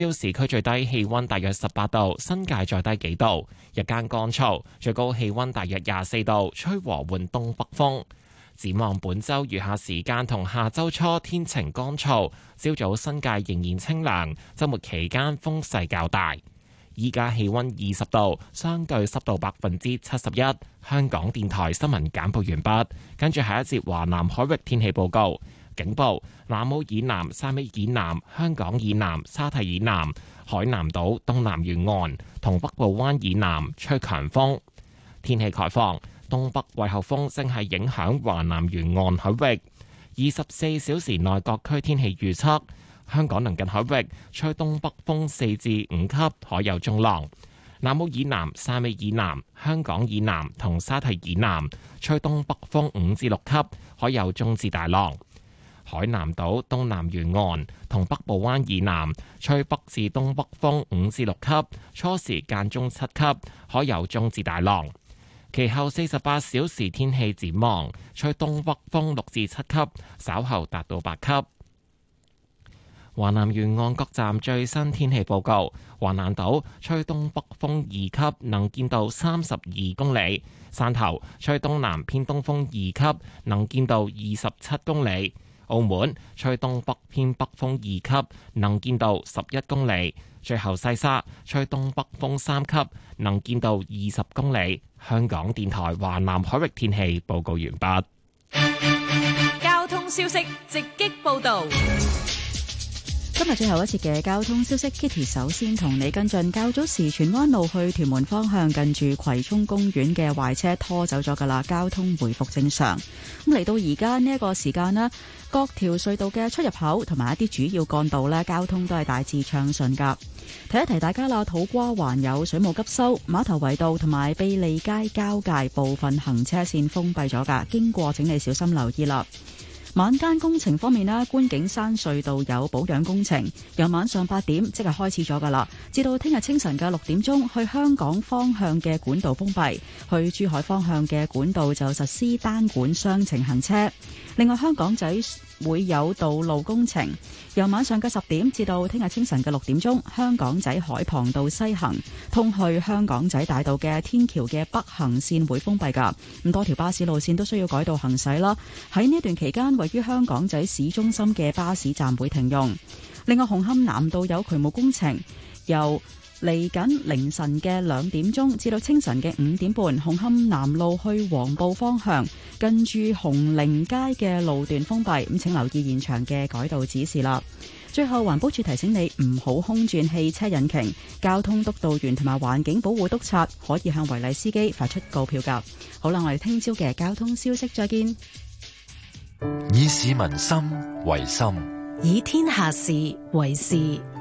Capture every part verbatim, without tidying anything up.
市區最低氣溫大約十八度，新界再低幾度。日間乾燥，最高氣溫大約廿四度，吹和緩東北風。展望本周餘下時間同下周初天晴乾燥，朝早新界仍然清涼，周末期間風勢較大。依家氣溫二十度，相對濕度百分之七十一。香港電台新聞簡報完畢，跟住下一節華南海域天氣報告。警報：南澳以南、汕尾以南、香港以南、沙堤以南、海南島東南沿岸同北部灣以南吹強風。天氣概況：東北季候風正係影響華南沿岸海域。二十四小時內各區天氣預測：香港鄰近海域吹東北風四至五級，海有中浪；南澳以南、汕尾以南、香港以南同沙堤以南吹東北風五至六級，海有中至大浪。海南島東南沿岸同北部灣以南吹北至東北風五至六級，初時間中七級，海有中至大浪。其後四十八小時天氣展望，吹東北風六至七級，稍後達到八級。華南沿岸各站最新天氣報告：華南島吹東北風二級，能見度三十二公里；汕頭吹東南偏東風二級，能見度二十七公里；澳門吹東北偏北風二級，能見度十一公里；最後西沙吹東北風三級，能見度二十公里。香港電台華南海域天氣報告完畢。 交通消息直擊報道。 今日最後一節嘅交通消息 ，Kitty 首先同你跟進。較早時荃灣路去屯門方向近住葵涌公園嘅壞車拖走咗噶啦，交通回復正常。咁嚟到而家呢一個時間啦，各條隧道嘅出入口同埋一啲主要幹道呢，交通都係大致暢順噶。提一提大家啦，土瓜灣有水務急修，馬頭圍道同埋庇利街交界部分行車線封閉咗噶，經過請你小心留意啦。晚間工程方面呢，觀景山隧道有保養工程，由晚上八點即係開始咗噶啦，至到聽日清晨嘅六點鐘，去香港方向嘅管道封閉，去珠海方向嘅管道就實施單管雙程行車。另外，香港仔會有道路工程，由晚上嘅十點至到聽日清晨嘅六點鐘，香港仔海傍道西行通去香港仔大道嘅天橋嘅北行線會封閉噶，咁多條巴士路線都需要改道行駛啦。喺呢段期間，位於香港仔市中心嘅巴士站會停用。另外，紅磡南道有渠務工程，由嚟緊凌晨嘅兩點鐘至到清晨嘅五點半，紅磡南路去黃埔方向近住紅菱街嘅路段封閉，咁請留意現場嘅改道指示啦。最後，環保署提醒你唔好空轉汽車引擎，交通督導員同埋環境保護督察可以向違例司機發出告票噶。好啦，我哋聽朝嘅交通消息再見。 以市民心為心， 以天下事為事。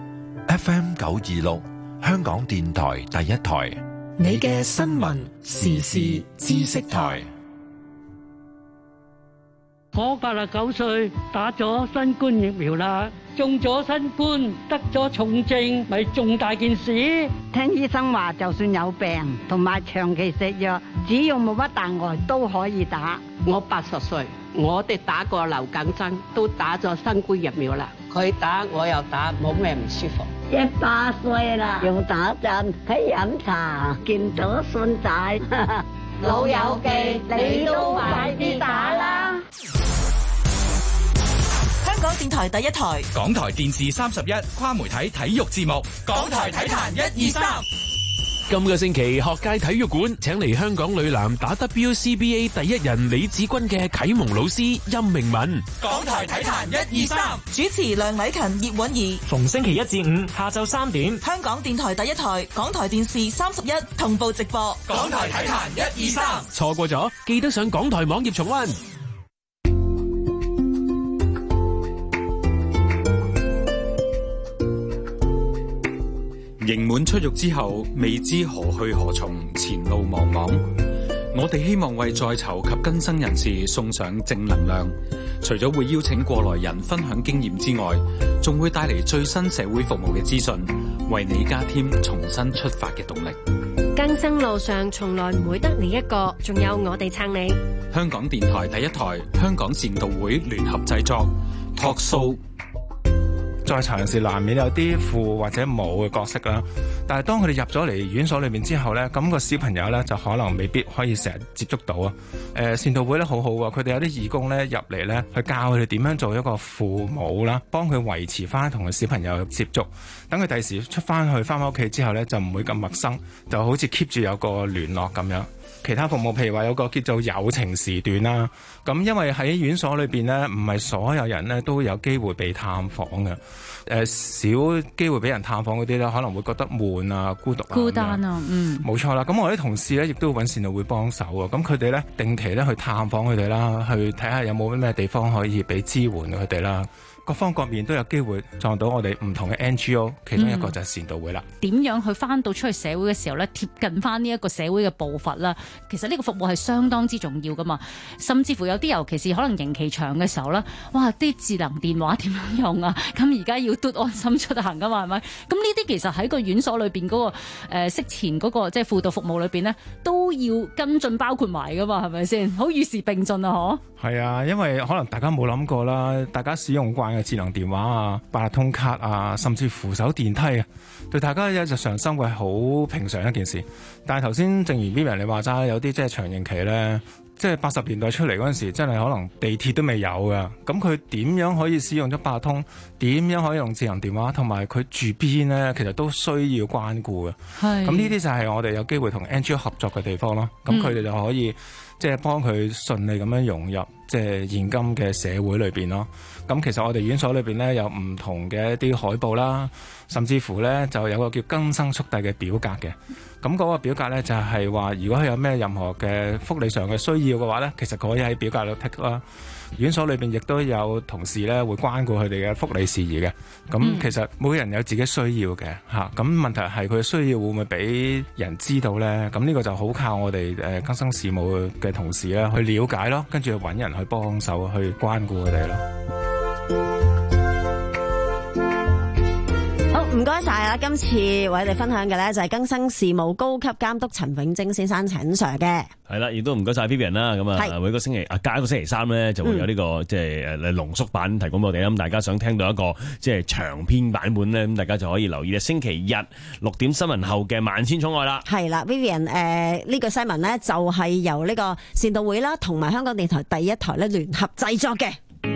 F M 九二六。香港電台第一台， 你嘅新聞時事知識台。 我八十九歲，打咗新冠疫苗啦，中咗新冠，得咗重症，咪重大件事。 聽醫生話，就算有病同埋長期食藥，只要冇乜大礙都可以打。 我八十歲，我哋打過流感針，都打咗新冠疫苗啦。佢打，我又打，冇咩唔舒服。 一百歲啦，用打針喺飲茶，見到孫仔， 老友記，你都快啲打啦！ 香港電台第一台， 港台電視三十一跨媒體體育節目，港台體壇一二三。 今個星期學界體育館請嚟香港女籃打 W C B A 第一人李芷君嘅啟蒙老師殷明文。 港台體壇一二三， 主持梁禮勤、葉韻儀。 逢星期一至五下晝三點， 香港電台第一台、港台電視三十一同步直播。 港台體壇一二三， 錯過咗記得上港台網頁重溫。 刑滿出獄之後，未知何去何從，前路茫茫。我哋希望為在囚及更生人士送上正能量，除咗會邀請過來人分享經驗之外，仲會帶嚟最新社會服務嘅資訊，為你加添重新出發嘅動力。 更生路上從來唔會得你一個，仲有我哋撐你。 香港電台第一台、香港善導會聯合製作，托數。 在囚人士難免有啲父或者母嘅角色啦，但係當佢哋入咗嚟院所裏面之後咧，咁個小朋友咧就可能未必可以成日接觸到啊。誒善導會咧好好喎，佢哋有啲義工咧入嚟咧去教佢哋點樣做一個父母啦，幫佢維持翻同個小朋友接觸，等佢第時出翻去翻返屋企之後咧就唔會咁陌生，就好似 keep 住有個聯絡咁樣。其他服務譬如話有個叫做友情時段啦，咁因為喺院所裏邊咧，唔係所有人咧都有機會被探訪嘅，誒、呃、少機會俾人探訪嗰啲咧，可能會覺得悶啊、孤獨啊、 孤單啊，嗯， 冇錯啦。咁我啲同事咧亦都揾善導會幫手啊，咁佢哋咧定期咧去探訪佢哋啦，去睇下有冇咩地方可以俾支援佢哋啦。各方各面都有機會撞到我哋唔同嘅 N G O， 其中一個就係善導會啦。 點、嗯、樣去翻到出去社會嘅時候咧，貼近翻呢一個社會嘅步伐啦。其實呢個服務係相當之重要噶嘛。甚至乎有啲尤其是可能刑期長嘅時候咧，哇！啲智能電話點樣用啊？咁而家要嘟安心出行噶嘛，係咪？咁呢啲其實喺個院所裏邊嗰、嗰個誒、呃、息前嗰、嗰個即係輔導服務裏邊咧，都要跟進包括埋噶嘛，係咪先？好與時並進啊！嗬。 係啊，因為可能大家冇諗過啦，大家使用慣嘅智能電話啊、八達通卡啊，甚至扶手電梯啊，對大家嘅日常生活係好平常一件事。但係頭先正如 Vivian 你話齋，有啲即係長刑期咧，即係八十年代出嚟嗰陣時，真係可能地鐵都未有㗎。咁佢點樣可以使用咗八達通？點樣可以用智能電話？同埋佢住邊咧，其實都需要關顧嘅。係。咁呢啲就係我哋有機會同 N G O 合作嘅地方咯。咁佢哋就可以即係幫佢順利咁樣融入即係現今嘅社會裏邊咯。咁其實我哋院所裏邊咧有唔同嘅一啲海報啦，甚至乎咧就有個叫更生速遞嘅表格嘅。咁嗰個表格咧就係話，如果佢有咩任何嘅福利上嘅需要嘅話咧，其實佢可以喺表格度 tick 啦。院所裏邊亦都有同事咧會關顧佢哋嘅福利事宜嘅。咁其實每個人有自己需要嘅嚇。咁問題係佢嘅需要會唔會俾人知道咧？咁呢個就好靠我哋誒更生事務嘅同事咧去了解咯，跟住去揾人去幫手去關顧佢哋咯。 好，唔該晒啦！今次為我哋分享嘅咧就係更生事務高級監督陳永貞先生陳 Sir 嘅。 係啦，亦都唔該晒 Vivian 啦。咁啊，每個星期啊，隔一個星期三咧就會有呢、這個、嗯、即係誒濃縮版提供俾我哋啦。咁大家想聽到一個即係長篇版本咧，咁大家就可以留意咧星期日六點新聞後嘅萬千寵愛啦。係啦 ，Vivian 誒、呃、呢、這個新聞咧就係由呢個善導會啦同埋香港電台第一台咧聯合製作嘅。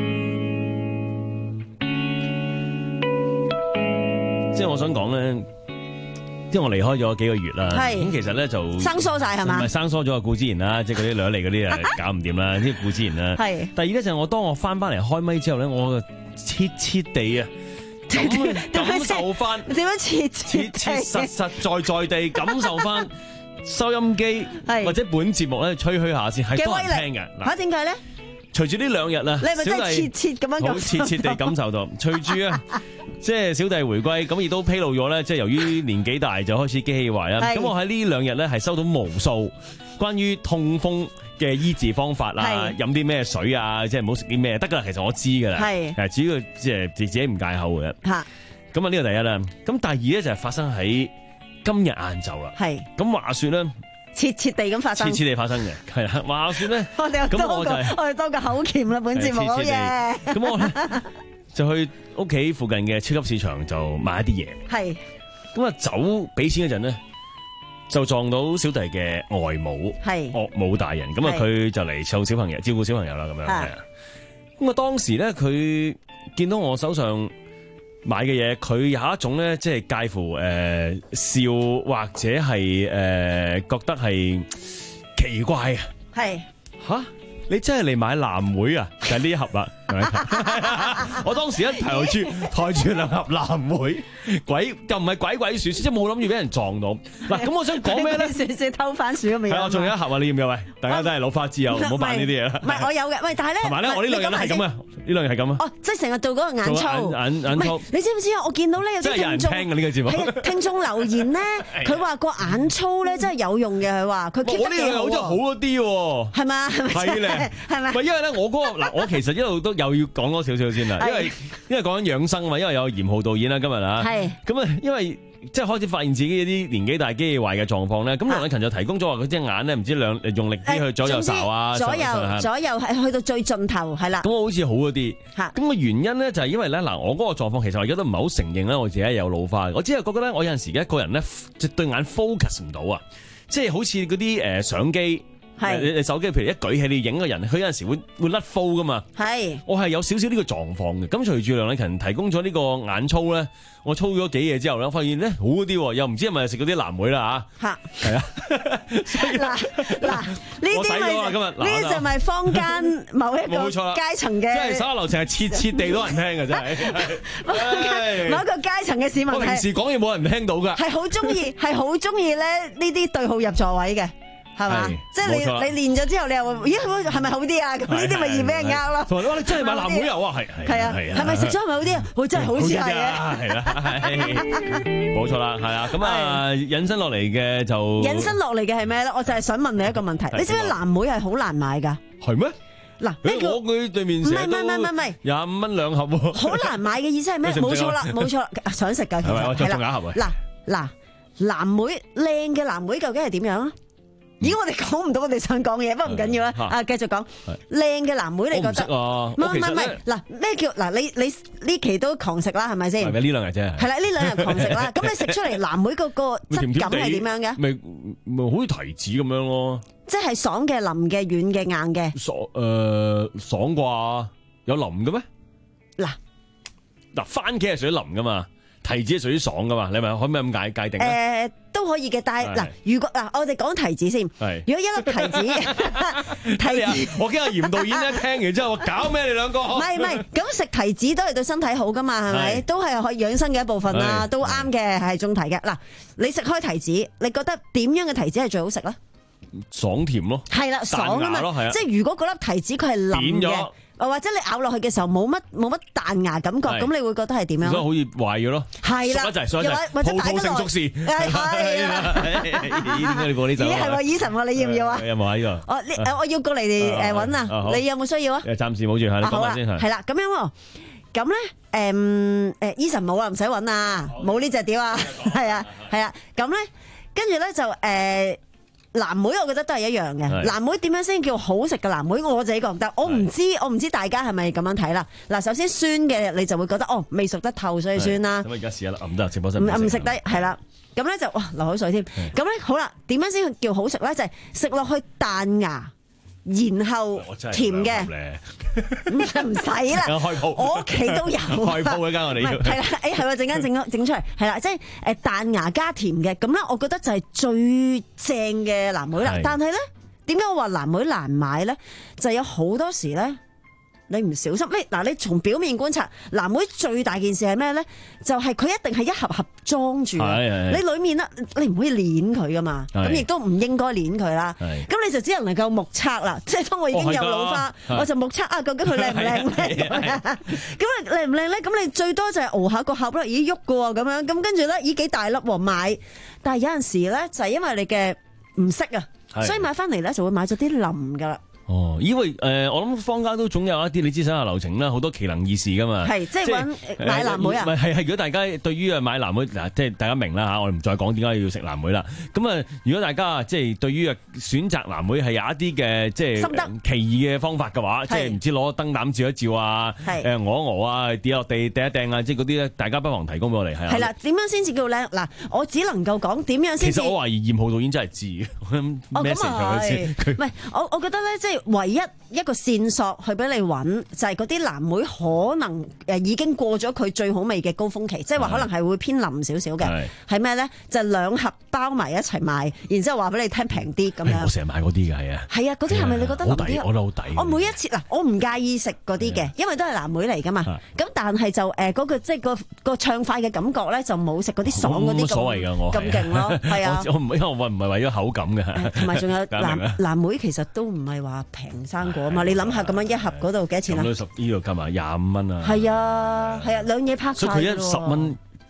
即係我想講咧，即係我離開咗幾個月啦，咁其實咧就生疏晒係嘛？唔係生疏咗個固之然啦，即係嗰啲兩嚟嗰啲啊搞唔掂啦，呢個固之然啦。係。第二咧就係我當我翻翻嚟開咪之後咧，我切切地啊感感受翻點樣切切切實實在在地感受翻收音機或者本節目咧吹噓下先係多人聽嘅。嚇點解咧？隨住呢兩日啦，你係咪真係切切咁樣好切切地感受到？隨住啊！即係小弟回歸，咁亦都披露咗咧，即係由於年紀大就開始機器壞啦。咁我喺呢兩日咧係收到無數關於痛風嘅醫治方法啊，飲啲咩水啊，即係唔好食啲咩得噶啦。其實我知噶啦，係主要即係自己唔戒口嘅。吓，咁啊呢個第一啦。咁第二咧就係發生喺今日晏晝啦。係，咁話說咧，切切地咁發生，切切地發生嘅係啦。話說咧，我哋多個我哋多個口鉗啦，本節目好嘢。咁我咧。就去屋企附近嘅超級市場就買一啲嘢，係咁啊走俾錢嗰陣咧，就撞到小弟嘅外母，係岳母大人，咁啊佢就嚟湊小朋友，照顧小朋友啦，咁樣係啊。咁啊當時咧佢見到我手上買嘅嘢，佢有一種咧即係介乎誒、呃、笑或者係誒、呃、覺得係奇怪啊，係吓。你真係嚟買藍莓啊？就係、是、呢一盒啦，係咪？我當時一抬住抬住兩盒藍莓，鬼就唔係鬼鬼祟祟，即係冇諗住俾人撞到。嗱，咁我想講咩咧？鼠鼠偷番薯都未有。係啊，仲有一盒啊！你要唔要？喂，大家都係老花枝友，唔好扮呢啲嘢啦。唔係我有嘅，喂，但係咧，同埋咧，我呢兩日係咁啊，呢兩日係咁啊。哦，即係成日做嗰個眼操，眼眼操。你知唔知啊？我見到咧有啲聽眾聽嘅呢個節目，聽眾留言咧，佢話個眼操咧真係有用嘅，佢話佢 keep 得幾好。我呢兩日好似好咗啲喎，係嘛？係咧。係咪？唔係因為咧，我嗰、那個嗱，我其實一路都又要講多少少先啦，因為因為講緊養生啊嘛，因為有嚴浩導演啦今日啊，係咁啊，因為即係開始發現自己有啲年紀大機器壞嘅狀況咧，咁梁禮勤就提供咗話佢隻眼咧唔知兩用力啲去左右睄啊， 左右左右係去到最盡頭係啦。 咁我好似好嗰啲，咁個原因咧就係因為咧嗱，我嗰個狀況其實我而家都唔係好承認咧，我自己有老花，我只係覺得咧，我有陣時一個人咧即對眼 focus 唔到啊，即係好似嗰啲誒相機。你你手機譬如一舉起你影個人，佢有陣時會會甩 focus 噶嘛。係，我係有少少呢個狀況嘅。咁隨住梁禮勤提供咗呢個眼操咧，我操咗幾嘢之後咧，我發現咧好啲，又唔知係咪食嗰啲藍莓啦吓。吓，係啊。嗱嗱，呢啲咪呢啲就咪坊間某一個階層嘅。即係手下留情係切切地多人聽嘅真係。某一個階層嘅市民，我平時講嘢冇人聽到噶。係好中意，係好中意咧呢啲對號入座位嘅。係嘛？即係你你練咗之後，你又會咦係咪好啲啊？咁呢啲咪易俾人呃咯。同埋你真係買藍莓油啊？係係啊，係咪食咗係咪好啲啊？會真係好似係啊！係啦，冇錯啦，係啊。咁啊，引申落嚟嘅就引申落嚟嘅係咩咧？我就係想問你一個問題，你知唔知藍莓係好難買㗎？係咩？嗱，咩叫我佢對面成日都唔係唔係唔係唔係廿五蚊兩盒喎。好難買嘅意思係咩？冇錯啦，冇錯，想食㗎其實係啦。嗱嗱，藍莓靚嘅藍莓究竟係點樣啊？咦，我哋講唔到我哋想講嘅嘢，不過唔緊要啦。啊，繼續講靚嘅藍莓，你覺得？唔係唔係唔係，嗱咩叫嗱？你你呢期都狂食啦，係咪先？係咪呢兩日啫？係啦，呢兩日狂食啦。咁你食出嚟藍莓嗰個質感係點樣嘅？咪咪好似提子咁樣咯。即係爽嘅、腍嘅、軟嘅、硬嘅。爽誒，爽啩？有腍嘅咩？嗱嗱，番茄係屬於腍噶嘛？提子係屬於爽噶嘛？你咪可唔可以咁解界定咧？誒，都可以嘅，但係嗱，如果嗱，我哋講提子先。係。如果一粒提子，提子，我驚阿嚴導演一聽完之後，搞咩你兩個？唔係唔係，咁食提子都係對身體好噶嘛？係咪？都係可以養生嘅一部分啦，都啱嘅，係中提嘅。嗱，你食開提子，你覺得點樣嘅提子係最好食咧？爽甜咯。係啦，爽啊嘛，即係如果嗰粒提子佢係腍嘅。或者你咬落去嘅時候冇乜冇乜彈牙感覺，咁你會覺得係點樣？所以好似壞咗咯。係啦，熟一陣，熟一陣，葡萄成熟時。係係啦。點解你播呢首？咦係喎，以晨喎，你要唔要啊？有冇啊？呢個？我呢我要過嚟誒揾啊！你有冇需要啊？誒暫時冇住嚇，你講下先係。係啦，咁樣喎，咁咧誒誒，以晨冇啊，唔使揾啊，冇呢隻碟啊，係啊係啊，咁咧跟住咧就誒。藍莓我覺得都係一樣嘅，藍莓點樣先叫好食嘅藍莓？我自己覺得，我唔知我唔知大家係咪咁樣睇啦。嗱，首先酸嘅你就會覺得哦未熟得透，所以酸啦。咁而家試下啦，唔得，直播室唔唔食得，係啦。咁咧就哇流口水添。咁咧好啦，點樣先叫好食咧？就係食落去彈牙，然後甜嘅。唔唔使啦，我屋企都有開鋪嗰間我哋要係啦，誒係喎，陣間整整出嚟係啦，即係誒彈牙加甜嘅，咁咧我覺得就係最正嘅藍莓啦。但係咧，點解我話藍莓難買咧？就有好多時咧，你唔小心，你嗱你從表面觀察，藍莓最大件事係咩咧？就係佢一定係一盒盒裝住，你裏面咧你唔可以攣佢噶嘛，咁亦都唔應該攣佢啦。咁你就只能夠目測啦，即係當我已經有老花，我就目測啊，究竟佢靚唔靚咧？咁你靚唔靚咧？咁你最多就係熬下個盒啦，咦喐噶喎咁樣，咁跟住咧咦幾大粒喎買，但係有陣時咧就係因為你嘅唔識啊，所以買翻嚟咧就會買咗啲腍噶啦。哦，因為誒，我諗坊間都總有一啲你知手下留情啦，好多奇能異事噶嘛。係，即係揾買藍莓啊。唔係係係，如果大家對於啊買藍莓嗱，即係大家明啦嚇，我哋唔再講點解要食藍莓啦。咁啊，如果大家即係對於啊選擇藍莓係有一啲嘅即係奇異嘅方法嘅話，即係唔知攞燈膽照一照啊，誒鵝一鵝啊，跌落地掟一掟啊，即係嗰啲咧，大家不妨提供俾我哋係。係啦，點樣先至叫靚？嗱，我只能夠講點樣先。其實我懷疑嚴浩導演真係知。哦，咁啊係。唔係，我我覺得咧，即係。唯一一個線索去俾你揾，就係嗰啲藍莓可能誒已經過咗佢最好味嘅高峰期，即係話可能係會偏腍少少嘅。係咩咧？就兩盒包埋一齊賣，然之後話俾你聽平啲咁樣。我成日買嗰啲㗎，係啊。係啊，嗰啲係咪你覺得腍啲？我覺得好抵。我每一次嗱，我唔介意食嗰啲嘅，因為都係藍莓嚟㗎嘛。咁但係就誒嗰個即係個個暢快嘅感覺咧，就冇食嗰啲爽嗰啲咁咁勁咯。係啊，我唔因為我唔係為咗口感嘅。同埋仲有藍藍莓其實都唔係話平生果啊嘛，你諗下咁樣一盒嗰度幾多錢啊？咁都十呢度加埋廿五蚊啊！係啊係啊，兩嘢拍晒。所以佢一十蚊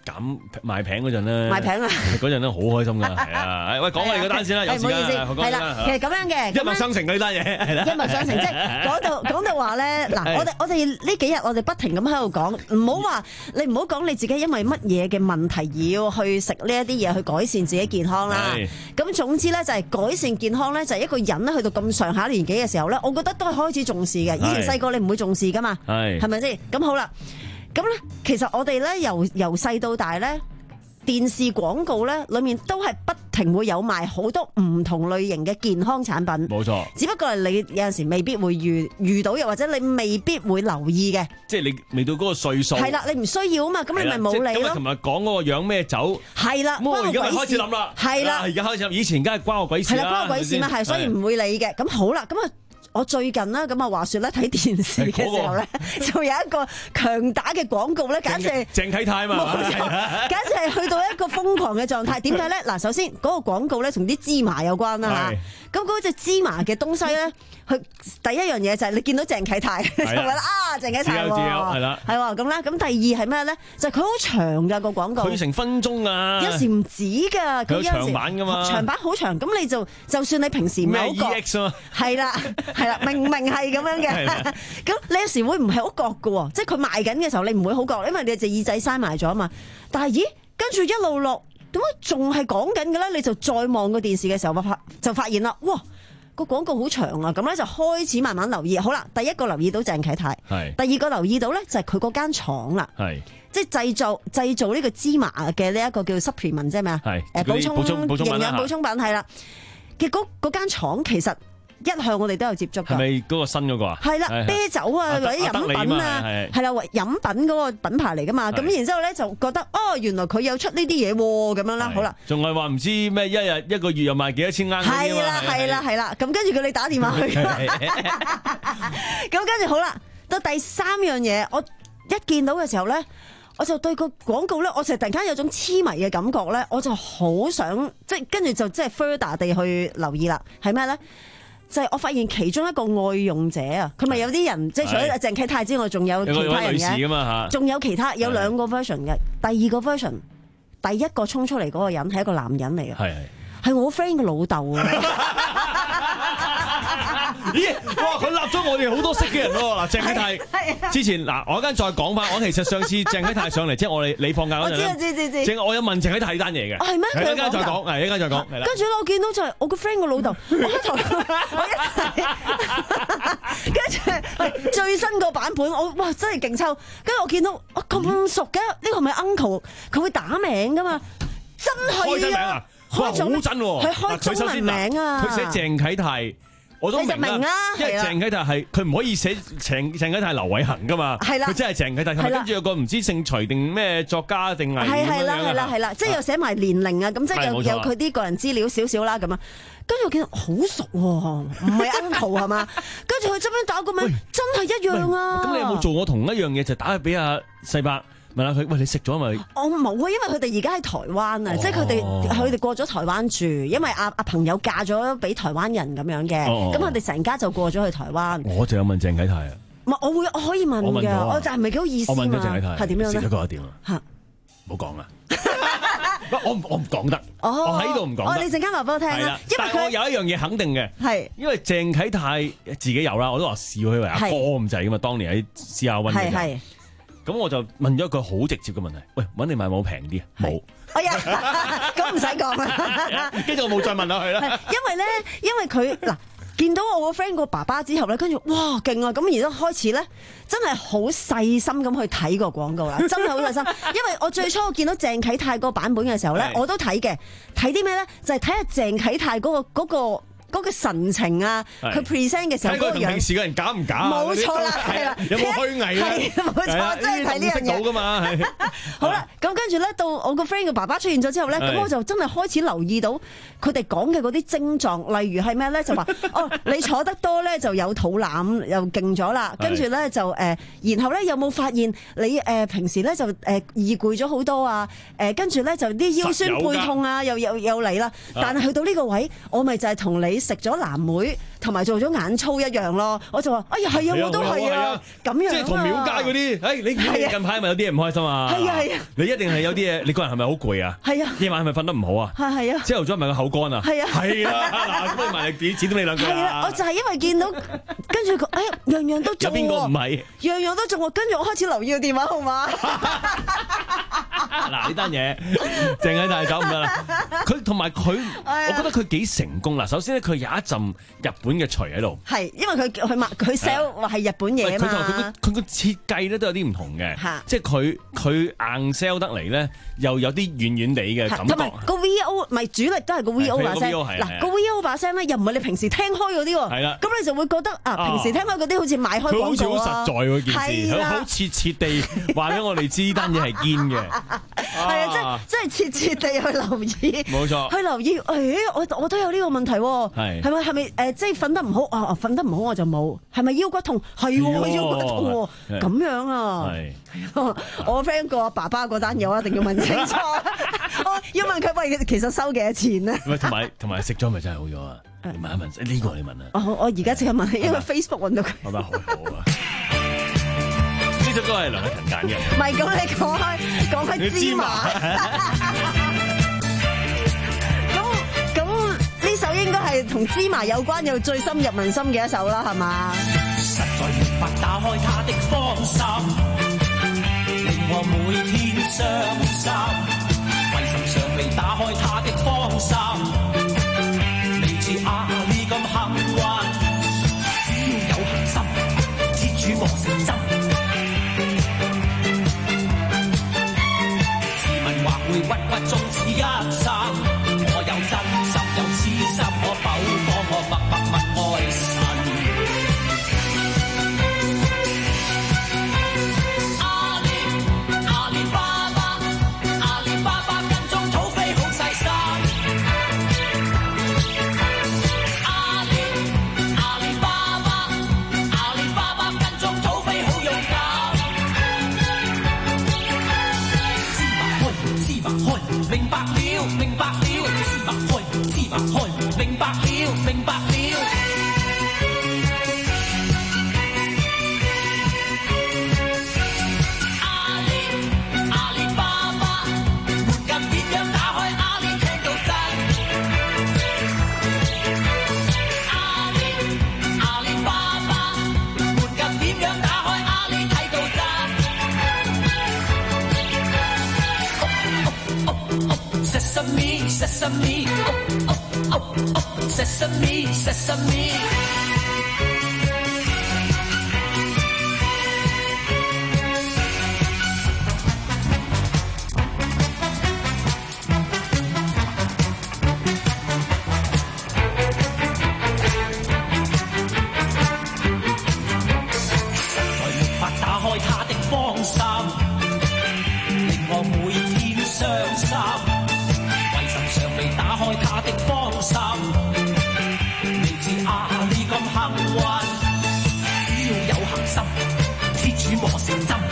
減賣平嗰陣咧， 賣平啊！ 嗰陣咧好開心㗎，係啊！喂，講下你嗰單先啦，有時間係啦，其實咁樣嘅， 一脈相承呢單嘢係啦， 一脈相承，即係講到講到話咧，嗱，我哋我哋呢幾日我哋不停咁喺度講，唔好話你唔好講你自己因為乜嘢嘅問題而要去食呢一啲嘢去改善自己健康啦。咁總之咧就係改善健康咧，就係一個人咧去到咁上下年紀嘅時候咧，我覺得都係開始重視嘅。以前細個你唔會重視噶嘛，係咪先？咁好啦。咁咧，其實我哋咧由由細到大咧，電視廣告咧裏面都係不停會有賣好多唔同類型嘅健康產品。冇錯，只不過係你有陣時未必會遇遇到，又或者你未必會留意嘅。即係你未到嗰個歲數。係啦，你唔需要啊嘛，咁你咪冇理咯。咁啊，琴日講嗰個養咩酒？係啦，我而家咪開始諗啦。係啦，而家開始諗，以前梗係關我鬼事啦。係啦，關我鬼事嘛，係，所以唔會理嘅。咁好啦，咁啊。我最近啦，咁啊話說咧睇電視嘅時候咧，就有一個強打嘅廣告咧，簡直係鄭啟泰嘛，簡直係去到一個瘋狂嘅狀態。點解咧？嗱，首先嗰個廣告咧同啲芝麻有關啦嚇，咁嗰隻芝麻嘅東西咧，佢第一樣嘢就係你見到鄭啟泰，就覺得啊鄭啟泰喎，係啦，係喎咁啦。咁第二係咩咧？就係佢好長㗎個廣告，佢成分鐘啊，有時唔止㗎，佢有長版㗎嘛，長版好長。咁你就就算你平時唔係好覺，係啦。係啦，明明係咁樣嘅，咁你有時會唔係好覺嘅喎，即係佢賣緊嘅時候，你唔會好覺，因為你隻耳仔閂埋咗啊嘛。但係咦，跟住一路落，點解仲係講緊嘅咧？你就再望個電視嘅時候，發就發現啦，哇，個廣告好長啊！咁咧就開始慢慢留意。好啦，第一個留意到鄭啟泰，第二個留意到咧就係佢嗰間廠啦，即係製造製造呢個芝麻嘅呢一個叫 supplement 即係咩啊？誒補充營養補充品係啦，嘅嗰嗰間廠其實。一向我哋都有接觸㗎，係咪嗰個新嗰個啊？係啦，啤酒啊，或者飲品啊，係啦，飲品嗰個品牌嚟㗎嘛。咁然之後咧就覺得，哦，原來佢有出呢啲嘢喎，咁樣啦，好啦。仲係話唔知咩一日一個月又賣幾多千蚊嗰啲啊？係啦，係啦，係啦。咁跟住佢哋打電話去，咁跟住好啦。到第三樣嘢，我一見到嘅時候咧，我就對個廣告咧，我就突然間有種痴迷嘅感覺咧，我就好想即係跟住就即係 further 地去留意啦。係咩咧？就係我發現其中一個愛用者啊，佢咪有啲人即係除咗阿鄭啟泰之外，仲有其他人嘅，仲有其他有兩個 version 嘅。第二個 version，第一個衝出嚟嗰個人係一個男人嚟嘅，係係我 friend 嘅老豆啊！咦！哇！佢立咗我哋好多識嘅人喎。嗱，鄭啟泰之前嗱，我間再講翻，我其實上次鄭啟泰上嚟，即係我哋你放假嗰陣咧，知知知知，我有問鄭啟泰呢單嘢嘅，係咩？一間再講，係一間再講，係啦。跟住咧，我見到就係我個 friend 個老豆，我一同我一跟住最新個版本，我哇真係勁抽！跟住我見到我咁熟嘅，呢個係咪 uncle？佢會打名噶嘛？真係啊！開咗好真喎，佢開中文名啊！佢寫鄭啟泰。我都明啦，因為鄭啟泰係佢唔可以寫鄭鄭啟泰劉偉恒噶嘛，係啦，佢真係鄭啟泰，跟住有個唔知姓徐定咩作家定係係係啦係啦係啦，即係又寫埋年齡啊，咁即係有有佢啲個人資料少少啦咁啊，跟住我見到好熟喎，唔係 uncle 係嘛，跟住佢側邊打個名真係一樣啊！咁你有冇做過同一樣嘢就打去俾阿細伯？問下佢，喂，你食咗咪？我冇啊，因為佢哋而家喺台灣啊，即係佢哋佢哋過咗台灣住，因為阿阿朋友嫁咗俾台灣人咁樣嘅，咁佢哋成家就過咗去台灣。我就有問鄭啟泰啊，唔係，我會我可以問㗎，我就係唔係幾好意思嘛？我問咗鄭啟泰係點樣咧？食咗覺得點啊？嚇，唔好講啦，我我唔講得，我喺度唔講。哦，你陣間話俾我聽啦，因為佢有一樣嘢肯定嘅，係因為鄭啟泰自己有啦，我都話笑佢為阿哥咁滯㗎嘛，當年喺C R One嘅時候。咁我就問咗一個好直接嘅問題，喂，揾你買冇平啲啊？冇。哎呀，咁唔使講啦。跟住我冇再問下佢啦。因為咧，因為佢嗱見到我個 friend 個爸爸之後咧，跟住哇勁啊！咁然之後開始咧，真係好細心咁去睇個廣告啦，真係好細心。因為我最初我見到鄭啟泰個版本嘅時候咧，我都睇嘅，睇啲咩咧？就係睇下鄭啟泰嗰個嗰個。嗰個神情啊，佢 present 嘅時候嗰個樣，睇佢同平時嘅人假唔假？冇錯啦，係啦，有冇虛偽啊？冇錯，真係睇呢樣嘢。到㗎嘛，好啦，咁跟住咧，到我個 friend 嘅爸爸出現咗之後咧，咁我就真係開始留意到佢哋講嘅嗰啲症狀，例如係咩咧？就話哦，你坐得多咧就有肚腩又勁咗啦，跟住咧就誒，然後咧有冇發現你誒平時咧就誒易攰咗好多啊？誒跟住咧就啲腰酸背痛啊，又又又嚟啦。但係去到呢個位，我咪就係同你食咗藍莓同埋做咗眼操一樣咯。我就話：哎呀，係啊，我都係啊，咁樣即係同廟街嗰啲，誒你你近排咪有啲嘢唔開心啊？ 係啊係啊， 你一定係有啲嘢，你個人係咪好攰啊？係啊，夜晚係咪瞓得唔好啊？ 係係啊， 朝頭早係咪個口乾啊？係啊，係啦，嗱，咁你問你幾錢都你兩句係啊，我就係因為見到跟住佢，哎呀，樣樣都中喎， 有邊個唔係？ 樣樣都中喎，跟住我開始留意個電話號碼。 嗱，呢單嘢淨係大走唔得啦。佢同埋佢，我覺得佢幾成功啦。首先咧，佢有一陣日本嘅錘喺度，係因為佢佢賣佢 sell 話係日本嘢嘛。佢同佢個佢個設計咧都有啲唔同嘅，即係佢佢硬 sell 得嚟咧，又有啲軟軟地嘅感覺。同埋個 V O 咪主力都係個 V O 把聲。嗱個 V O 把聲咧又唔係你平時聽開嗰啲喎。係啦，咁你就會覺得啊，平時聽開嗰啲好似買開廣告啊。佢好似好實在喎件事，佢好切切地話俾我哋知單嘢係堅嘅。係啊，即係即係切切地去留意，冇錯，去留意。誒，我我都有呢個問題喎，係係咪係咪誒？即係瞓得唔好啊？瞓得唔好我就冇。係咪腰骨痛？係腰骨痛喎，咁樣啊？係我 friend 個爸爸嗰單嘢，我一定要問清楚。我要問佢喂，其實收幾多錢咧？喂，同埋同埋食咗咪真係好咗啊？你問一問呢個，你問啊？我我而家即刻問，因為 Facebook 揾到佢。係咪好好啊？呢首歌係梁偉勤揀嘅。唔係，咁你講開講開芝麻。咁咁呢首應該係同芝麻有關又最深入民心嘅一首啦，係嘛？實在無法打開他的芳心，令我每天傷心。為什麼尚未打開他的芳心？你似阿里咁幸運，只要有恒心，切主磨成針。會鬱鬱終此一生，我有真心有痴心，我否講我默默問愛神。阿里阿里巴巴，阿里巴巴跟蹤土匪好細心。阿里阿里巴巴，阿里巴巴跟蹤土匪好勇敢。明白了，明白了，芝麻開，芝麻開，明白了，明白了。阿里阿里巴巴，門禁點樣打開？阿里聽到真。阿里阿里巴巴，門禁點樣打開？阿里睇到真。Sesame, sesame, oh, oh, oh, oh, sesame, sesame. 實在無法打開他的芳心，令我每天傷心。尚未打開他的芳心，你似阿里咁幸運，只要有恒心，切主磨成針。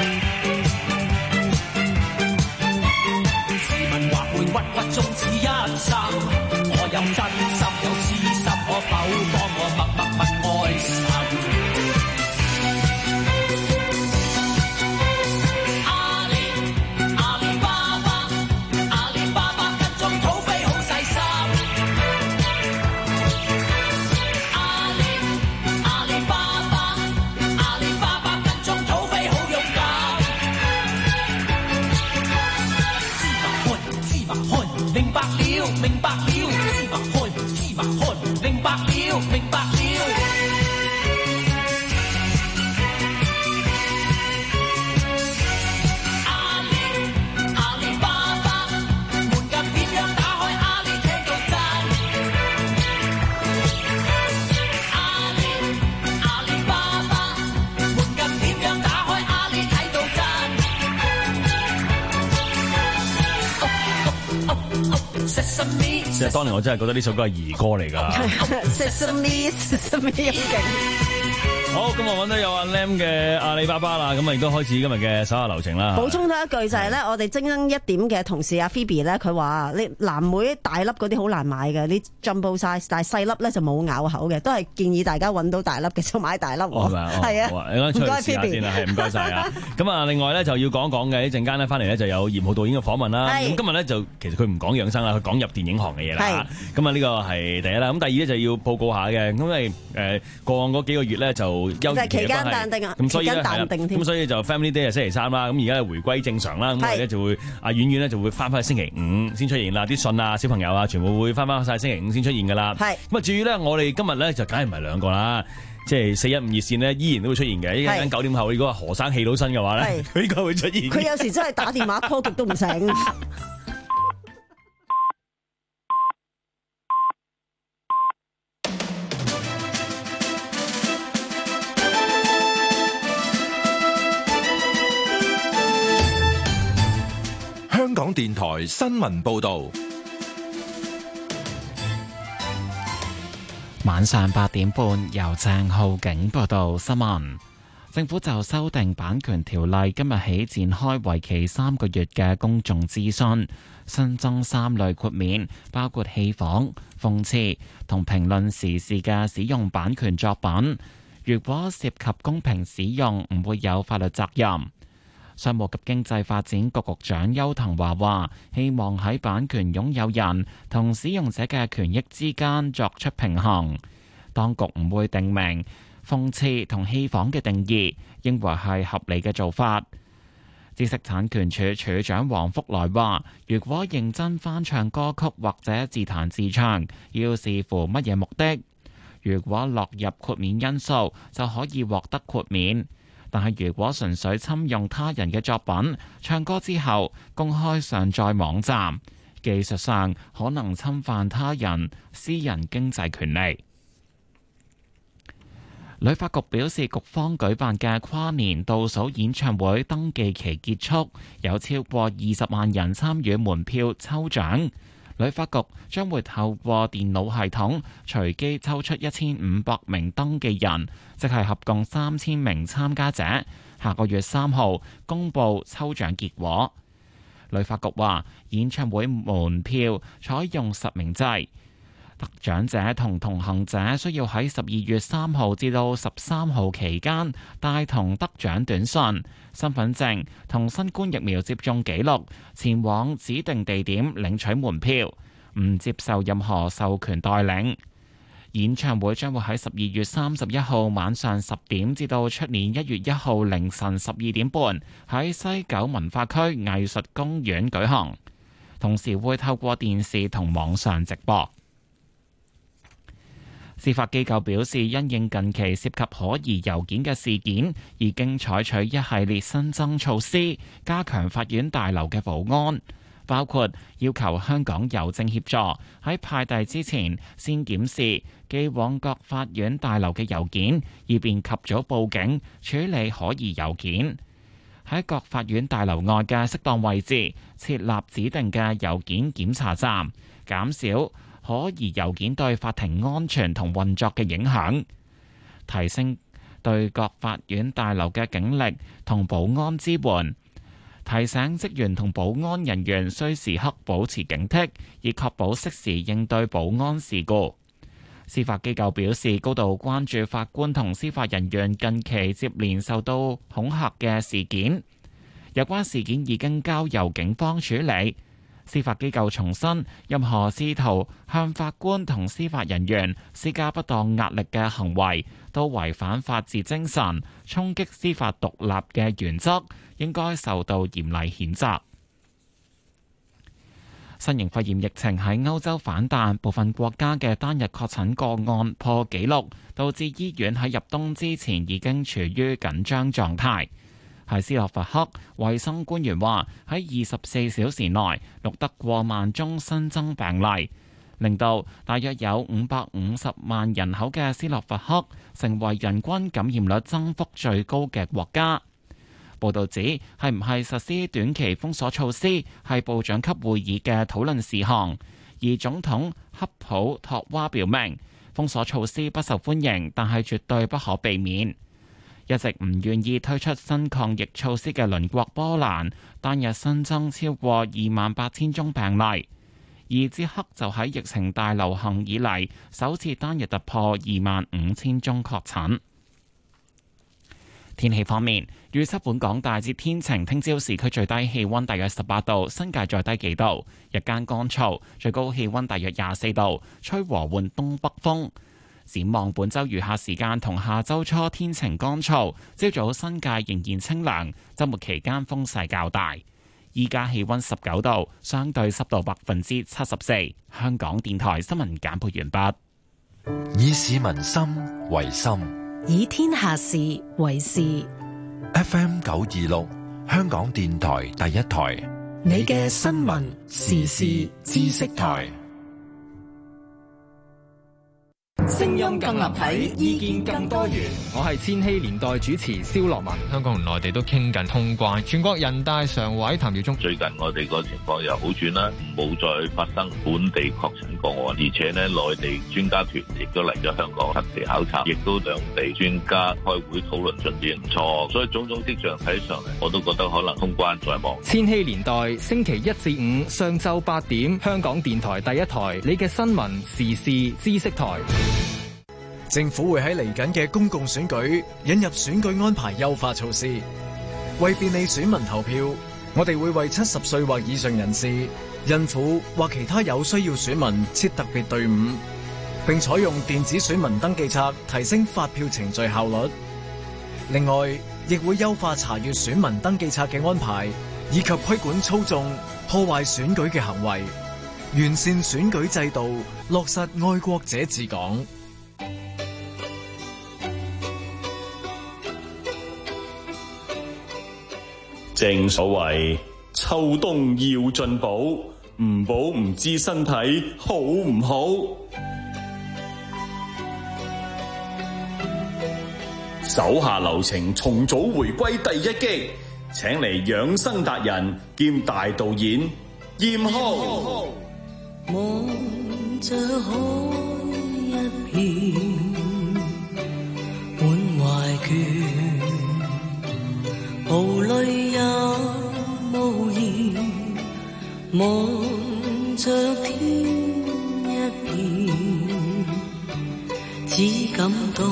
自問或會鬱鬱終此一生，我有真心有痴心，我否幫我默默問愛神。明白了，芝麻開，芝麻開，明白了，明白了。阿里阿里巴巴，門禁點樣打開？阿里聽到真。阿里阿里巴巴，門禁點樣打開？阿里睇到真。其實當年我真係覺得呢首歌係兒歌嚟㗎。Sesame Sesame 咁勁。 好，咁我揾到有阿 Lam 嘅阿里巴巴啦，咁啊亦都開始今日嘅手下流程啦。 補充多一句就係咧，我哋精英一點嘅同事阿 Phoebe 咧，佢話你藍莓大粒嗰啲好難買嘅，啲 jumbo size， 但係細粒咧就冇咬口嘅，都係建議大家揾到大粒嘅就買大粒。 係咪？ 係啊， 唔該 Phoebe 先啦，係唔該晒啊。咁啊，另外咧就要講講嘅，一陣間咧翻嚟咧就有嚴浩導演嘅訪問啦。咁今日咧就其實佢唔講養生啦，佢講入電影行嘅嘢啦。咁啊呢個係第一啦。咁第二咧就要報告下嘅，因為誒過往嗰幾個月咧就休息期間淡定啊，咁所以咧咁所以就 Family Day 係星期三啦。咁而家回歸正常啦，咁我哋咧就會阿婉婉咧就會翻返去星期五先出現啦。啲信啊、小朋友啊，全部會翻返晒星期五先出現噶啦。係咁啊，至於咧我哋今日咧就梗係唔係兩個啦，即係四一五熱線咧依然都會出現嘅。依家九點後，如果何生起到身嘅話咧，佢應該會出現。 佢有時真係打電話 call 極都唔醒。 香港電台新聞報道， 晚上八點半由鄭浩景報道新聞。政府就修訂版權條例，今日起展開為期三個月嘅公眾諮詢，新增三類豁免，包括戲仿、諷刺同評論時事嘅使用版權作品。如果涉及公平使用，唔會有法律責任。商務及經濟發展局局長邱騰華話，希望喺版權擁有人同使用者嘅權益之間作出平衡。當局唔會定明諷刺同戲仿嘅定義，認為係合理嘅做法。知識產權署署長黃福來話，如果認真翻唱歌曲或者自彈自唱，要視乎乜嘢目的。如果落入豁免因素，就可以獲得豁免。但係如果純粹侵用他人嘅作品，唱歌之後公開上載網站，技術上可能侵犯他人私人經濟權利。旅發局表示，局方舉辦嘅跨年倒數演唱會登記期結束，有超過二十萬人參與門票抽獎。旅發局將會透過電腦系統隨機抽出一千五百名登記人，即係合共三千名參加者。下個月三號公佈抽獎結果。旅發局話，演唱會門票採用實名制，得獎者同同行者需要喺十二月三號至到十三號期間帶同得獎短信、身份證同新冠疫苗接種記錄，前往指定地點領取門票，唔接受任何授權代領。演唱會將會喺十二月三十一號晚上十點至到出年一月一號凌晨十二點半喺西九文化區藝術公園舉行，同時會透過電視同網上直播。司法機構表示，因應近期涉及可疑郵件嘅事件，已經採取一系列新增措施，加強法院大樓嘅保安，包括要求香港郵政協助喺派遞之前先檢視寄往各法院大樓嘅郵件，以便及早報警處理可疑郵件。喺各法院大樓外嘅適當位置設立指定嘅郵件檢查站，減少可疑郵件對法庭安全同運作嘅影響，提升對各法院大樓嘅警力同保安支援，提醒職員同保安人員需時刻保持警惕，以確保適時應對保安事故。司法機構表示，高度關注法官同司法人員近期接連受到恐嚇嘅事件，有關事件已經交由警方處理。司法機構重申，任何試圖向法官同司法人員施加不當壓力嘅行為，都違反法治精神，衝擊司法獨立嘅原則，應該受到嚴厲譴責。新型肺炎疫情喺歐洲反彈，部分國家嘅單日確診個案破紀錄，導致醫院喺入冬之前已經處於緊張狀態。喺斯洛伐克，衛生官員話喺二十四小時內錄得過萬宗新增病例，令到大約有五百五十萬人口嘅斯洛伐克成為人均感染率增幅最高嘅國家。報導指，係唔係實施短期封鎖措施係部長級會議嘅討論事項，而總統克普托娃表明封鎖措施不受歡迎，但係絕對不可避免。一直唔願意推出新抗疫措施嘅鄰國波蘭，單日新增超過二萬八千宗病例，而捷克就喺疫情大流行以嚟首次單日突破二萬五千宗確診。天氣方面，預測本港大致天晴，聽朝市區最低氣溫大約十八度，新界再低幾度，日間乾燥，最高氣溫大約廿四度，吹和緩東北風。展望本周餘下時間同下周初天晴乾燥，朝早新界仍然清涼，周末期間風勢較大。依家氣溫十九度，相對濕度百分之七十四。香港電台新聞簡報完畢。以市民心為心， 以天下事為事。 F M 九二六，香港電台第一台， 你嘅新聞時事知識台。 聲音更立體，意見更多元。我係千禧年代主持蕭樂文。 香港同內地都傾緊通關。全國人大常委譚耀宗， 最近我哋個情況又好轉啦，唔好再發生本地確診個案，而且呢內地專家團亦都嚟咗香港實地考察，亦都兩地專家開會討論進展唔錯，所以種種跡象睇上嚟，我都覺得可能通關在望。 千禧年代星期一至五上晝八點，香港電台第一台，你嘅新聞時事知識台。 政府會喺嚟緊嘅公共選舉引入選舉安排優化措施，為便利選民投票，我哋會為七十歲或以上人士、孕婦或其他有需要選民設特別隊伍，並採用電子選民登記冊，提升發票程序效率。另外，亦會優化查閱選民登記冊嘅安排，以及規管操縱、破壞選舉嘅行為，完善選舉制度，落實愛國者治港。 正所謂秋冬要進補，唔補唔知身體好唔好。手下留情，重組回歸第一擊，請嚟養生達人兼大導演嚴浩。 望着海一片滿懷倦，無淚也無言，望着天一片，只感到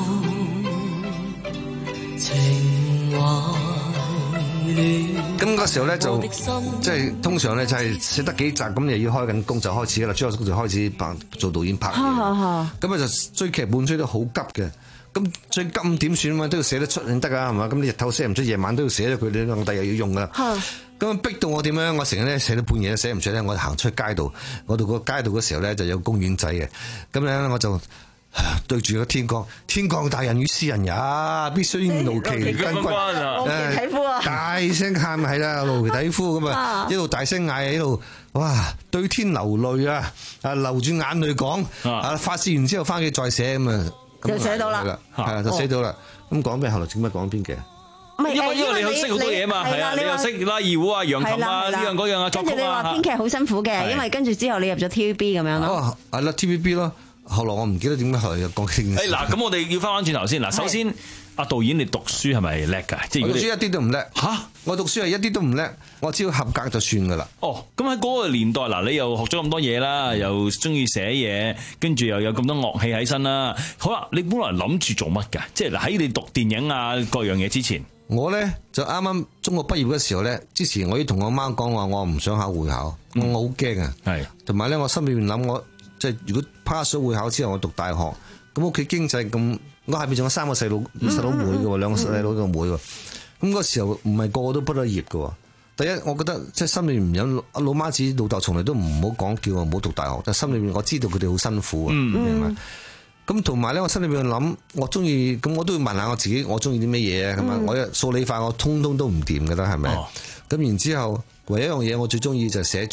情懷亂。 咁嗰時候咧就即係通常咧就係寫得幾集，咁又要開緊工就開始啦，朱學就開始拍做導演拍嘢。咁啊就追劇本追得好急嘅。咁最急點算嘛？都要寫得出先得啊，係嘛？咁你日頭寫唔出，夜晚都要寫咗佢，你我第日要用噶啦。咁逼到我點樣？我成日咧寫到半夜都寫唔出咧，我行出街道，我到個街道嗰時候咧就有公園仔嘅，咁咧我就對住個天光，天光大人與斯人也，必須勞其筋骨。 勞其體膚啊！ 大聲喊係啦，勞其體膚咁啊，一路大聲嗌喺度，哇！對天流淚啊，啊流住眼淚講，啊發泄完之後翻去再寫咁啊。 就寫到啦， 係啊，就寫到啦。咁講咩？後來點解講邊嘅？ 因為因為你識好多嘢嘛，係啊，你又識拉二胡啊、揚琴啊、呢樣嗰樣啊，作曲啊。 跟住你話編劇好辛苦嘅，因為跟住之後你入咗 T V B 咁樣咯。 哦，係啦 T V B 咯。後來我唔記得點解後來又講呢件事。 誒嗱，咁我哋要翻返轉頭先嗱，首先阿導演你讀書係咪叻㗎？即係我讀書一啲都唔叻嚇，我讀書係一啲都唔叻，我只要合格就算㗎啦。 哦，咁喺嗰個年代嗱，你又學咗咁多嘢啦，又中意寫嘢，跟住又有咁多樂器喺身啦。好啦，你本來諗住做乜㗎？即係喺你讀電影啊各樣嘢之前， 我咧就啱啱中學畢業嘅時候咧，之前我已經同我媽講話，我唔想考會考，我好驚啊。係，同埋咧，我心裏面諗我。即係如果 pass 咗會考之後，我讀大學，咁屋企經濟咁，我下邊仲有三個細佬細佬妹嘅喎，兩個細佬個妹喎，咁嗰時候唔係個個都畢咗業嘅喎。第一，我覺得即係心裏面有阿老媽子老豆從來都唔好講叫我唔好讀大學，但係心裏面我知道佢哋好辛苦啊，明白？咁同埋咧，我心裏面諗，我中意咁，我都要問下我自己，我中意啲咩嘢啊？咁啊，我一數理化，我通通都唔掂嘅啦，係咪？咁然之後，唯一一樣嘢我最中意就係寫作。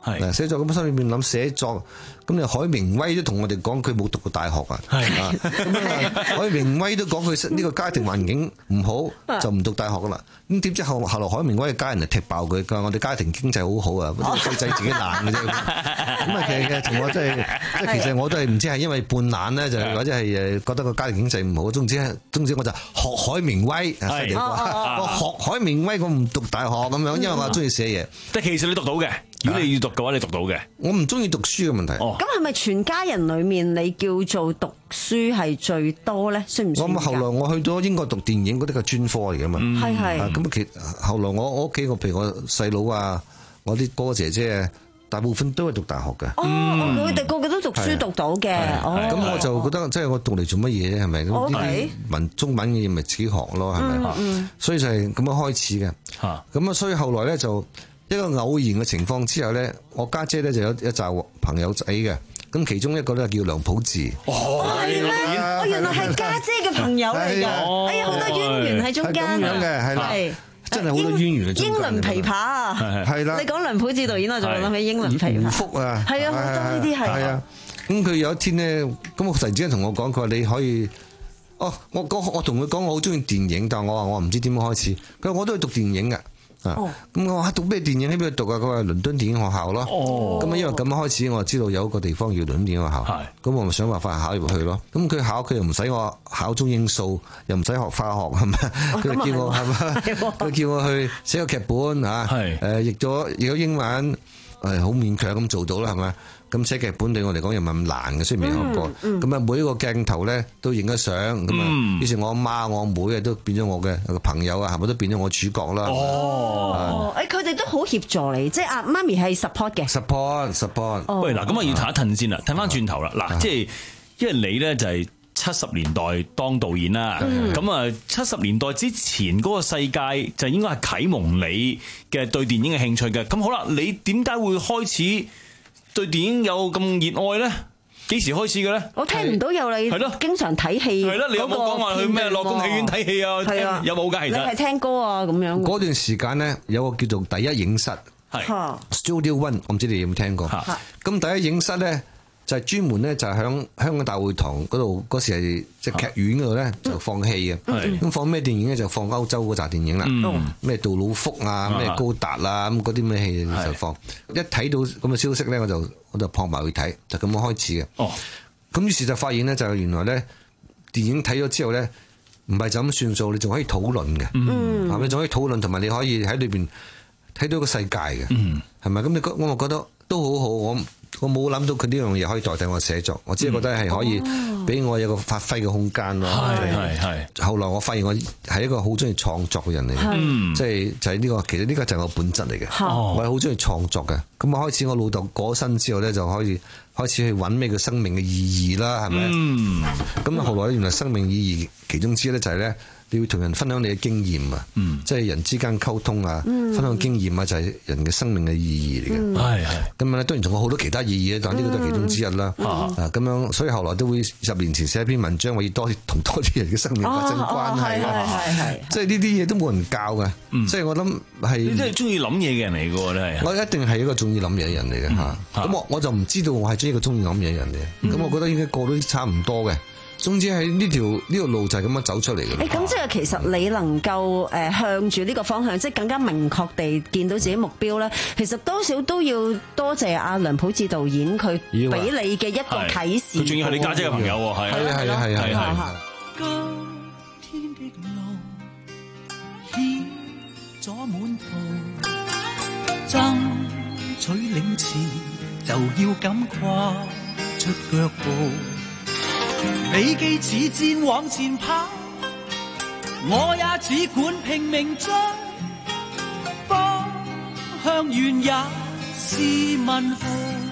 係寫作咁心裏面諗寫作，咁你海明威都同我哋講佢冇讀過大學啊，係咁海明威都講佢呢個家庭環境唔好，就唔讀大學噶啦。咁點知後後來海明威嘅家人就踢爆佢，佢話我哋家庭經濟好好啊，嗰啲仔自己懶嘅啫。咁啊其實同我真係，即係其實我都係唔知係因為半懶咧，就或者係誒覺得個家庭經濟唔好。總之總之我就學海明威，我學海明威，我唔讀大學咁樣，因為我中意寫嘢。 但其實你讀到嘅，如果你要讀嘅話，你讀到嘅。 我唔中意讀書嘅問題。 咁係咪全家人裏面你叫做讀書係最多咧？算唔算？ 我後來我去咗英國讀電影嗰啲個專科嚟嘅嘛。 係係。 咁其後來我我屋企我譬如我細佬啊，我啲哥哥姐姐啊，大部分都係讀大學嘅。 哦，佢哋個個都讀書讀到嘅。 咁我就覺得即係我讀嚟做乜嘢啫？係咪？呢啲文中文嘅嘢咪自己學咯？係咪？所以就係咁樣開始嘅。咁啊，所以後來咧就一個偶然嘅情況之下咧，我家姐咧就有一紮朋友仔嘅。咁其中一個咧叫梁普智。 哦，係咩？我原來係家姐嘅朋友嚟㗎。哎呀，好多淵源喺中間啊！ 咁樣嘅係啦，真係好多淵源喺中間。 英倫琵琶啊， 係啦。 你講梁普智導演，我就諗起英倫琵琶。 胡福啊， 係啊，好多呢啲係。 係啊，咁佢有一天咧，咁我突然之間同我講，佢話你可以，哦，我我同佢講我好中意電影，但係我話我唔知點樣開始。佢話我都係讀電影㗎。咁、哦、我話讀咩電影喺邊度讀啊？佢話倫敦電影學校咯。咁啊、哦，因為咁樣開始，我就知道有一個地方叫倫敦電影學校。咁我咪想辦法考入去咯。咁佢考佢又唔使我考中英數，又唔使學化學，係咪？佢、哦、叫我係咪？佢叫我去寫個劇本啊。誒，譯咗譯咗英文，誒好勉強咁做到啦，係咪？咁寫劇本對我嚟講又唔係咁難嘅，雖然未學過。咁啊、嗯嗯，每一個鏡頭咧都影得相。咁啊、嗯，於是我阿媽、我阿妹啊都變咗我嘅朋友啊，係咪都變咗我主角啦？ 哦，誒，佢哋都好協助你，即係阿媽咪係 support 嘅。 support support。 喂，嗱，咁啊要褪一褪先啦，褪翻轉頭啦。嗱，即係因為你咧就係七十年代當導演啦，咁啊七十年代之前嗰個世界就應該係啟蒙你嘅對電影嘅興趣嘅。咁好啦，你點解會開始對電影有咁熱愛咧？幾時開始嘅咧？我聽唔到有你係咯，經常睇戲係咯， 你有冇講話去咩樂宮戲院睇戲啊？係啊，有冇㗎？其實你係聽歌啊咁樣。 嗰段時間咧，有個叫做第一影室，係 Studio One，我唔知你有冇聽過。咁第一影室咧就係專門咧就係響香港大會堂嗰度，嗰時係即係劇院嗰度咧就放戲嘅。咁放咩電影咧？就放歐洲嗰扎電影啦，咩杜魯福啊，咩高達啊，咁嗰啲咩戲就放。一睇到咁嘅消息咧，我就我就撲埋去睇，就咁樣開始嘅。哦，咁於是就發現咧，就原來咧電影睇咗之後咧，唔係就咁算數，你仲可以討論嘅。嗯，係咪仲可以討論，同埋你可以喺裏邊睇到個世界嘅。嗯，係咪？咁你我我覺得都好好，我我冇諗到佢呢樣嘢可以代替我寫作，我只係覺得係可以俾我有個發揮嘅空間咯。係係係。後來我發現我係一個好中意創作嘅人嚟嘅，即係就係呢個其實呢個就係我本質嚟嘅。我係好中意創作嘅。咁我開始我老豆過身之後咧，就可以開始去揾咩叫生命嘅意義啦，係咪？嗯。咁後來原來生命意義其中之一咧就係咧，你要同人分享你嘅經驗啊，即係人之間溝通啊，分享經驗啊，就係人嘅生命嘅意義嚟嘅。係係。咁啊，當然仲有好多其他意義嘅，但係呢個都係其中之一啦。啊，咁樣，所以後來都會十年前寫一篇文章，我要多同多啲人嘅生命發生關係咯。係係。即係呢啲嘢都冇人教嘅，即係我諗係。你真係中意諗嘢嘅人嚟嘅喎，真係。 我一定係一個中意諗嘢嘅人嚟嘅嚇。咁我我就唔知道我係中意一個中意諗嘢嘅人嚟。咁我覺得應該個都差唔多嘅。總之喺呢條呢條路就係咁樣走出嚟嘅。 誒，咁即係其實你能夠誒向住呢個方向，即係更加明確地見到自己目標咧。其實多少都要多謝阿梁普智導演佢俾你嘅一個啟示。 佢仲要係你家姐嘅朋友喎，係係係係係係。 今天的路牽咗滿途，爭取領前就要敢跨出腳步。你既似箭往前跑，我也只管拼命追，方向遠也是問號。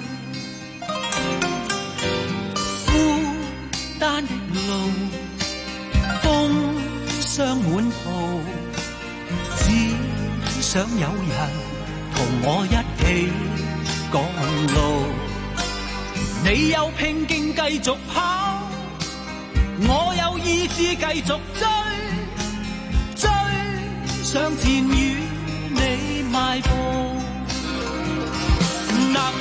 孤單的路，風霜滿途，只想有人同我一起趕路。你有拼勁繼續跑，我有意志繼續追，追上前與你邁步。能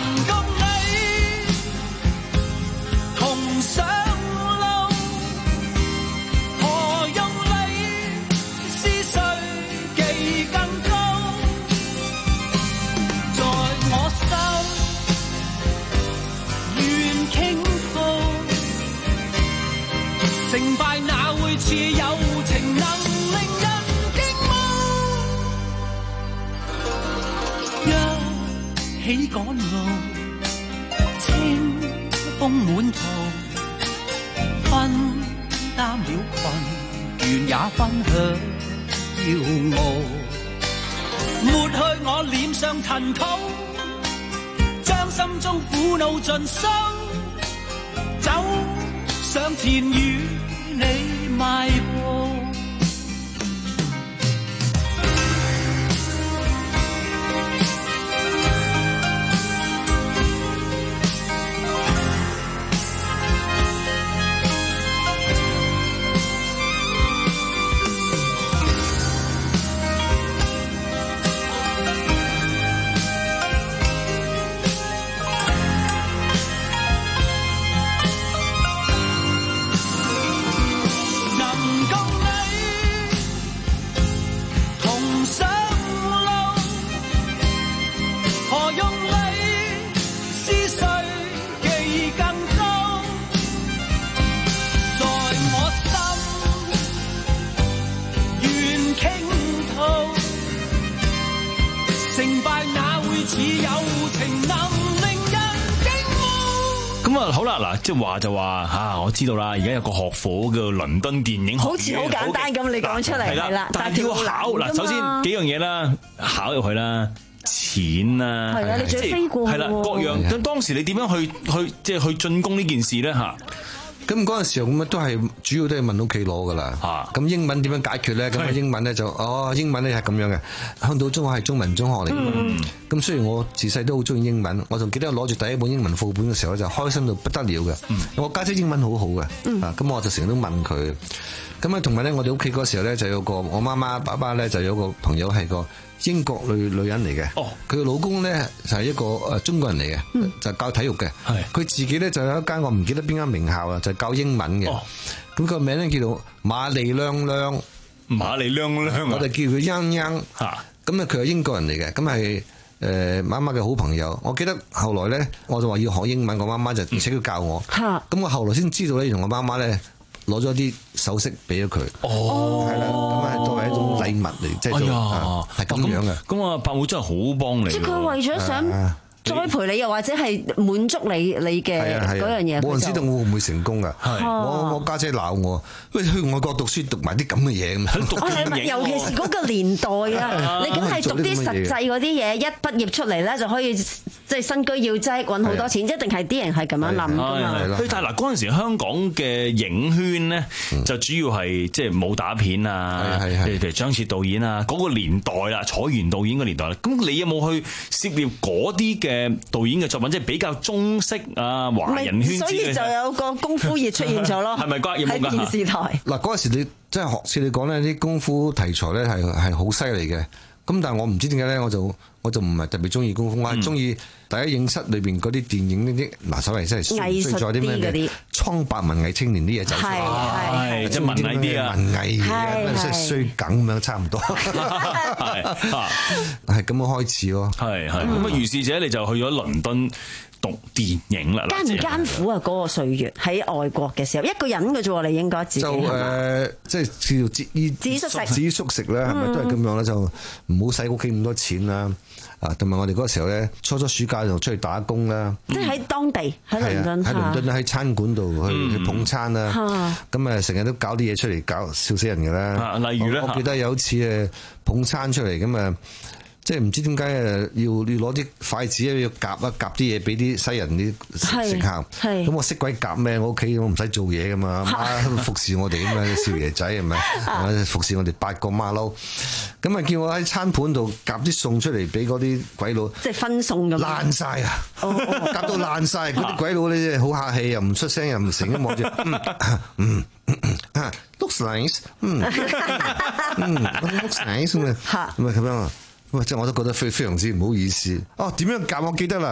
成敗哪會似友情能令人驚慕？一起趕路，清風滿途，分擔了困，倦也分享驕傲，抹去我臉上塵土，將心中苦惱盡收，走上前與你邁步。 咁啊，好啦，嗱，即係話就話吓，我知道啦，而家有個學府叫倫敦電影學院， 好似好簡單咁，你講出嚟係啦， 但係要考嗱，首先幾樣嘢啦，考入去啦，錢啊， 係啦，你仲要飛過， 係啦，各樣。咁當時你點樣去去即係去進攻呢件事咧吓？ 咁嗰陣時候咁啊，都係主要都係問屋企攞噶啦。咁英文點樣解決咧？咁啊英文咧就哦，英文咧係咁樣嘅。香島中學係中文中學嚟嘅。咁、嗯、雖然我自細都好中意英文，我仲記得攞住第一本英文課本嘅時候就開心到不得了嘅。嗯、我家姐，姐英文好好嘅，嗯、啊咁我就成日都問佢。咁啊同埋咧，我哋屋企嗰時候咧就有個我媽媽爸爸咧就有個朋友係個英國女女人嚟嘅，佢嘅老公咧就係一個誒中國人嚟嘅，嗯、就教體育嘅。佢自己咧就有一間我唔記得邊間名校啦，就教英文嘅。咁佢個名咧叫做瑪麗亮亮， 瑪麗亮亮， 我哋叫佢欣欣。咁啊佢係英國人嚟嘅，咁係誒媽媽嘅好朋友。我記得後來咧，我就話要學英文，我媽媽就而且佢教我。咁、嗯、我後來先知道咧，原來我媽媽咧攞咗啲首飾俾咗佢，係啦，咁啊作為一種禮物嚟，即係係咁樣嘅。 咁啊，伯母真係好幫你。 即係佢為咗想栽培你，又或者係滿足你你嘅嗰樣嘢。 冇人知道我會唔會成功噶。我我家姐鬧我，喂，去外國讀書讀埋啲咁嘅嘢咁。 讀尤其是嗰個年代啊，你梗係讀啲實際嗰啲嘢，一畢業出嚟咧就可以即係身居要職，揾好多錢，一定係啲人係咁樣諗噶嘛。 但係嗱，嗰陣時香港嘅影圈咧，就主要係即係武打片啊，譬如張徹導演啊，嗰個年代啦，楚原導演嘅年代啦。咁你有冇去涉獵嗰啲嘅嘅導演嘅作品，即係比較中式啊，華人圈子，所以就有個功夫熱出現咗咯。係咪關有冇㗎？喺電視台嗱，嗰陣時你即係學似你講咧，啲功夫題材咧係係好犀利嘅。咁但係我唔知點解咧，我就我就唔係特別中意功夫，我係中意第一影室裏邊嗰啲電影呢啲嗱，所謂真係藝術啲咩嘅蒼白文藝青年啲嘢走出嚟， 係即係文藝啲啊， 文藝嘢，即係衰梗咁樣差唔多，係係咁樣開始咯， 係係咁啊！如是者你就去咗倫敦讀電影啦， 艱唔艱苦啊？嗰個歲月喺外國嘅時候，一個人嘅啫，你應該自己就誒，即係叫做節衣節衣縮食， 節衣縮食咧，係咪都係咁樣咧？就唔好使屋企咁多錢啦。啊，同埋我哋嗰個時候咧，初初暑假就出去打工啦。 即係喺當地喺倫敦， 喺倫敦喺餐館度去去捧餐啦。咁啊，成日都搞啲嘢出嚟搞，笑死人㗎啦。 例如咧， 我記得有一次誒捧餐出嚟咁啊。即係唔知點解誒要要攞啲筷子要夾啊夾啲嘢俾啲西人啲食客，咁我識鬼夾咩？我屋企我唔使做嘢噶嘛，媽服侍我哋咁嘛，少爺仔係咪？服侍我哋八個馬騮，咁啊叫我喺餐盤度夾啲餸出嚟俾嗰啲鬼佬， 即係分餸咁。 爛晒啊！夾到爛晒，嗰啲鬼佬咧好客氣，又唔出聲，又唔成日望住，嗯嗯 looks nice， 嗯嗯 looks nice 咁啊咁啊咁樣啊。即係我都覺得非非常之唔好意思。哦，點樣夾我記得啦。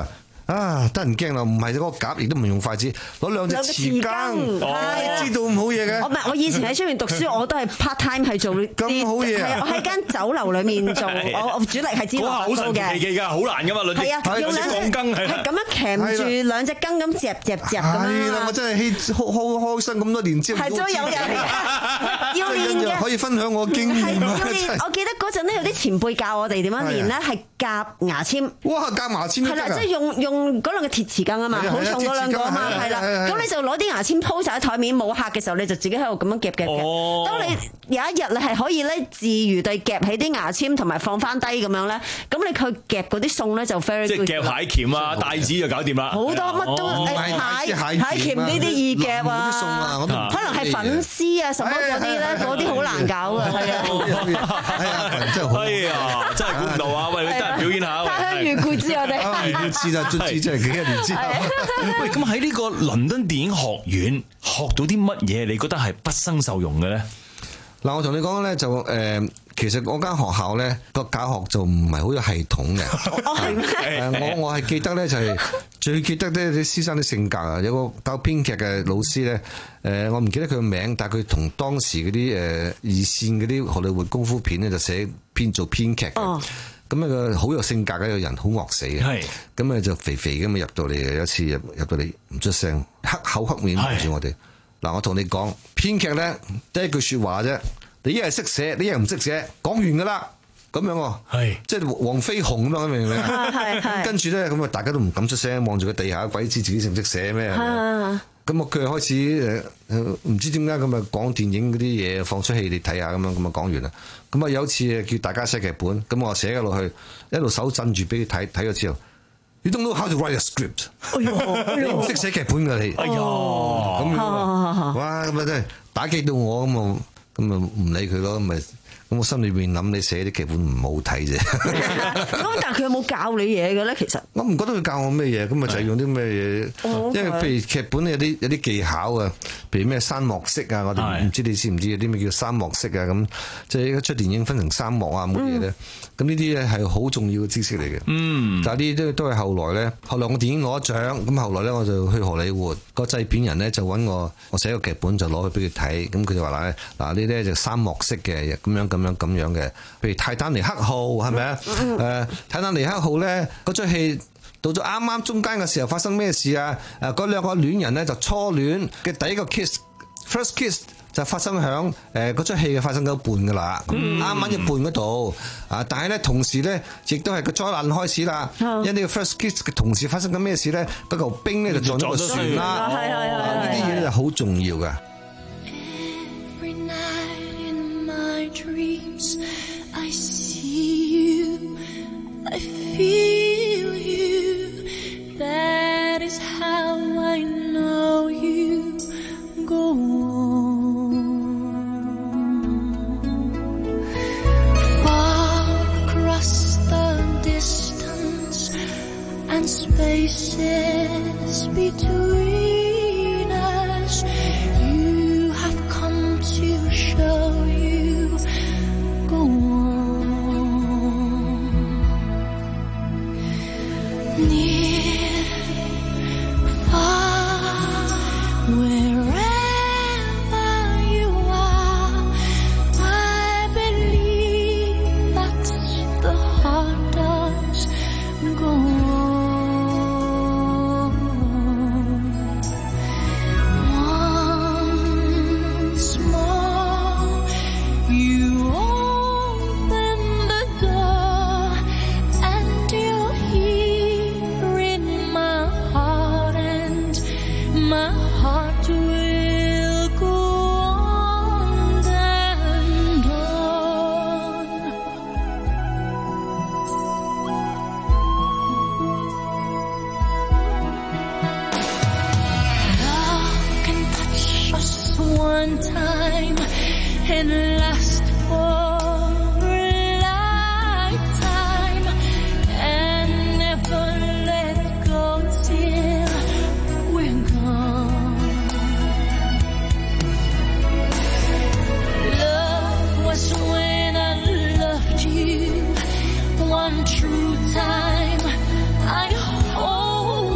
啊，得人驚啦！唔係嗰個夾，亦都唔用筷子，攞兩隻匙羹，係知道咁好嘢嘅。 我唔係，我以前喺出面讀書，我都係 part time 係做咁好嘢啊！ 我喺間酒樓裏面做，我我主力係芝麻糕嘅。 好神奇㗎，好難㗎嘛，兩隻係啊，用兩隻羹係咁樣鉗住兩隻羹咁夾夾夾咁樣。 係啦，我真係開開開心咁多年之後， 係咗有人要練嘅， 可以分享我經驗啊！ 我記得嗰陣咧，有啲前輩教我哋點樣練咧，係夾牙籤。 哇！夾牙籤係啦，即係用用。嗰兩個鐵匙羹啊嘛，好重嗰兩個啊嘛，係啦。咁你就攞啲牙籤鋪晒喺台面，冇客嘅時候你就自己喺度咁樣夾夾夾。當你有一日你係可以咧自如地夾起啲牙籤同埋放翻低咁樣咧，咁你去夾嗰啲餸咧就 very good。 即係夾蟹鉗啊、帶子就搞掂啦。 好多乜都蟹蟹鉗呢啲易夾啊，可能係粉絲啊什麼嗰啲咧，嗰啲好難搞㗎，係啊。 係啊，真係好。 哎呀，真係估唔到啊！喂，你得閒表演下。 他鄉遇故知我哋。 故知啦，卒之真係幾一年之後。 喂，咁喺呢個倫敦電影學院學到啲乜嘢？你覺得係畢生受用嘅咧？ 嗱，我同你講咧，就誒、呃，其實嗰間學校咧個教學就唔係好有系統嘅。我我係記得咧，就係、是、最記得咧啲師生啲性格啊。有個教編劇嘅老師咧，誒、呃，我唔記得佢個名，但係佢同當時嗰啲誒二線嗰啲荷里活功夫片咧就寫編做編劇嘅。哦咁啊個好有性格嘅一個人，好惡死嘅。咁啊就肥肥咁啊入到嚟，有一次入入到嚟唔出聲，黑口黑面望住我哋。嗱，我同你講，編劇咧得一句説話啫，你一係識寫，你一係唔識寫，講完噶啦，咁樣喎。係，即係黃飛鴻咁樣，明唔明啊？係係。跟住咧，咁啊大家都唔敢出聲，望住個地下，鬼知自己識唔識寫咩？咁啊佢開始誒唔知點解咁啊講電影嗰啲嘢，放出戲你睇下咁樣，咁啊講完啦。咁啊有一次叫大家寫劇本，咁我寫咗落去，一路手震住俾佢睇，睇咗之後 ，You don't know how to write a script，你唔識寫劇本㗎你。哎呀，咁哇咁啊真係打擊到我咁啊，咁啊唔理佢咯，咁咪。咁我心裏邊諗，你寫啲劇本唔好睇啫。 咁但係佢有冇教你嘢嘅咧？其實我唔覺得佢教我咩嘢，咁咪就係用啲咩嘢。因為譬如劇本有啲有啲技巧啊，譬如咩三幕式啊，我哋唔知你知唔知有啲咩叫三幕式啊？咁即係一出電影分成三幕啊，乜嘢咧？咁呢啲咧係好重要嘅知識嚟嘅。嗯，但係呢啲都都係後來咧，後來我電影攞獎，咁後來咧我就去荷里活，個製片人咧就揾我，我寫個劇本就攞去俾佢睇，咁佢就話咧嗱呢啲就三幕式嘅咁樣咁。咁樣咁樣嘅，譬如泰坦尼克號係咪啊？誒、呃，泰坦尼克號咧，嗰出戲到咗啱啱中間嘅時候發生咩事啊？誒，嗰兩個戀人咧就初戀嘅第一個 kiss，first kiss 就發生響誒嗰出戲嘅發生咗一半噶啦，啱啱一半嗰度啊！但係咧同時咧，亦都係個災難開始啦。因為呢個 first kiss 嘅同時發生緊咩事咧？嗰嚿冰咧就撞咗個船啦。呢啲嘢就好重要嘅。 Dreams, I see you, I feel you, that is how I know you go on. Far across the distance and spaces between us, you have come to show go on. Near, far, wherever you are, I believe that the heart does go on. Once more, you one time and last for a lifetime and never let go till we're gone. Love was when I loved you one true time. I hold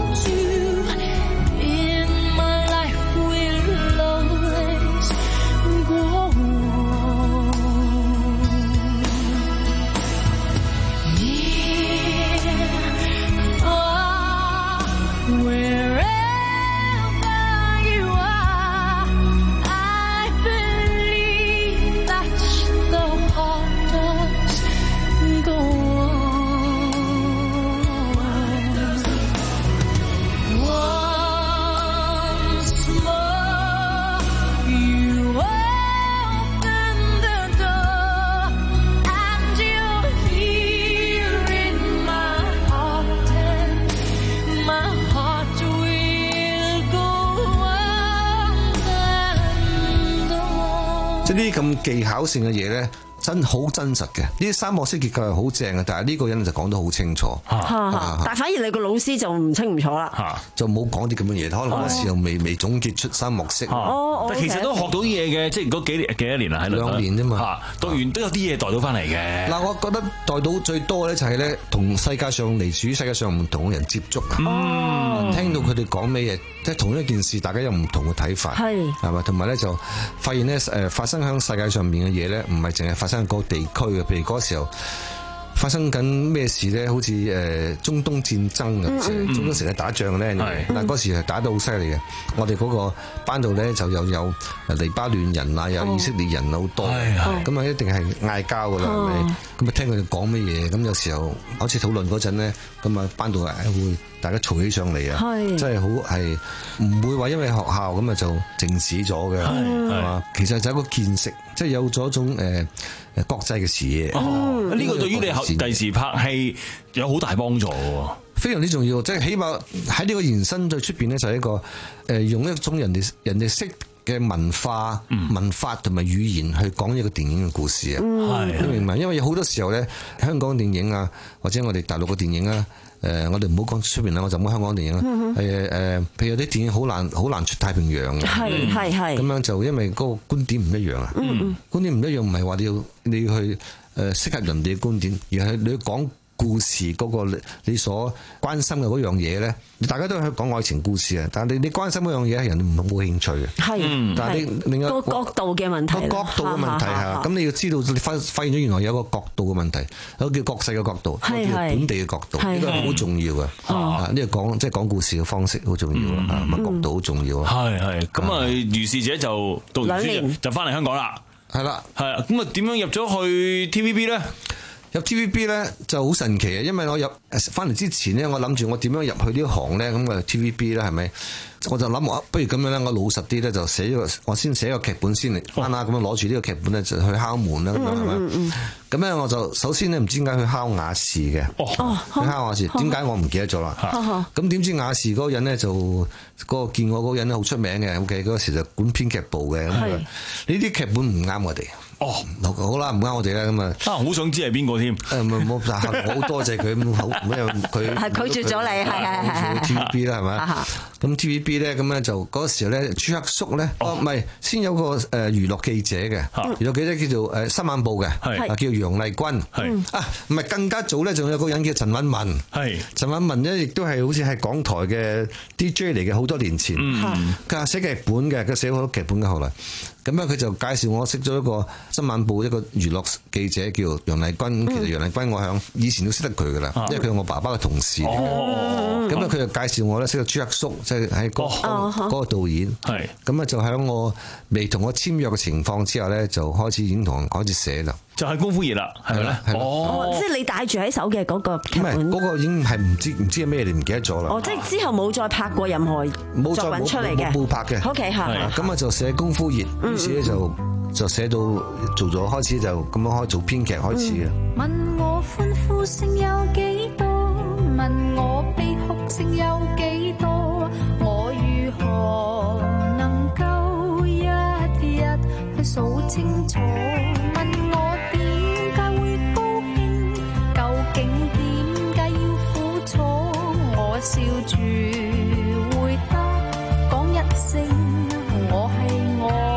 即係呢啲咁技巧性嘅嘢咧。真好真實嘅，呢啲三角式結構係好正嘅，但係呢個人就講得好清楚。 啊啊、但係反而你個老師就唔清唔楚啦、 啊，就冇講啲咁嘅嘢，可能嗰時又未未總結出三角式。 哦，但其實都學到啲嘢嘅，即係嗰幾年幾多年啦，喺兩年啫嘛。 嚇，讀完都有啲嘢帶到翻嚟嘅。 嗱，我覺得帶到最多咧就係咧，同世界上嚟處於世界上唔同嘅人接觸啊。哦，聽到佢哋講咩嘢，即係同一件事，大家有唔同嘅睇法。係係嘛，同埋咧就發現咧誒發生喺世界上面嘅嘢咧，唔係淨係發生喺個地區嘅，譬如嗰時候發生緊咩事咧？好似誒中東戰爭嘅，嗯、中東成日打仗咧，嗯、但係嗰時係打得好犀利嘅。我哋嗰個班度咧就又有黎巴嫩人啊，有以色列人好多，咁啊一定係嗌交噶啦，係咪？咁啊聽佢哋講乜嘢，咁有時候好似討論嗰陣咧，咁啊班度誒會大家嘈起上嚟啊，真係好係唔會話因為學校咁啊就靜止咗嘅，係嘛？其實就係一個見識，即係有咗一種誒誒國際嘅視野。 哦，呢個對於你第時拍戲有好大幫助喎， 非常之重要。即係起碼喺呢個延伸在出邊咧，就係一個誒用一種人哋人哋識嘅文化、嗯、文法同埋語言去講一個電影嘅故事啊。係、嗯，你明唔明？因為好多時候咧，香港電影啊，或者我哋大陸嘅電影啊。誒、呃，我哋唔好講出邊啦，我就講香港電影啦。誒誒、嗯呃，譬如有啲電影好難好難出太平洋嘅， 係係係。咁樣就因為嗰個觀點唔一樣啊。嗯、觀點唔一樣，唔係話你要你要去誒適合人哋嘅觀點，而係你要講故事嗰個你所關心嘅嗰樣嘢咧，大家都係講愛情故事啊，但係你你關心嗰樣嘢係人哋唔冇興趣嘅。係，但係你另一個角度嘅問題， 個角度嘅問題係，咁你要知道你發發現咗原來有一個角度嘅問題，有個叫國際嘅角度，有個叫本地嘅角度，呢個好重要嘅。啊，呢個講即係講故事嘅方式好重要啊，乜角度好重要啊。係係， 咁啊，如是者就讀完書就翻嚟香港啦。係啦，係啊，咁啊點樣入咗去 T V B 咧？ 入 T V B 咧就好神奇啊！因為我入翻嚟之前咧，我諗住我點樣入去呢行咧？咁啊 T V B 啦，係咪？我就諗，不如咁樣咧，我老實啲咧，就寫咗個，我先寫個劇本先嚟翻啦。咁樣攞住呢個劇本咧，就去敲門啦。咁樣係咪？咁咧我就首先咧唔知點解去敲亞視嘅。哦，去敲亞視，點解我唔記得咗啦？咁點知亞視嗰個人咧就嗰個見我嗰個人咧好出名嘅。O K，嗰時就管編劇部嘅。咁啊，呢啲劇本唔啱我哋。哦，好啦，唔啱我哋啦，咁啊， 啊，好想知係邊個添？ 誒，唔係冇，我好多謝佢咁好，因為佢係拒絕咗你，係係係 T V B 啦，係咪？咁 T V B 咧，咁咧就嗰時候咧，朱克叔咧，哦，唔係，先有個誒娛樂記者嘅，娛樂記者叫做誒新晚報嘅，係叫楊麗君，係啊，唔係更加早咧，仲有個人叫陳韻文，係陳韻文咧，亦都係好似係港台嘅 D J 嚟嘅，好多年前，佢寫劇本嘅，佢寫好多劇本嘅，後來。咁樣佢就介紹我識咗一個新晚報一個娛樂記者叫楊麗君，其實楊麗君我響以前都識得佢噶啦，因為佢係我爸爸嘅同事。咁樣佢就介紹我咧識到朱克叔，即係喺嗰嗰個導演。係咁啊，就喺我未同我簽約嘅情況之下咧，就開始已經同人開始寫啦。 就係功夫熱啦，係咪咧？ 哦，即係你帶住喺手嘅嗰個劇本。 唔係，嗰個已經係唔知唔知係咩，你唔記得咗啦。 哦，即係之後冇再拍過任何作品出嚟嘅。 冇拍嘅。 O K，係。咁啊就寫功夫熱，於是咧就就寫到做咗開始就咁樣開始做編劇開始嘅。 問我歡呼聲有幾多？問我悲哭聲有幾多？我如何能夠一日去數清楚？問我點解會高興？究竟點解要苦楚？我笑住回答，講一聲我係我。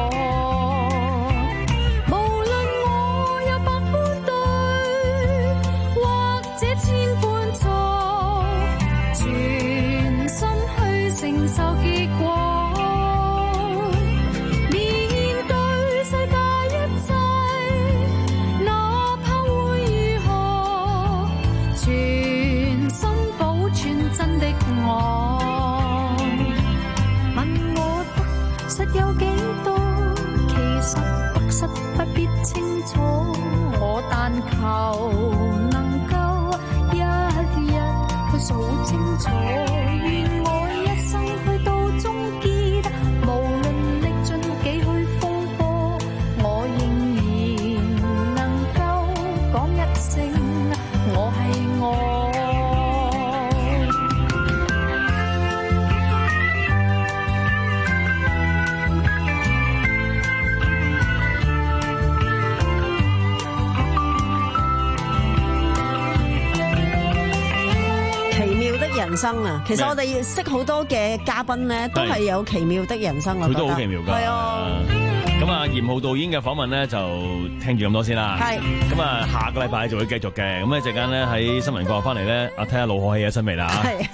受結果，面對世界一切，哪怕會如何，全心保存真的我。問我得失有幾多？其實得失不必清楚，我但求能夠一日去數清楚。願我一生去到終結。 生啊！其實我哋識好多嘅嘉賓咧，都係有奇妙的人生。 佢都好奇妙㗎。係啊。咁啊，嚴浩導演嘅訪問咧，就聽住咁多先啦。係。咁啊，下個禮拜就會繼續嘅。咁一陣間咧喺新聞過後翻嚟咧，啊睇下盧可喜嘅新未啦。係。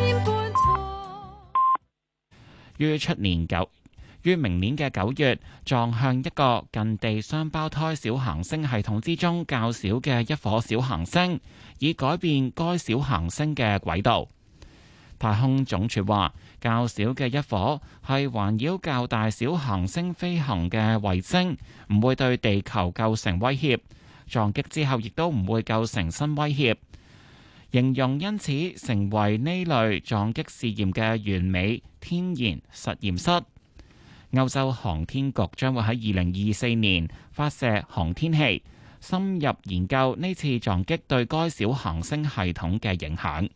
於出年九。於明年嘅九月撞向一個近地雙胞胎小行星系統之中較小嘅一顆小行星，以改變該小行星嘅軌道。太空總署話，較小嘅一顆係環繞較大小行星飛行嘅衛星，唔會對地球構成威脅，撞擊之後亦都唔會構成新威脅，形容因此成為呢類撞擊試驗嘅完美天然實驗室。歐洲航天局將會喺二零二四年發射航天器，深入研究呢次撞擊對該小行星系統嘅影響。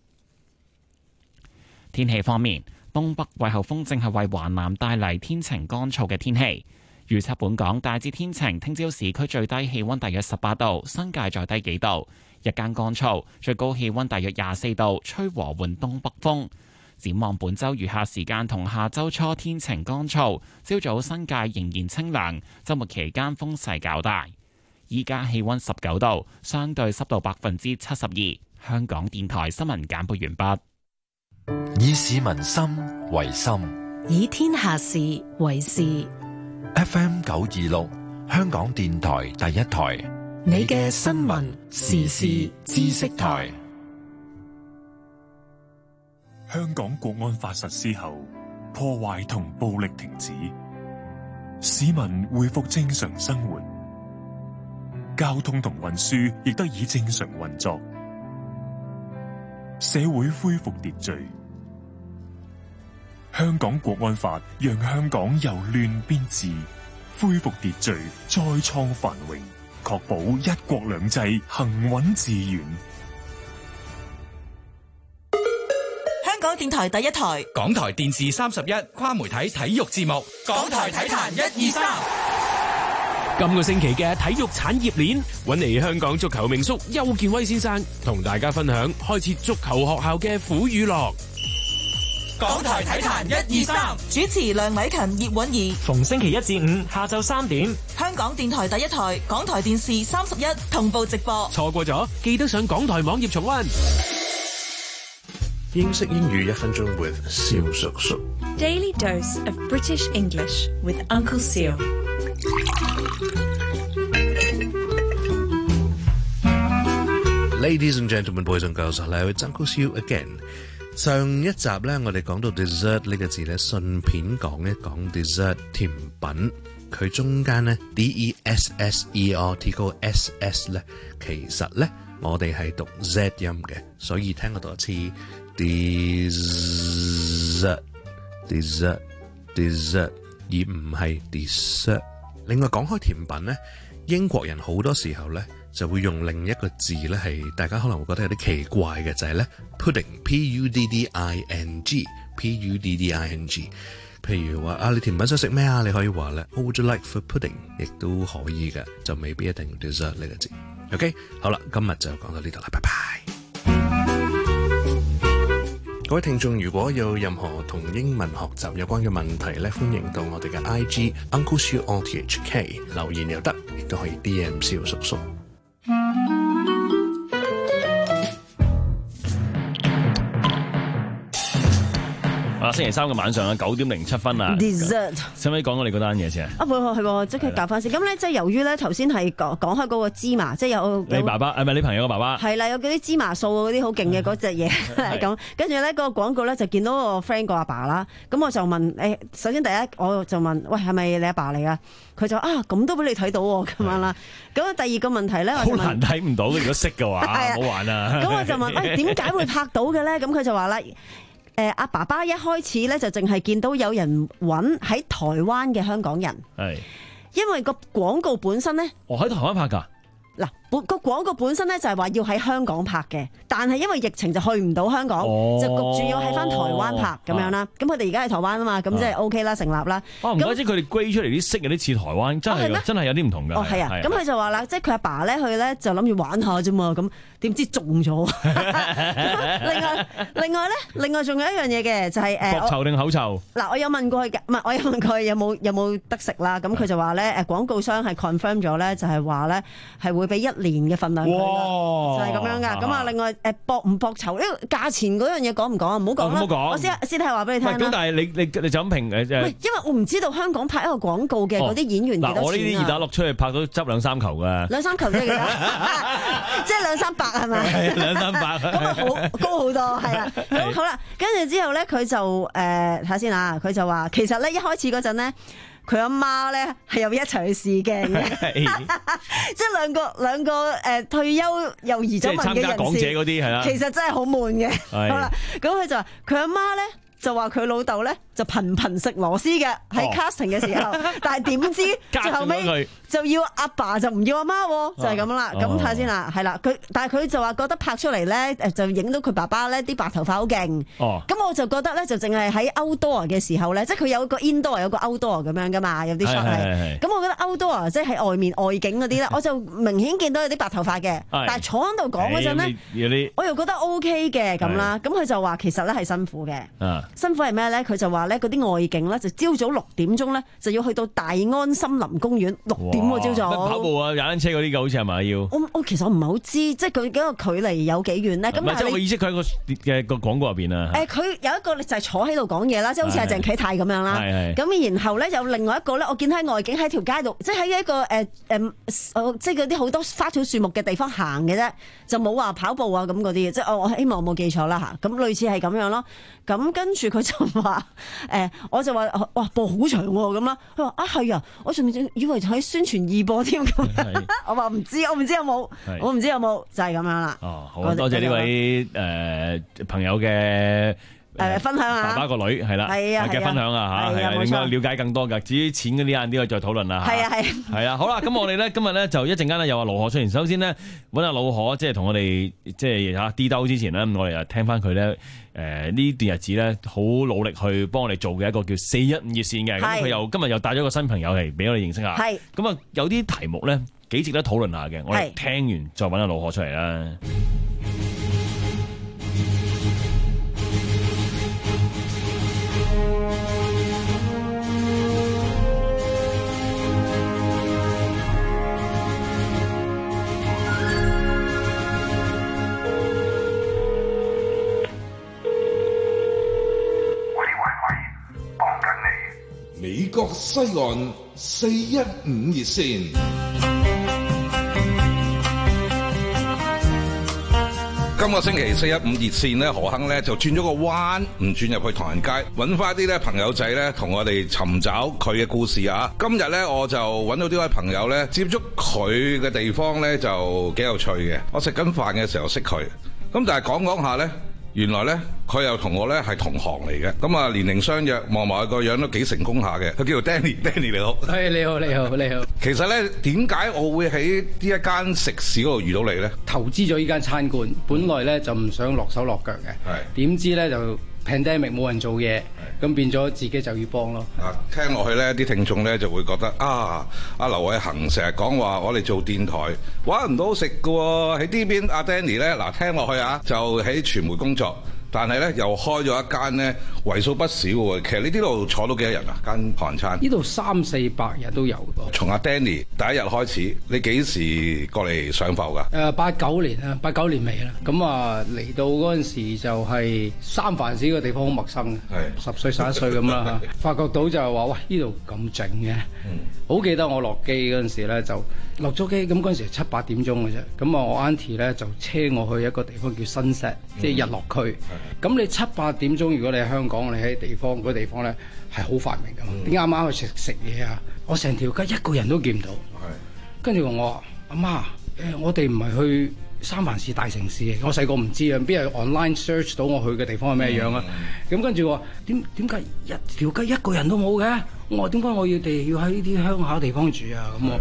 天氣方面，東北季候風正係為華南帶嚟天晴乾燥嘅天氣。預測本港大致天晴，聽朝市區最低氣溫大約十八度，新界再低幾度。日間乾燥，最高氣溫大約廿四度，吹和緩東北風。展望本週餘下時間同下週初天晴乾燥，朝早新界仍然清涼，週末期間風勢較大。依家氣溫十九度，相對濕度百分之七十二。香港電台新聞簡報完畢。以市民心為心， 以天下事為事。 F M 九二六，香港電台第一台， 你嘅新聞時事知識台。 香港國安法實施後，破壞同暴力停止，市民恢復正常生活，交通同運輸亦得以正常運作，社會恢復秩序。香港國安法讓香港由亂變治，恢復秩序，再創繁榮，確保一國兩制行穩致遠。 香港電台第一台， 港台電視三十一跨媒體體育節目， 港台體壇一二三。 今個星期嘅體育產業鏈，搵嚟香港足球名宿邱建威先生，同大家分享開設足球學校嘅苦與樂。 港台體壇一二三，主持梁偉勤、葉韻儀， 逢星期一至五下晝三點， 香港電台第一台，港台電視三十一同步直播。 錯過咗，記得上港台網頁重溫。 英式英語一分鐘 with 蕭叔叔。 Daily dose of British English with Uncle Seal。 Ladies and gentlemen, boys and girls, hello, it's Uncle Seal again。上一集咧，我哋講到 dessert 呢個字咧，順便講一講 dessert 甜品。佢中間咧 d e s s e r t 嗰個 s s 咧，其實咧我哋係讀 z 音嘅，所以聽我讀一次。dessert dessert dessert 而唔係 dessert。另外講開甜品咧，英國人好多時候咧就會用另一個字咧，係大家可能會覺得有啲奇怪嘅，就係咧 pudding p u d d i n g p u d d i n g。譬如話啊，你甜品想食咩啊？你可以話咧 What would you like for pudding？ 亦都可以嘅，就未必一定 dessert 呢個字。OK， 好啦，今日就講到呢度啦，拜拜。各位聽眾，如果有任何同英文學習有關嘅問題咧，歡迎到我哋嘅 I G Uncle Siu O T H K 留言又得，亦都可以 D M 蕭叔叔。 啊，星期三嘅晚上啊，九點零七分啊 dessert 使唔使講我哋嗰單嘢先啊？ 啊，係喎，即刻教翻先。咁咧，即係由於咧頭先係講講開嗰個芝麻，即係有你爸爸係咪你朋友嘅爸爸？ 係啦，有嗰啲芝麻素嗰啲好勁嘅嗰隻嘢咁。跟住咧嗰個廣告咧就見到個 friend 個阿爸啦。咁我就問誒，首先第一我就問，喂，係咪你阿爸嚟啊？佢就啊，咁都俾你睇到喎，咁樣啦。咁第二個問題咧， 好難睇唔到嘅，如果識嘅話，唔好玩啊。 咁我就問，喂，點解會拍到嘅咧？咁佢就話啦。誒阿爸爸一開始咧就淨係見到有人揾喺台灣嘅香港人，係因為個廣告本身咧， 我喺台灣拍㗎。 嗱， 本個廣告本身咧就係話要喺香港拍嘅，但係因為疫情就去唔到香港， 哦、 就焗住要喺翻台灣拍咁樣啦。咁佢哋而家喺台灣啊嘛，咁即係 O K 啦，成立啦。 哦，唔怪之佢哋歸出嚟啲色有啲似台灣，真係、哦、真係有啲唔同㗎。 哦，係啊，咁佢就話啦，即係佢阿爸咧，佢咧就諗住玩下啫嘛，咁點知中咗。另外另外咧，另外仲有一樣嘢嘅就係、是、誒， 國臭定口臭？ 嗱，我有問過佢嘅，唔係我有問過佢有冇有冇得食啦。咁佢就話咧，誒廣告商係 confirm 咗咧，就係話咧係會俾一年嘅份量佢㗎，就係咁樣㗎。咁啊，另外誒博唔博酬呢個價錢嗰樣嘢講唔講啊？唔好講啦，我先先睇下話俾你聽啦。 咁但係你你你就咁評誒？ 唔係，因為我唔知道香港拍一個廣告嘅嗰啲演員幾多錢啊？ 嗱，我呢啲二打六出去拍到執兩三球㗎。兩三球即係幾多？即係兩三百係咪？ 係兩三百。 咁啊好高好多係啦。咁好啦，跟住之後咧，佢就誒睇下先啊。佢就話其實咧一開始嗰陣咧。佢阿媽咧係有一齊去試鏡嘅，即係兩個兩個誒退休又移咗民嘅人士，即係參加港姐嗰啲係啦，其實真係好悶嘅。好啦，咁佢就話佢阿媽咧就話佢老豆咧就頻頻食螺絲嘅喺 casting 嘅時候，但係點知最後尾就要阿爸就唔要阿媽，就係咁啦。咁睇下先啦，係啦，佢但係佢就話覺得拍出嚟咧誒就影到佢爸爸咧啲白頭髮好勁。哦，咁我就覺得咧就淨係喺 outdoor 嘅時候咧，即係佢有個 indoor 有個 outdoor 咁樣噶嘛，有啲 shot 係。咁我覺得 outdoor 即係喺外面外景嗰啲咧，我就明顯見到有啲白頭髮嘅，但係坐喺度講嗰陣咧，我又覺得 OK 嘅咁啦。咁佢就話其實咧係辛苦嘅。辛苦係咩咧？佢就話咧嗰啲外景咧就朝早六點鐘咧就要去到大安森林公園六點喎朝早。 跑步啊、踩單車嗰啲㗎，好似係咪要？ 我我其實我唔係好知，即係佢嗰個距離有幾遠咧？咁但係即係我意識佢喺個嘅個廣告入邊啊。 誒，佢有一個就係坐喺度講嘢啦，即係好似阿鄭啟泰咁樣啦。咁然後咧有另外一個咧，我見喺外景喺條街度，即係喺一個誒誒，即係嗰啲好多花草樹木嘅地方行嘅啫，就冇話跑步啊咁嗰啲嘅。即係我我希望我冇記錯啦嚇。咁類似係咁樣咯。咁跟住佢就話誒，我就話哇播好長喎咁啦。佢話啊係啊，我仲以為喺宣傳二播添咁。我話唔知，我唔知有冇，我唔知有冇，就係咁樣啦。 哦，好多謝呢位誒朋友嘅誒分享下爸爸個女係啦，係啊嘅分享啊嚇，係啊，應該了解更多㗎。至於錢嗰啲晏啲可以再討論啦。 係啊係。係啊，好啦，咁我哋咧今日咧就一陣間咧又話盧可出現。首先呢，揾阿盧可，即係同我哋即係嚇 D 兜之前咧，我哋又聽翻佢咧。誒呢段日子咧，好努力去幫我哋做嘅一個叫四一五熱線嘅，咁佢又今日又帶咗個新朋友嚟俾我哋認識下。係咁啊，有啲題目咧幾值得討論下嘅，我哋聽完再揾阿盧可出嚟啦。 美國西岸四一五熱線，今個星期四一五熱線咧，何亨咧就轉咗個彎，唔轉入去唐人街，揾翻啲咧朋友仔咧，同我哋尋找佢嘅故事啊！今日咧我就揾到呢位朋友咧，接觸佢嘅地方咧就幾有趣嘅。我食緊飯嘅時候識佢，咁但係講講下咧。原來咧，佢又同我咧係同行嚟嘅，咁啊年齡相若，望埋個樣都幾成功下嘅。佢叫做 Danny，Danny 你好。係你好，你好，你好。其實咧，點解我會喺呢一間食肆嗰度遇到你咧？ 投資咗呢間餐館，本來咧就唔想落手落腳嘅，係點知咧就 pandemic 冇人做嘢，咁變咗自己就要幫咯。啊，聽落去咧，啲聽眾咧就會覺得啊，阿劉偉恒成日講話我哋做電台揾唔到食㗎喎，喺呢邊阿 Danny 咧嗱，聽落去啊，就喺傳媒工作。但係咧，又開咗一間咧，為數不少喎。其實你呢度坐到幾多人啊？間韓餐呢度三四百人都有喎。從阿 Danny 第一日開始，你幾時過嚟上埠㗎？誒八九年啊，八九年尾啦。咁啊嚟到嗰陣時就係三藩市個地方好陌生嘅，係十歲十一歲咁啦嚇。發覺到就係話，喂，呢度咁靜嘅。好、嗯、記得我落機嗰陣時咧，就落咗機，咁嗰陣時係七八點鐘嘅啫。咁啊，我 auntie 咧就車我去一個地方叫 Sunset，即係日落區。咁你七八點鐘，如果你喺香港，你喺地方嗰、那個、地方咧係好繁榮噶嘛？你啱啱去食食嘢啊？我成條街一個人都見唔到。跟住我話阿媽，誒我哋唔係去三藩市大城市嘅，我細個唔知啊，邊有 online search 到我去嘅地方係咩樣啊？咁、嗯、跟住話點點解一條街一個人都冇嘅？我話點解我要哋要喺呢啲鄉下地方住啊？咁我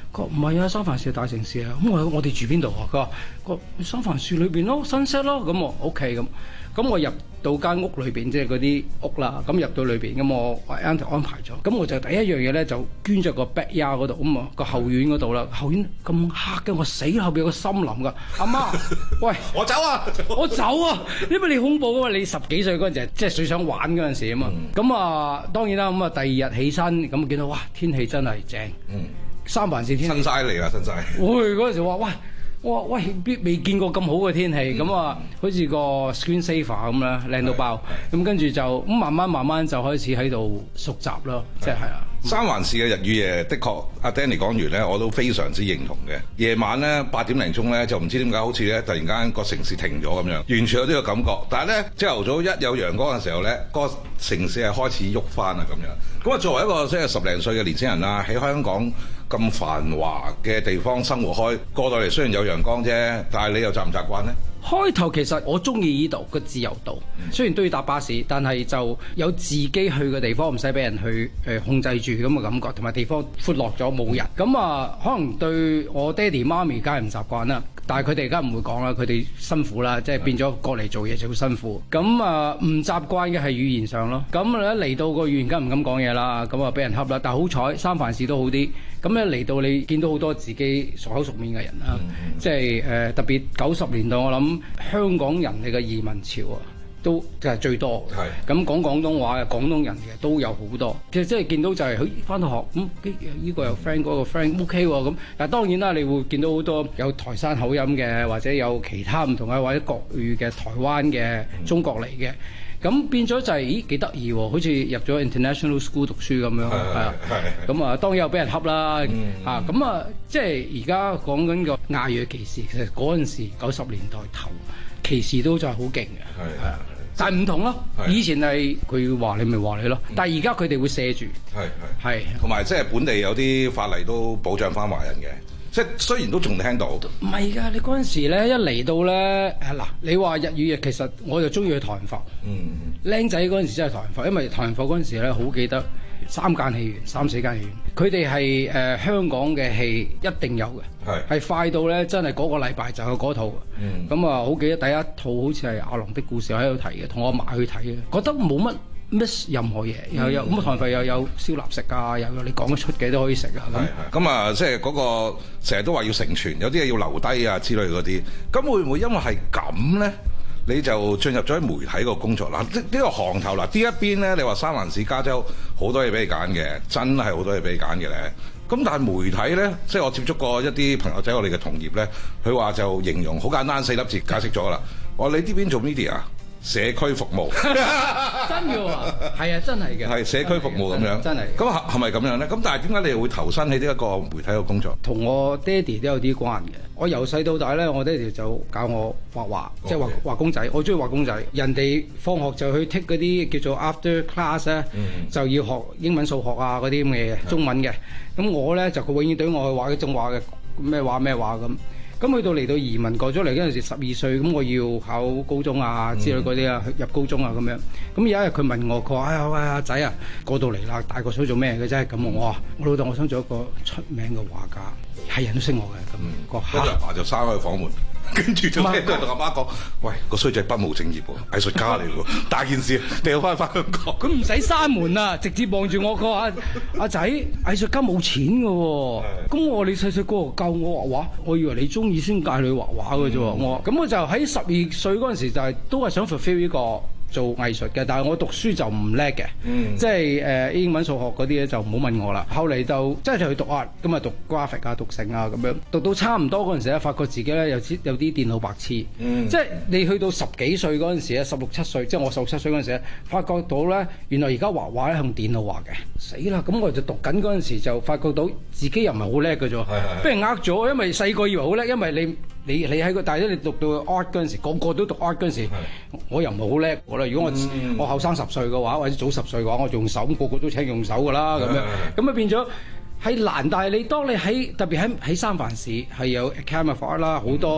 佢話唔係啊，三藩市係大城市啊。咁我我哋住邊度啊？佢話個三藩市裏邊咯，新set咯。咁我 OK 咁。咁我入到間屋裏邊，即係嗰啲屋啦。咁入到裏邊，咁我安安排咗。咁我就第一樣嘢咧，就捐咗個 backyard 嗰度，咁啊個後院嗰度啦。後院咁黑嘅，我死後邊有個森林㗎。阿媽，喂， 我走啊！ 我走啊！因為你恐怖啊嘛，你十幾歲嗰陣時，即係最想玩嗰陣時啊嘛。咁、嗯、啊，當然啦。咁啊，第二日起身，咁見到哇，天氣真係正。嗯。三藩市天氣。新曬嚟啦，新曬。 喂，嗰陣時話喂。我話喂，未見過咁好嘅天氣，咁、嗯、啊，好似個 screen saver 咁啦，靚到爆。咁跟住就咁慢慢慢慢就開始喺度熟習咯，即係係啊。 三藩市嘅日與夜，的確阿 Danny 講完咧，我都非常之認同嘅。夜晚咧八點零鐘咧，就唔知點解好似咧突然間個城市停咗咁樣，完全有呢個感覺。但係咧朝頭早一有陽光嘅時候咧，個城市係開始喐翻啊咁樣。咁啊，作為一個即係十零歲嘅年輕人啦，喺香港咁繁華嘅地方生活開，過到嚟雖然有陽光啫，但係你又習唔習慣咧？ 開頭其實我中意呢度個自由度，雖然都要搭巴士，但係就有自己去嘅地方，唔使俾人去誒控制住咁嘅感覺，同埋地方闊落咗冇人。咁啊，可能對我爹哋媽咪梗係唔習慣啦，但係佢哋而家唔會講啦，佢哋辛苦啦，即係變咗過嚟做嘢就好辛苦。咁啊，唔習慣嘅係語言上咯。咁咧嚟到個語言梗唔敢講嘢啦，咁啊俾人恰啦。但係好彩三藩市都好啲。咁咧嚟到你見到好多自己熟口熟面嘅人啦，嗯、即係誒、呃、特別九十年代我諗香港人哋嘅移民潮啊，都就係最多。係咁講廣東話嘅廣東人嘅都有好多。其實即係見到就係佢翻到學咁，呢、嗯呢個又 friend 嗰個 friend OK 喎咁。但係當然啦，你會見到好多有台山口音嘅，或者有其他唔同嘅或者國語嘅台灣嘅、嗯、中國嚟嘅。咁變咗就係、是，咦幾得意喎！好似入咗 international school 讀書咁樣，係啊，咁啊當然有俾人恰啦，嗯、啊咁啊即係而家講緊個亞裔歧視，其實嗰陣時九十年代頭歧視都真係好勁嘅，係啊，但係唔同咯，以前係佢話你咪話你咯，但係而家佢哋會射住， 係係係，同埋即係本地有啲法例都保障翻華人嘅。即係雖然都仲聽到， 唔係㗎。你嗰陣時咧一嚟到咧，嗱，你話日語嘅，其實我就中意去唐人埠。嗯，僆仔嗰陣時真係唐人埠，因為唐人埠嗰陣時咧好記得三間戲院、三四間戲院，佢哋係誒香港嘅戲一定有嘅，係係快到咧真係嗰個禮拜就有嗰套。嗯，咁啊好記得第一套好似係《阿郎的故事》，我喺度睇嘅，同我嫲去睇嘅，覺得冇乜 miss 任何嘢，又有咁啊！唐人埠又有燒臘食啊，又有你講得出嘅都可以食啊。 咁咁啊，即係嗰個成日都話要承傳，有啲嘢要留低啊之類嗰啲。咁會唔會因為係咁咧，你就進入咗喺媒體個工作啦？呢、這、呢個行頭嗱，呢一邊咧，你話三藩市加州好多嘢俾你揀嘅，真係好多嘢俾你揀嘅咧。咁但係媒體咧，即係我接觸過一啲朋友仔，我哋嘅同業咧，佢話就形容好簡單，四粒字解釋咗啦。我話你呢邊做 media 啊？社區服務真嘅喎，係啊，真係嘅， 係社區服務咁樣， 真係。咁係係咪咁樣咧？咁但係點解你又會投身喺呢一個媒體嘅工作？ 同我爹哋都有啲關嘅。我由細到大咧，我爹哋就教我畫畫，即係畫畫公仔。我中意畫公仔。人哋放學就去 take 嗰啲叫做 after class 咧、嗯，就要學英文、數學啊嗰啲咁嘅嘢，中文嘅。咁我咧就佢永遠對我去畫啲中畫嘅咩畫咩畫咁。咁去到嚟到移民過咗嚟嗰陣時，十二歲咁，我要考高中啊之類嗰啲啊，入高中啊咁樣。咁有一日佢問我，佢話：哎呀喂，阿仔啊，過到嚟啦，大個想做咩嘅啫？咁我話：我老豆，我想做一個出名嘅畫家，係人都識我嘅。咁個嚇，阿爸就閂開房門。跟住就聽到同阿媽講：喂，個衰仔不務正業喎，藝術家嚟喎，大件事，掉翻翻香港。 佢唔使閂門啊，直接望住我，佢話：阿仔，藝術家冇錢嘅喎。咁我話你細細個教我畫畫，我以為你中意先教你畫畫嘅啫喎。我話咁我就喺十二歲嗰陣時就係、是、都係想 fulfill 呢個做藝術嘅，但係我讀書就唔叻嘅，即係誒英文數學嗰啲咧就唔好問我啦。後嚟就即係就去讀啊，咁啊讀 graphic 啊，讀成啊咁樣，讀到差唔多嗰陣時咧，發覺自己咧有啲有啲電腦白痴，嗯、即係你去到十幾歲嗰陣時咧，十六七歲，即係我十六七歲嗰陣時咧，發覺到咧原來而家畫畫咧用電腦畫嘅，死啦！咁我就讀緊嗰陣時就發覺到自己又唔係好叻嘅啫，俾人呃咗，因為細個以為好叻，因為你。你你喺個，但係咧你讀到 art 嗰陣時，個個都讀 art 嗰陣時，我又唔係好叻我啦。如果我、嗯、我後生十歲嘅話，或者早十歲嘅話，我用手，個個都請用手㗎啦，咁樣咁啊變咗係難。但係你當你喺特別喺喺三藩市係有 Academy of Art 啦，好多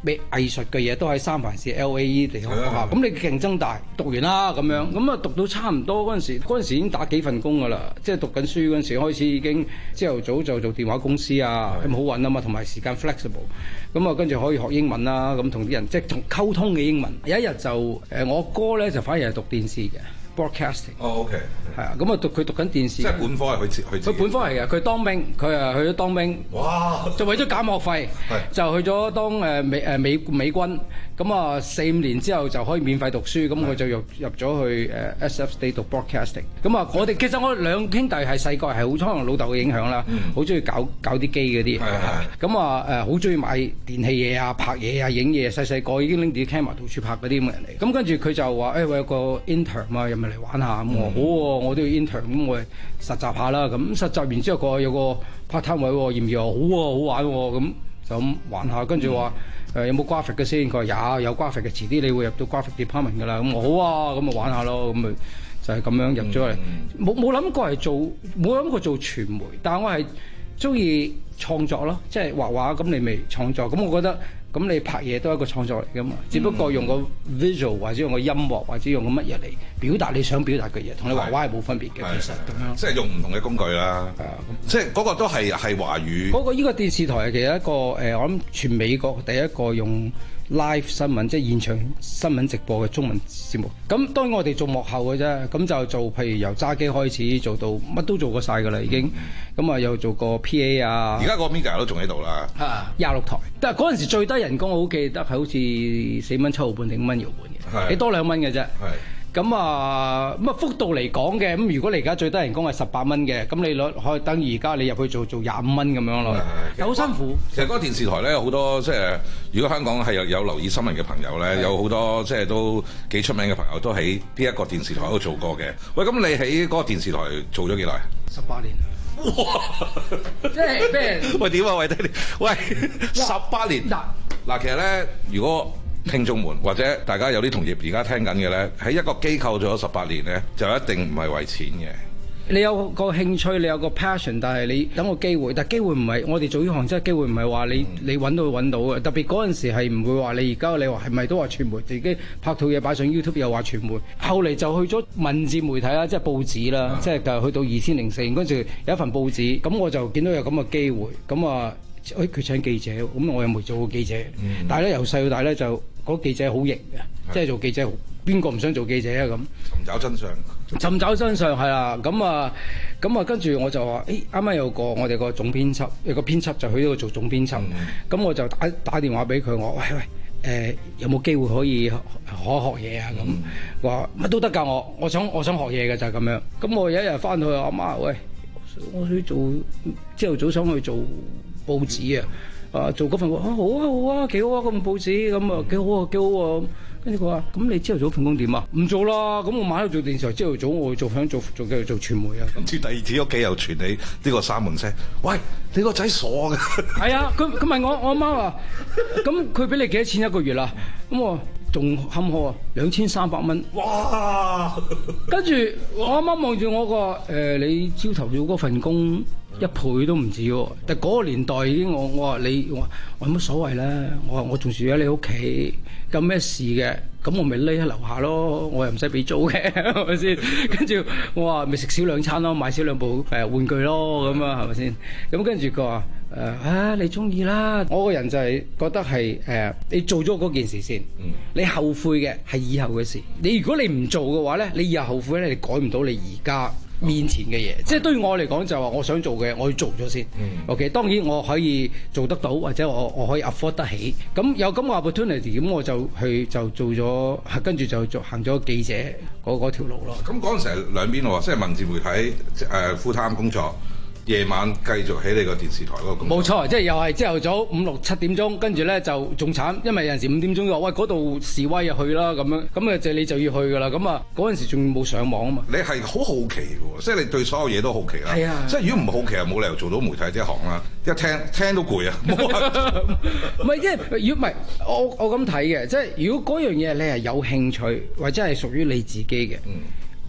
藝術嘅嘢都喺三藩市 L A 地方學校，咁你競爭大，讀完啦咁樣，咁啊讀到差唔多嗰陣時，嗰陣時已經打幾份工噶啦，即係讀緊書嗰陣時開始已經朝頭早就做電話公司啊，咁好揾啊嘛，同埋時間 flexible， 咁啊跟住可以學英文啦，咁同啲人即係同溝通嘅英文。有一日就誒我哥咧就反而係讀電視嘅。broadcasting 哦 OK 係啊，咁啊讀佢讀緊電視， 即係本科係佢自佢佢本科係嘅，佢當兵，佢啊去咗當兵， 哇！ 就為咗減學費，就去咗當誒美誒美美軍，咁啊四五年之後就可以免費讀書，咁佢就入入咗去誒 S F State 讀 broadcasting，咁啊我哋其實我兩兄弟係細個係好可能老豆嘅影響啦，好中意搞搞啲機嗰啲，咁啊誒好中意買電器嘢啊、拍嘢啊、影嘢，細細個已經拎住啲 camera 到處拍嗰啲咁嘅人嚟，咁跟住佢就話誒我有個 intern 嘛，入嚟玩下，咁我好喎，我都要 intern，咁我實習下啦，咁實習完之後佢話有個 part time 位喎，要唔要？好喎，好玩喎，咁就咁玩下，跟住話誒有冇 graphic 嘅先？佢話有有 graphic 嘅，遲啲你會入到 graphic department 㗎啦，咁我好啊，咁咪玩下咯，咁咪就係咁樣入咗嚟，冇冇諗過係做，冇諗過做傳媒，但係我係中意創作咯，即係畫畫，咁你咪創作，咁我覺得。咁你拍嘢都係一個創作嚟㗎嘛，只不過用個 visual 或者用個音樂或者用個乜嘢嚟表達你想表達嘅嘢，同你畫畫係冇分別嘅，其實咁樣。 即係用唔同嘅工具啦。係啊，即係嗰個都係係華語。 嗰個依個電視台係其實一個誒，我諗全美國第一個用 live 新聞，即係現場新聞直播嘅中文節目。咁當然我哋做幕後嘅啫，咁就做譬如由揸機開始做到乜都做過晒㗎啦，已經。咁啊又做過 P A 啊。 而家個 media 都仲喺度啦。 啊，廿六台。但係嗰陣時最低人工我好記得係好似四蚊七毫半定五蚊搖半嘅，你多兩蚊嘅啫。咁啊咁啊幅度嚟講嘅，咁如果你而家最低人工係十八蚊嘅，咁你攞可以等而家你入去做做廿五蚊咁樣咯，又好辛苦。 其實嗰個電視台咧好多即係，如果香港係有有留意新聞嘅朋友咧，有好多即係都幾出名嘅朋友都喺呢一個電視台度做過嘅。喂，咁你喺嗰個電視台做咗幾耐？ 十八年。哇！即係咩？ 喂，點啊？喂，爹哋，喂，十八年嗱嗱，其實咧，如果聽眾們或者大家有啲同業而家聽緊嘅咧，喺一個機構做咗十八年咧，就一定唔係為錢嘅。 你有個興趣，你有個 passion，但係你等個機會，但係機會唔係我哋做呢行，真係機會唔係話你你揾到揾到嘅。特別嗰陣時係唔會話你而家你話係咪都話傳媒，自己拍套嘢擺上 YouTube 又話傳媒，後嚟就去咗文字媒體啦，即係報紙啦，嗯、即係就去到二千零四年嗰陣時有一份報紙，咁我就見到有咁嘅機會，咁啊，誒佢請記者，咁我又冇做過記者，嗯、但係咧由細到大咧就嗰記者好型嘅，嗯、即係做記者邊個唔想做記者啊咁？ 尋找真相。 尋找真相係啦，咁啊，咁啊，跟住我就話，誒啱啱有個我哋個總編輯，有個編輯就去呢度做總編輯，咁、嗯、我就打打電話俾佢，我喂喂，誒、呃、有冇機會可以可學嘢啊？咁話乜都得㗎，我我想我想學嘢嘅就係咁樣。咁我有一日翻去阿媽，喂，我想做朝頭早想去做報紙啊，啊做嗰份工啊好啊好啊幾好啊嗰份報紙，咁啊幾好啊幾好啊。跟住佢話：咁你朝頭早份工點啊？唔做啦，咁我晚黑做電視台，朝頭早我會做想做做繼續做傳媒啊。 咁至第二次屋企又傳你呢個三門聲，喂，你個仔傻嘅。 係啊，佢佢問我，我阿媽話：咁佢俾你幾多錢一個月啊？咁我仲坎坷啊，兩千三百蚊。哇！跟住我阿媽望住我個誒，你朝頭早嗰份工一倍都唔止喎。但嗰個年代已經我我話你我我有乜所謂咧？我話我仲住喺你屋企。有咩事嘅，咁我咪匿喺樓下咯，我又唔使俾租嘅，係咪先？跟住我話咪食少兩餐咯，買少兩部誒玩具咯，咁啊係咪先？咁跟住佢話誒啊，你中意啦。我個人就係覺得係誒、呃，你做咗嗰件事先，嗯、你後悔嘅係以後嘅事。你如果你唔做嘅話咧，你以後後悔咧，你改唔到你而家面前嘅嘢，即係對於我嚟講就係話我想做嘅，我要做咗先。嗯、OK， 當然我可以做得到，或者我我可以 afford 得起。咁有咁嘅 opportunity，咁我就去就做咗，跟住就做行咗記者嗰嗰條路咯。 咁嗰陣時係兩邊喎，即係文字媒體誒 full time 工作。夜晚繼續喺你個電視台嗰個工作。 冇錯，即係又係朝頭早五六七點鐘，跟住咧就仲慘，因為有陣時五點鐘話喂嗰度示威啊去啦咁樣，咁啊就你就要去噶啦，咁啊嗰陣時仲冇上網啊嘛。 你係好好奇嘅喎，即係你對所有嘢都好奇啦。 係啊， 即係如果唔好奇啊，冇理由做到媒體呢一行啦。一聽聽都攰啊。 唔係，即係如果唔係我我咁睇嘅，即係如果嗰樣嘢你係有興趣或者係屬於你自己嘅。嗯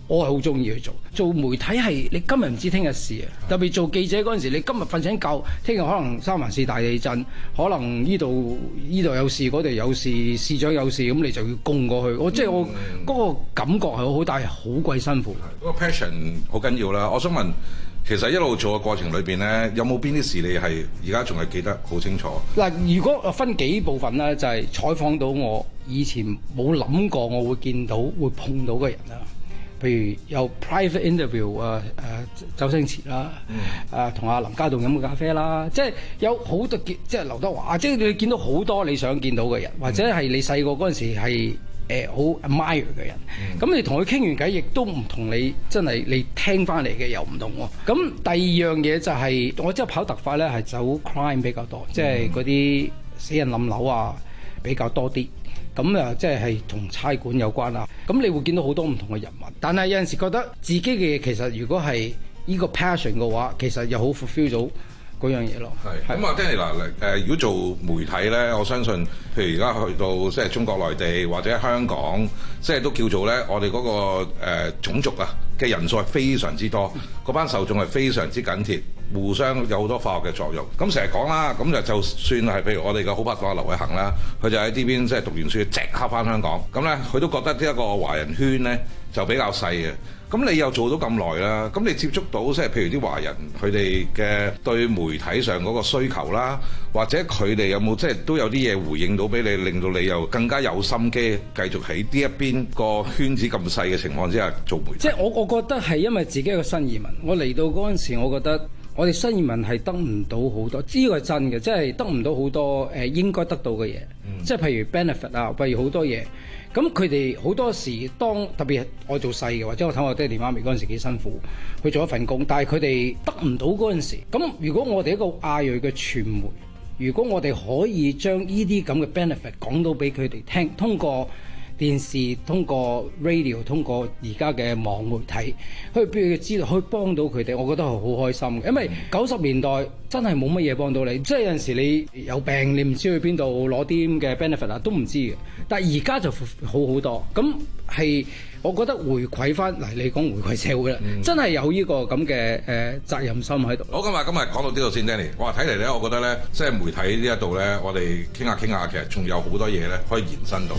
我係好中意去做。做媒體係你今日唔知聽日事啊，特別做記者嗰陣時，你今日瞓醒覺，聽日可能三環市大地震，可能呢度呢度有事，嗰度有事，市長有事，咁你就要攻過去。我即係我嗰個感覺係好好，但係好鬼辛苦。 嗰個 passion 好緊要啦。我想問，其實一路做嘅過程裏邊咧，有冇邊啲事你係而家仲係記得好清楚？ 嗱，如果分幾部分咧，就係、是、採訪到我以前冇諗過我會見到會碰到嘅人啦。譬如有 private interview 誒、呃、誒、呃、周星馳啦，誒同阿林家棟飲個咖啡啦，即係有好多即係劉德華，即係你見到好多你想見到嘅人，或者係你細個嗰陣時係誒好 admire 嘅人，咁、嗯、你同佢傾完偈，亦都唔同你真係你聽翻嚟嘅又唔同喎。咁第二樣嘢就係、是、我即係跑特快咧，係走 crime 比較多，即係嗰啲死人冧樓啊比較多啲。咁啊，即係係同差館有關啦。咁你會見到好多唔同嘅人物，但係有陣時覺得自己嘅嘢其實如果係呢個 passion 嘅話，其實又好 fulfill 到嗰樣嘢咯。 係咁啊，Danny 嗱誒，如果做媒體咧，我相信譬如而家去到即係中國內地或者香港，即係都叫做咧，我哋嗰、嗰個誒、呃、種族啊嘅人數係非常之多，嗰班受眾係非常之緊貼。互相有好多化學嘅作用，咁成日講啦，咁就就算係譬如我哋嘅好拍檔劉偉恒啦，佢就喺呢邊即係讀完書即刻翻香港，咁咧佢都覺得呢一個華人圈咧就比較細嘅。咁你又做到咁耐啦，咁你接觸到即係譬如啲華人佢哋嘅對媒體上嗰個需求啦，或者佢哋有冇即係都有啲嘢回應到俾你，令到你又更加有心機繼續喺呢一邊個圈子咁細嘅情況之下做媒體？ 即係我我覺得係因為自己一個新移民，我嚟到嗰陣時，我覺得。我哋新移民係得唔到好多，呢個係真嘅，即係得唔到好多誒應該得到嘅嘢，嗯、即係譬如 benefit 啊，譬如好多嘢。咁佢哋好多時當特別係我做細嘅，或者我睇我爹哋媽咪嗰陣時幾辛苦，去做一份工，但係佢哋得唔到嗰陣時。咁如果我哋一個亞裔嘅傳媒，如果我哋可以將呢啲咁嘅 benefit 講到俾佢哋聽，通過電視、通過 radio、通過而家嘅網媒體，去俾佢知道，可以幫到佢哋，我覺得係好開心嘅。因為九十年代真係冇乜嘢幫到你，即係有陣時你有病，你唔知去邊度攞啲咁嘅 benefit 啊，都唔知嘅。但係而家就好好多，咁係我覺得回饋翻嗱，你講回饋社會啦，嗯、真係有呢個咁嘅誒責任心喺度。 好，今日今日講到呢度先 ，Danny。我話睇嚟咧，我覺得咧，即係媒體呢一度咧，我哋傾下傾下，其實仲有好多嘢咧可以延伸到。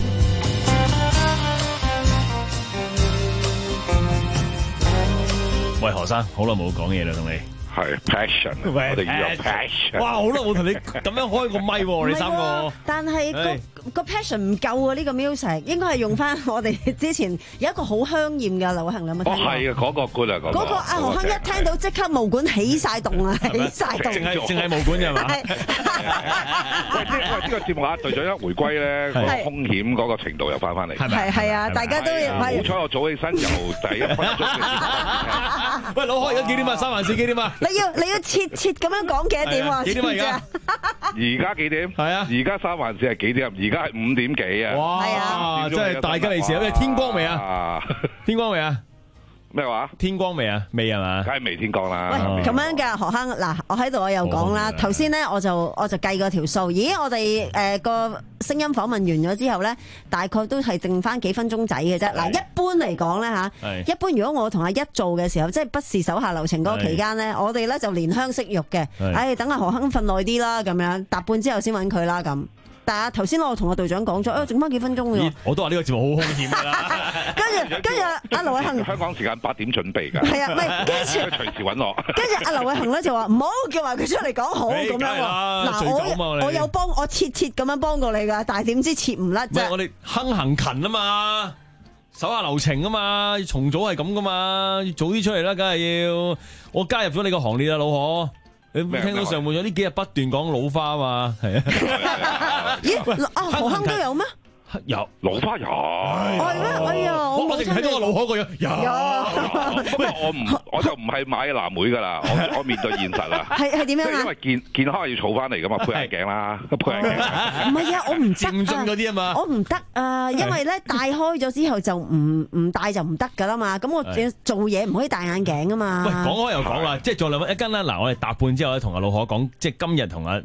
喂，何生，好耐冇講嘢啦，同你。 係 passion，我哋要有 passion。 哇，好耐冇同你咁樣開個咪喎，你三個。 但係個個 passion 唔夠啊！呢個 music 應該係用翻我哋之前有一個好香豔嘅流行，你有冇聽過？ 哦，係啊，嗰個 good 啊，嗰個。 嗰個阿何鏗一聽到即刻毛管起晒動啊，起晒動。 淨係淨係毛管啫嘛？ 喂，呢喂呢個節目啊，隊長一回歸咧，個風險嗰個程度又翻翻嚟。 係係啊，大家都好彩我早起身由第一分鐘。 喂，老開而家幾點啊？三環市幾點啊？ 你要你要切切咁樣講幾多點啊？ 幾點啊？而家而家幾點？係啊！而家三環市係幾點？而家係五點幾啊！ 哇！真係大吉利是啊！天光未啊？天光未啊？ 咩話？ 天光未啊？未係嘛？ 梗係未天光啦！ 喂，咁樣嘅何鏗嗱，我喺度我又講啦。頭先咧我就我就計過條數。咦，我哋誒個聲音訪問完咗之後咧，大概都係剩翻幾分鐘仔嘅啫。嗱，一般嚟講咧嚇，一般如果我同阿一做嘅時候，即係不是手下留情嗰個期間咧，我哋咧就憐香惜玉嘅。唉，等阿何鏗瞓耐啲啦，咁樣搭半之後先揾佢啦咁。但係頭先我同阿隊長講咗，誒，剩翻幾分鐘嘅喎。 我都話呢個節目好兇險㗎啦。 跟住跟住阿劉偉恒， 香港時間八點準備㗎。 係啊，唔係跟住隨時揾我。 跟住阿劉偉恒咧就話唔好叫埋佢出嚟講好咁樣喎。嗱，我我有幫我切切咁樣幫過你㗎，但係點知切唔甩啫。 唔係我哋亨行勤啊嘛，手下留情啊嘛，重組係咁㗎嘛，要早啲出嚟啦，梗係要。我加入咗你個行列啦，老何。你聽到上半咗呢幾日不斷講老花啊嘛，係啊。 咦？啊何鏗都有咩？ 有老花有。 係咩？哎呀， 我我淨睇到個老何個樣。 有。不過我唔，我就唔係買藍莓噶啦，我我面對現實啦。 係係點樣啊？ 因為健健康係要儲翻嚟噶嘛，配眼鏡啦，配眼鏡。 唔係啊，我唔得啊。嗰啲啊嘛。 我唔得啊，因為咧戴開咗之後就唔唔戴就唔得噶啦嘛。咁我做嘢唔可以戴眼鏡啊嘛。 喂，講開又講啦，即係做兩一間啦。嗱，我哋搭半之後咧，同阿老何講，即係今日同阿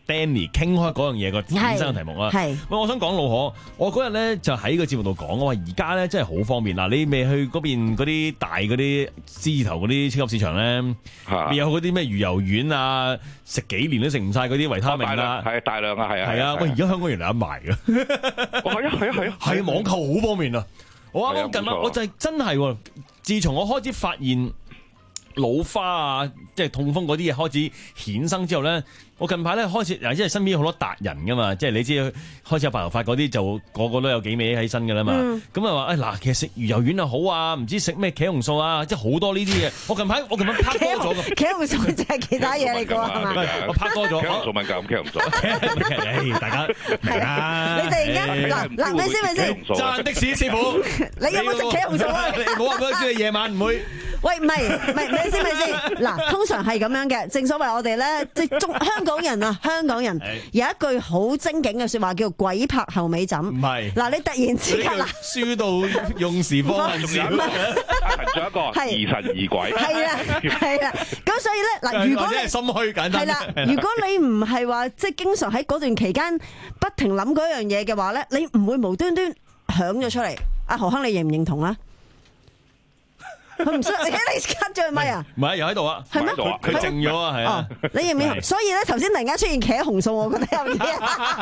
Danny 傾開嗰樣嘢個衍生嘅題目啊。係，喂，我想講老何，我嗰日咧就喺個節目度講，我話而家咧真係好方便。嗱，你未去嗰邊嗰啲大嗰啲獅字頭嗰啲超級市場咧，未有嗰啲咩魚油丸啊，食幾年都食唔晒嗰啲維他命啦， 係大量啊，係啊， 係啊，喂，而家香港原來有賣㗎， 係啊，係啊，係啊， 係網購好方便啊！我啱啱近晚我就係真係，自從我開始發現老花啊，即係痛風嗰啲嘢開始衍生之後咧，我近排咧開始，嗱，因為身邊好多達人噶嘛，即係你知開始有白頭髮嗰啲就個個都有幾味喺身噶啦嘛。咁啊話誒嗱，其實食魚油丸又好啊，唔知食咩茄紅素啊，即係好多呢啲嘢。我近排我近排拍多咗嘅茄紅素即係其他嘢嚟㗎係嘛？ 我拍多咗。 茄紅素敏感，茄紅素。 誒，大家明啊！ 你突然間嗱嗱，咪先咪先， 揸的士師傅， 你有冇食茄紅素啊？ 你唔好話俾我知你夜晚唔會。 喂，唔係唔係，咪先咪先，嗱，通常係咁樣嘅。正所謂我哋咧，即係中香港人啊，香港人有一句好精警嘅説話，叫鬼拍後尾枕。唔係，嗱，你突然之間嗱， 書到用時方恨少， 仲有一個疑神疑鬼。係啦，係啦。咁所以咧，嗱，如果你心虛簡單， 係啦，如果你唔係話即係經常喺嗰段期間不停諗嗰樣嘢嘅話咧，你唔會無端端響咗出嚟。阿何亨，你認唔認同啊？佢唔識，你 cut 咗佢咪啊？ 唔係，又喺度啊？ 係咩？ 佢靜咗啊？係啊！ 你認唔認同？所以咧，頭先突然間出現茄紅素，我覺得有啲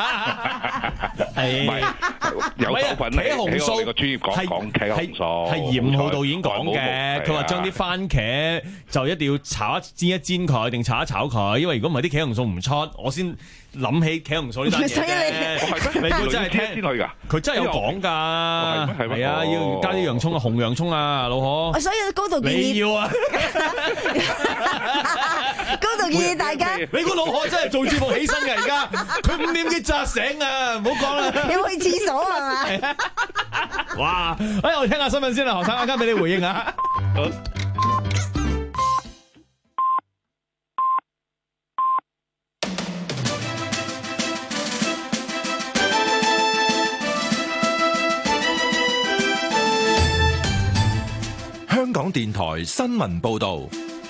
係有手份嚟。茄紅素個專業講講茄紅素係嚴浩導演講嘅。佢話將啲番茄就一定要炒一煎一煎佢，定炒一炒佢，因為如果唔係啲茄紅素唔出，我先諗起茄紅素呢單嘢。 所以你你估真係聽先去㗎？佢真係有講㗎，係啊，要加啲洋葱啊，紅洋葱啊，老何。 所以高度建議你要啊， 高度建議大家。 你估老何真係做節目起身嘅而家？佢五點幾扎醒啊！唔好講啦。 要去廁所係嘛？ 哇！哎，我哋聽下新聞先啦，何生，啱啱俾你回應下。 香港電台新聞報道，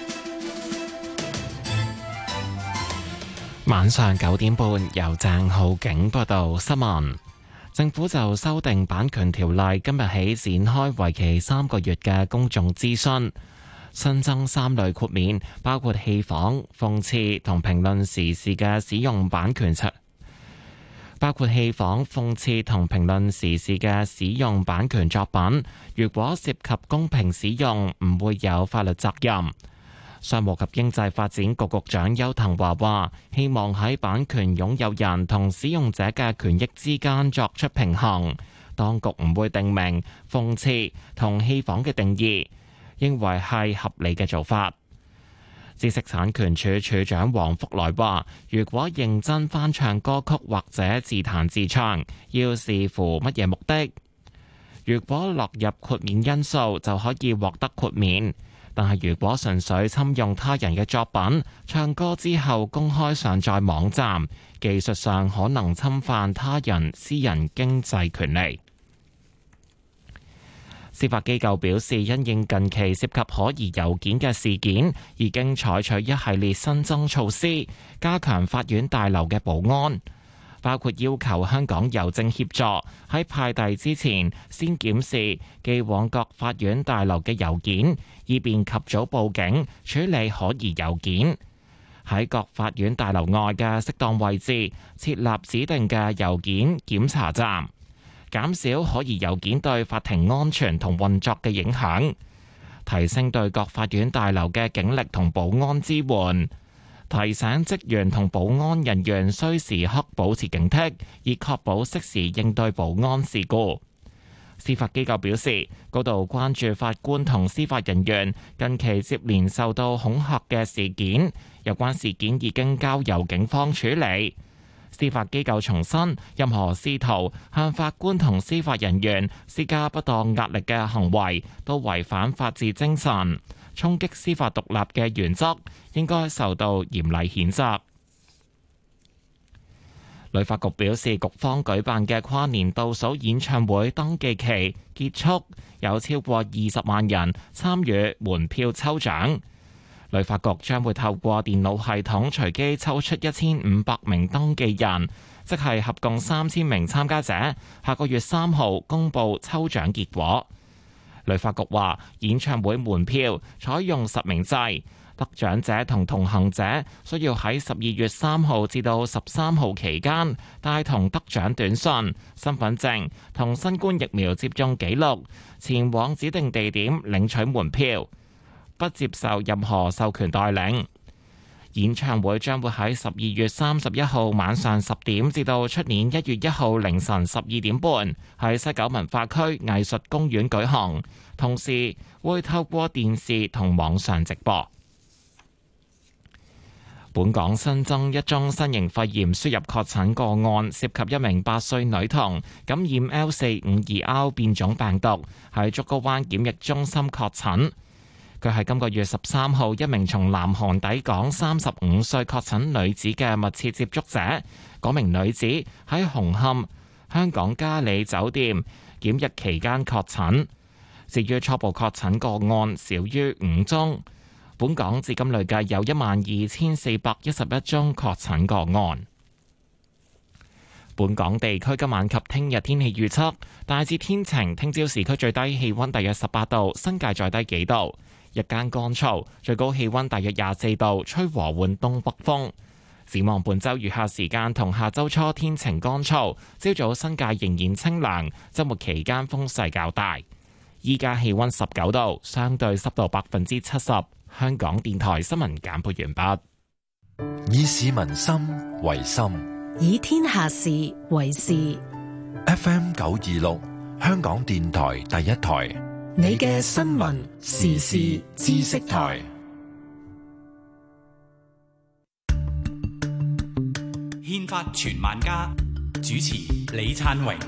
晚上九點半由鄭浩景報道新聞。政府就修訂版權條例，今日起展開為期三個月嘅公眾諮詢，新增三類豁免，包括戲仿、諷刺同評論時事嘅使用版權包括戲仿、諷刺同評論時事嘅使用版權作品，如果涉及公平使用，唔會有法律責任。商務及經濟發展局局長邱騰華話，希望喺版權擁有人同使用者嘅權益之間作出平衡。當局唔會定明諷刺同戲仿嘅定義，認為係合理嘅做法。知識產權署署長黃福來話，如果認真翻唱歌曲或者自彈自唱，要視乎乜嘢目的。如果落入豁免因素，就可以獲得豁免。但係如果純粹侵用他人嘅作品，唱歌之後公開上載網站，技術上可能侵犯他人私人經濟權利。司法機構表示，因應近期涉及可疑郵件嘅事件，已經採取一系列新增措施，加強法院大樓嘅保安，包括要求香港郵政協助喺派遞之前先檢視寄往各法院大樓嘅郵件，以便及早報警處理可疑郵件。喺各法院大樓外嘅適當位置設立指定嘅郵件檢查站，減少可疑郵件對法庭安全同運作嘅影響，提升對各法院大樓嘅警力同保安支援，提醒職員同保安人員需時刻保持警惕，以確保適時應對保安事故。司法機構表示，高度關注法官同司法人員近期接連受到恐嚇嘅事件，有關事件已經交由警方處理。司法機構重申，任何試圖向法官同司法人員施加不當壓力嘅行為，都違反法治精神，衝擊司法獨立嘅原則，應該受到嚴厲譴責。旅發局表示，局方舉辦嘅跨年倒數演唱會登記期結束，有超過二十萬人參與門票抽獎。 旅發局將會透過電腦系統隨機抽出一千五百名登記人，即係合共三千名參加者，下個月三號公佈抽獎結果。旅發局話，演唱會門票採用實名制，得獎者同同行者需要喺十二月三號至到十三號期間帶同得獎短信、身份證同新冠疫苗接種記錄，前往指定地點領取門票，不接受任何授權代領。演唱會將會喺十二月三十一號晚上十點至到出年一月一號凌晨十二點半喺西九文化區藝術公園舉行，同時會透過電視同網上直播。本港新增一宗新型肺炎輸入確診個案，涉及一名八歲女童感染 L 四五二 R 變種病毒，喺竹篙灣檢疫中心確診。佢係今個月十三號一名從南韓抵港三十五歲確診女子嘅密切接觸者。嗰名女子喺紅磡香港嘉里酒店檢疫期間確診。至於初步確診個案少於五宗。本港至今累計有一萬二千四百一十一宗確診個案。本港地區今晚及聽日天氣預測大致天晴，聽朝市區最低氣溫大約十八度，新界再低幾度。日間乾燥，最高氣溫大約廿四度，吹和緩東北風。展望本週餘下時間同下週初天晴乾燥，朝早新界仍然清涼，週末期間風勢較大。依家氣溫十九度，相對濕度百分之七十。香港電台新聞簡報完畢。以市民心為心， 以天下事為事。 F M 九二六，香港電台第一台， 你嘅新聞時事知識台。 憲法傳萬家，主持李燦榮。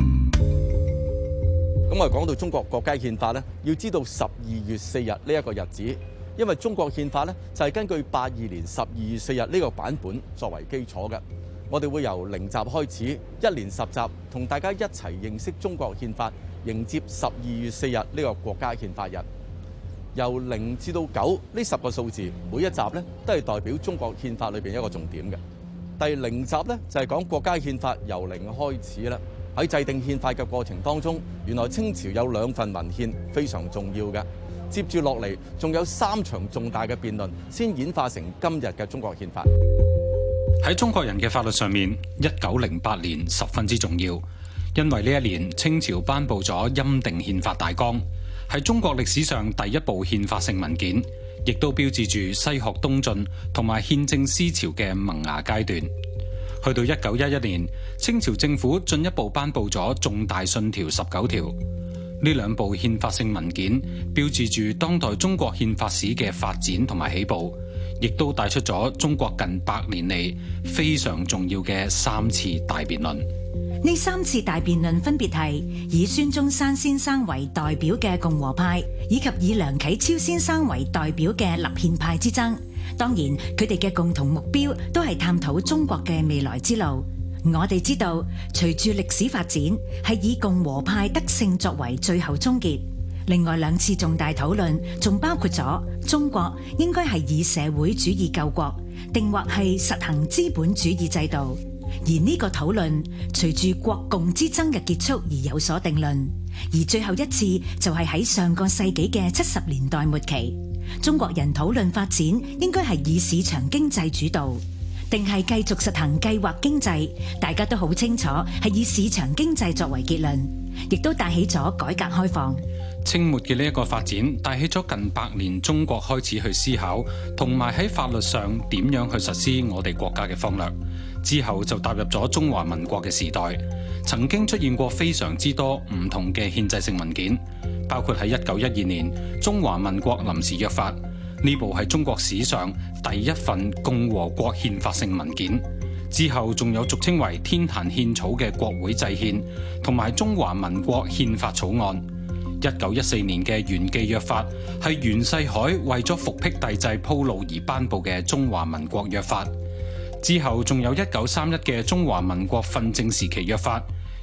咁我哋講到中國國家憲法咧，要知道十二月四日呢一個日子。因為中國憲法咧就係根據八二年十二月四日呢個版本作為基礎嘅，我哋會由零集開始，一連十集，同大家一齊認識中國憲法，迎接十二月四日呢個國家憲法日。由零至到九呢十個數字，每一集咧都係代表中國憲法裏邊一個重點嘅。第零集咧就係講國家憲法由零開始啦。喺制定憲法嘅過程當中，原來清朝有兩份文獻非常重要嘅。接住落嚟，仲有三場重大嘅辯論，先演化成今日嘅中國憲法。 喺中國人嘅法律上面，一九零八年十分之重要，因為呢一年清朝頒布咗欽定憲法大綱，係中國歷史上第一部憲法性文件，亦都標誌住西學東進同埋憲政思潮嘅萌芽階段。去到一九一一年，清朝政府進一步頒布咗重大信條十九條。呢兩部憲法性文件標誌住當代中國憲法史嘅發展同埋起步，亦都帶出咗中國近百年嚟非常重要嘅三次大辯論。 呢三次大辯論分別係以孫中山先生為代表嘅共和派，以及以梁啟超先生為代表嘅立憲派之爭。當然，佢哋嘅共同目標都係探討中國嘅未來之路。我哋知道，隨住歷史發展，係以共和派得勝作為最後終結。另外兩次重大討論仲包括咗中國應該係以社會主義救國，定或係實行資本主義制度。而呢個討論隨住國共之爭嘅結束而有所定論。而最後一次就係喺上個世紀嘅七十年代末期，中國人討論發展應該係以市場經濟主導，定係繼續實行計劃經濟。大家都好清楚係以市場經濟作為結論，亦都帶起咗改革開放。 清末嘅呢一個發展帶起咗近百年中國開始去思考，同埋喺法律上點樣去實施我哋國家嘅方略。之後就踏入咗中華民國嘅時代，曾經出現過非常之多唔同嘅憲制性文件，包括喺一九一二年中華民國臨時約法，呢部係中國史上第一份共和國憲法性文件。之後仲有俗稱為天壇憲草嘅國會制憲，同埋中華民國憲法草案。一九一四年嘅元記約法係袁世凱為咗復辟帝制鋪路而頒布嘅中華民國約法。之後仲有一九三一嘅中華民國訓政時期約法，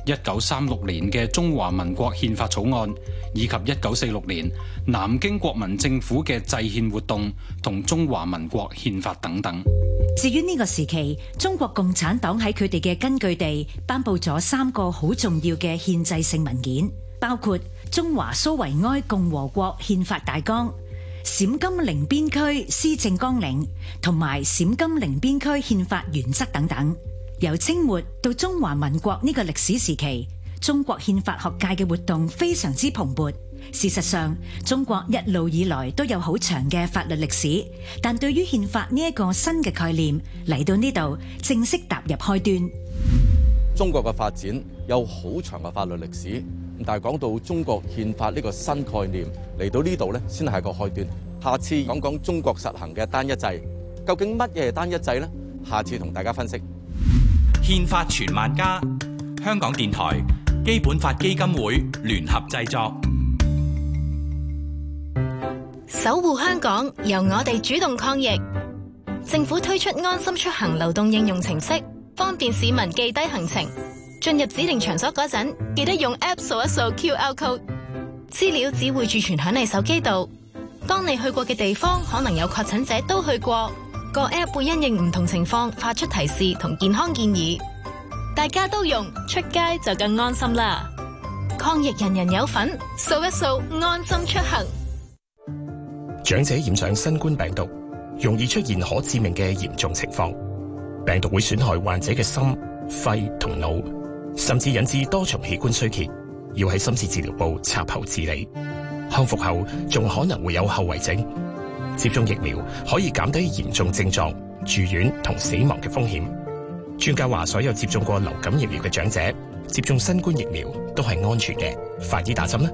一九三六年嘅中華民國憲法草案，以及一九四六年南京國民政府嘅制憲活動同中華民國憲法等等。 至於呢個時期，中國共產黨喺佢哋嘅根據地頒布咗三個好重要嘅憲制性文件，包括《中華蘇維埃共和國憲法大綱》、陝甘寧邊區施政綱領同埋陝甘寧邊區憲法原則等等。由清末到中華民國呢個歷史時期，中國憲法學界嘅活動非常之蓬勃。事實上，中國一路以來都有好長嘅法律歷史，但對於憲法呢一個新嘅概念嚟到呢度正式踏入開端。 中國嘅發展有好長嘅法律歷史，但係講到中國憲法呢個新概念嚟到呢度呢，先係個開端。下次講講中國實行嘅單一制，究竟乜嘢係單一制呢？下次同大家分析。 憲法傳萬家，香港電台基本法基金會聯合製作。 守護香港，由我哋主動抗疫。政府推出安心出行流動應用程式，方便市民記低行程。進入指定場所嗰陣，記得用 App 掃一掃 Q R code。資料只會儲存響你手機度。當你去過嘅地方可能有確診者都去過，個 App 會因應唔同情況發出提示同健康建議。大家都用，出街就更安心啦。抗疫人人有份，掃一掃安心出行。 長者染上新冠病毒，容易出現可致命嘅嚴重情況。病毒會損害患者嘅心、肺同腦，甚至引致多重器官衰竭，要喺深切治療部插喉治理。康復後仲可能會有後遺症。接種疫苗可以減低嚴重症狀、住院同死亡嘅風險。專家話，所有接種過流感疫苗嘅長者接種新冠疫苗都係安全嘅，快啲打針啦！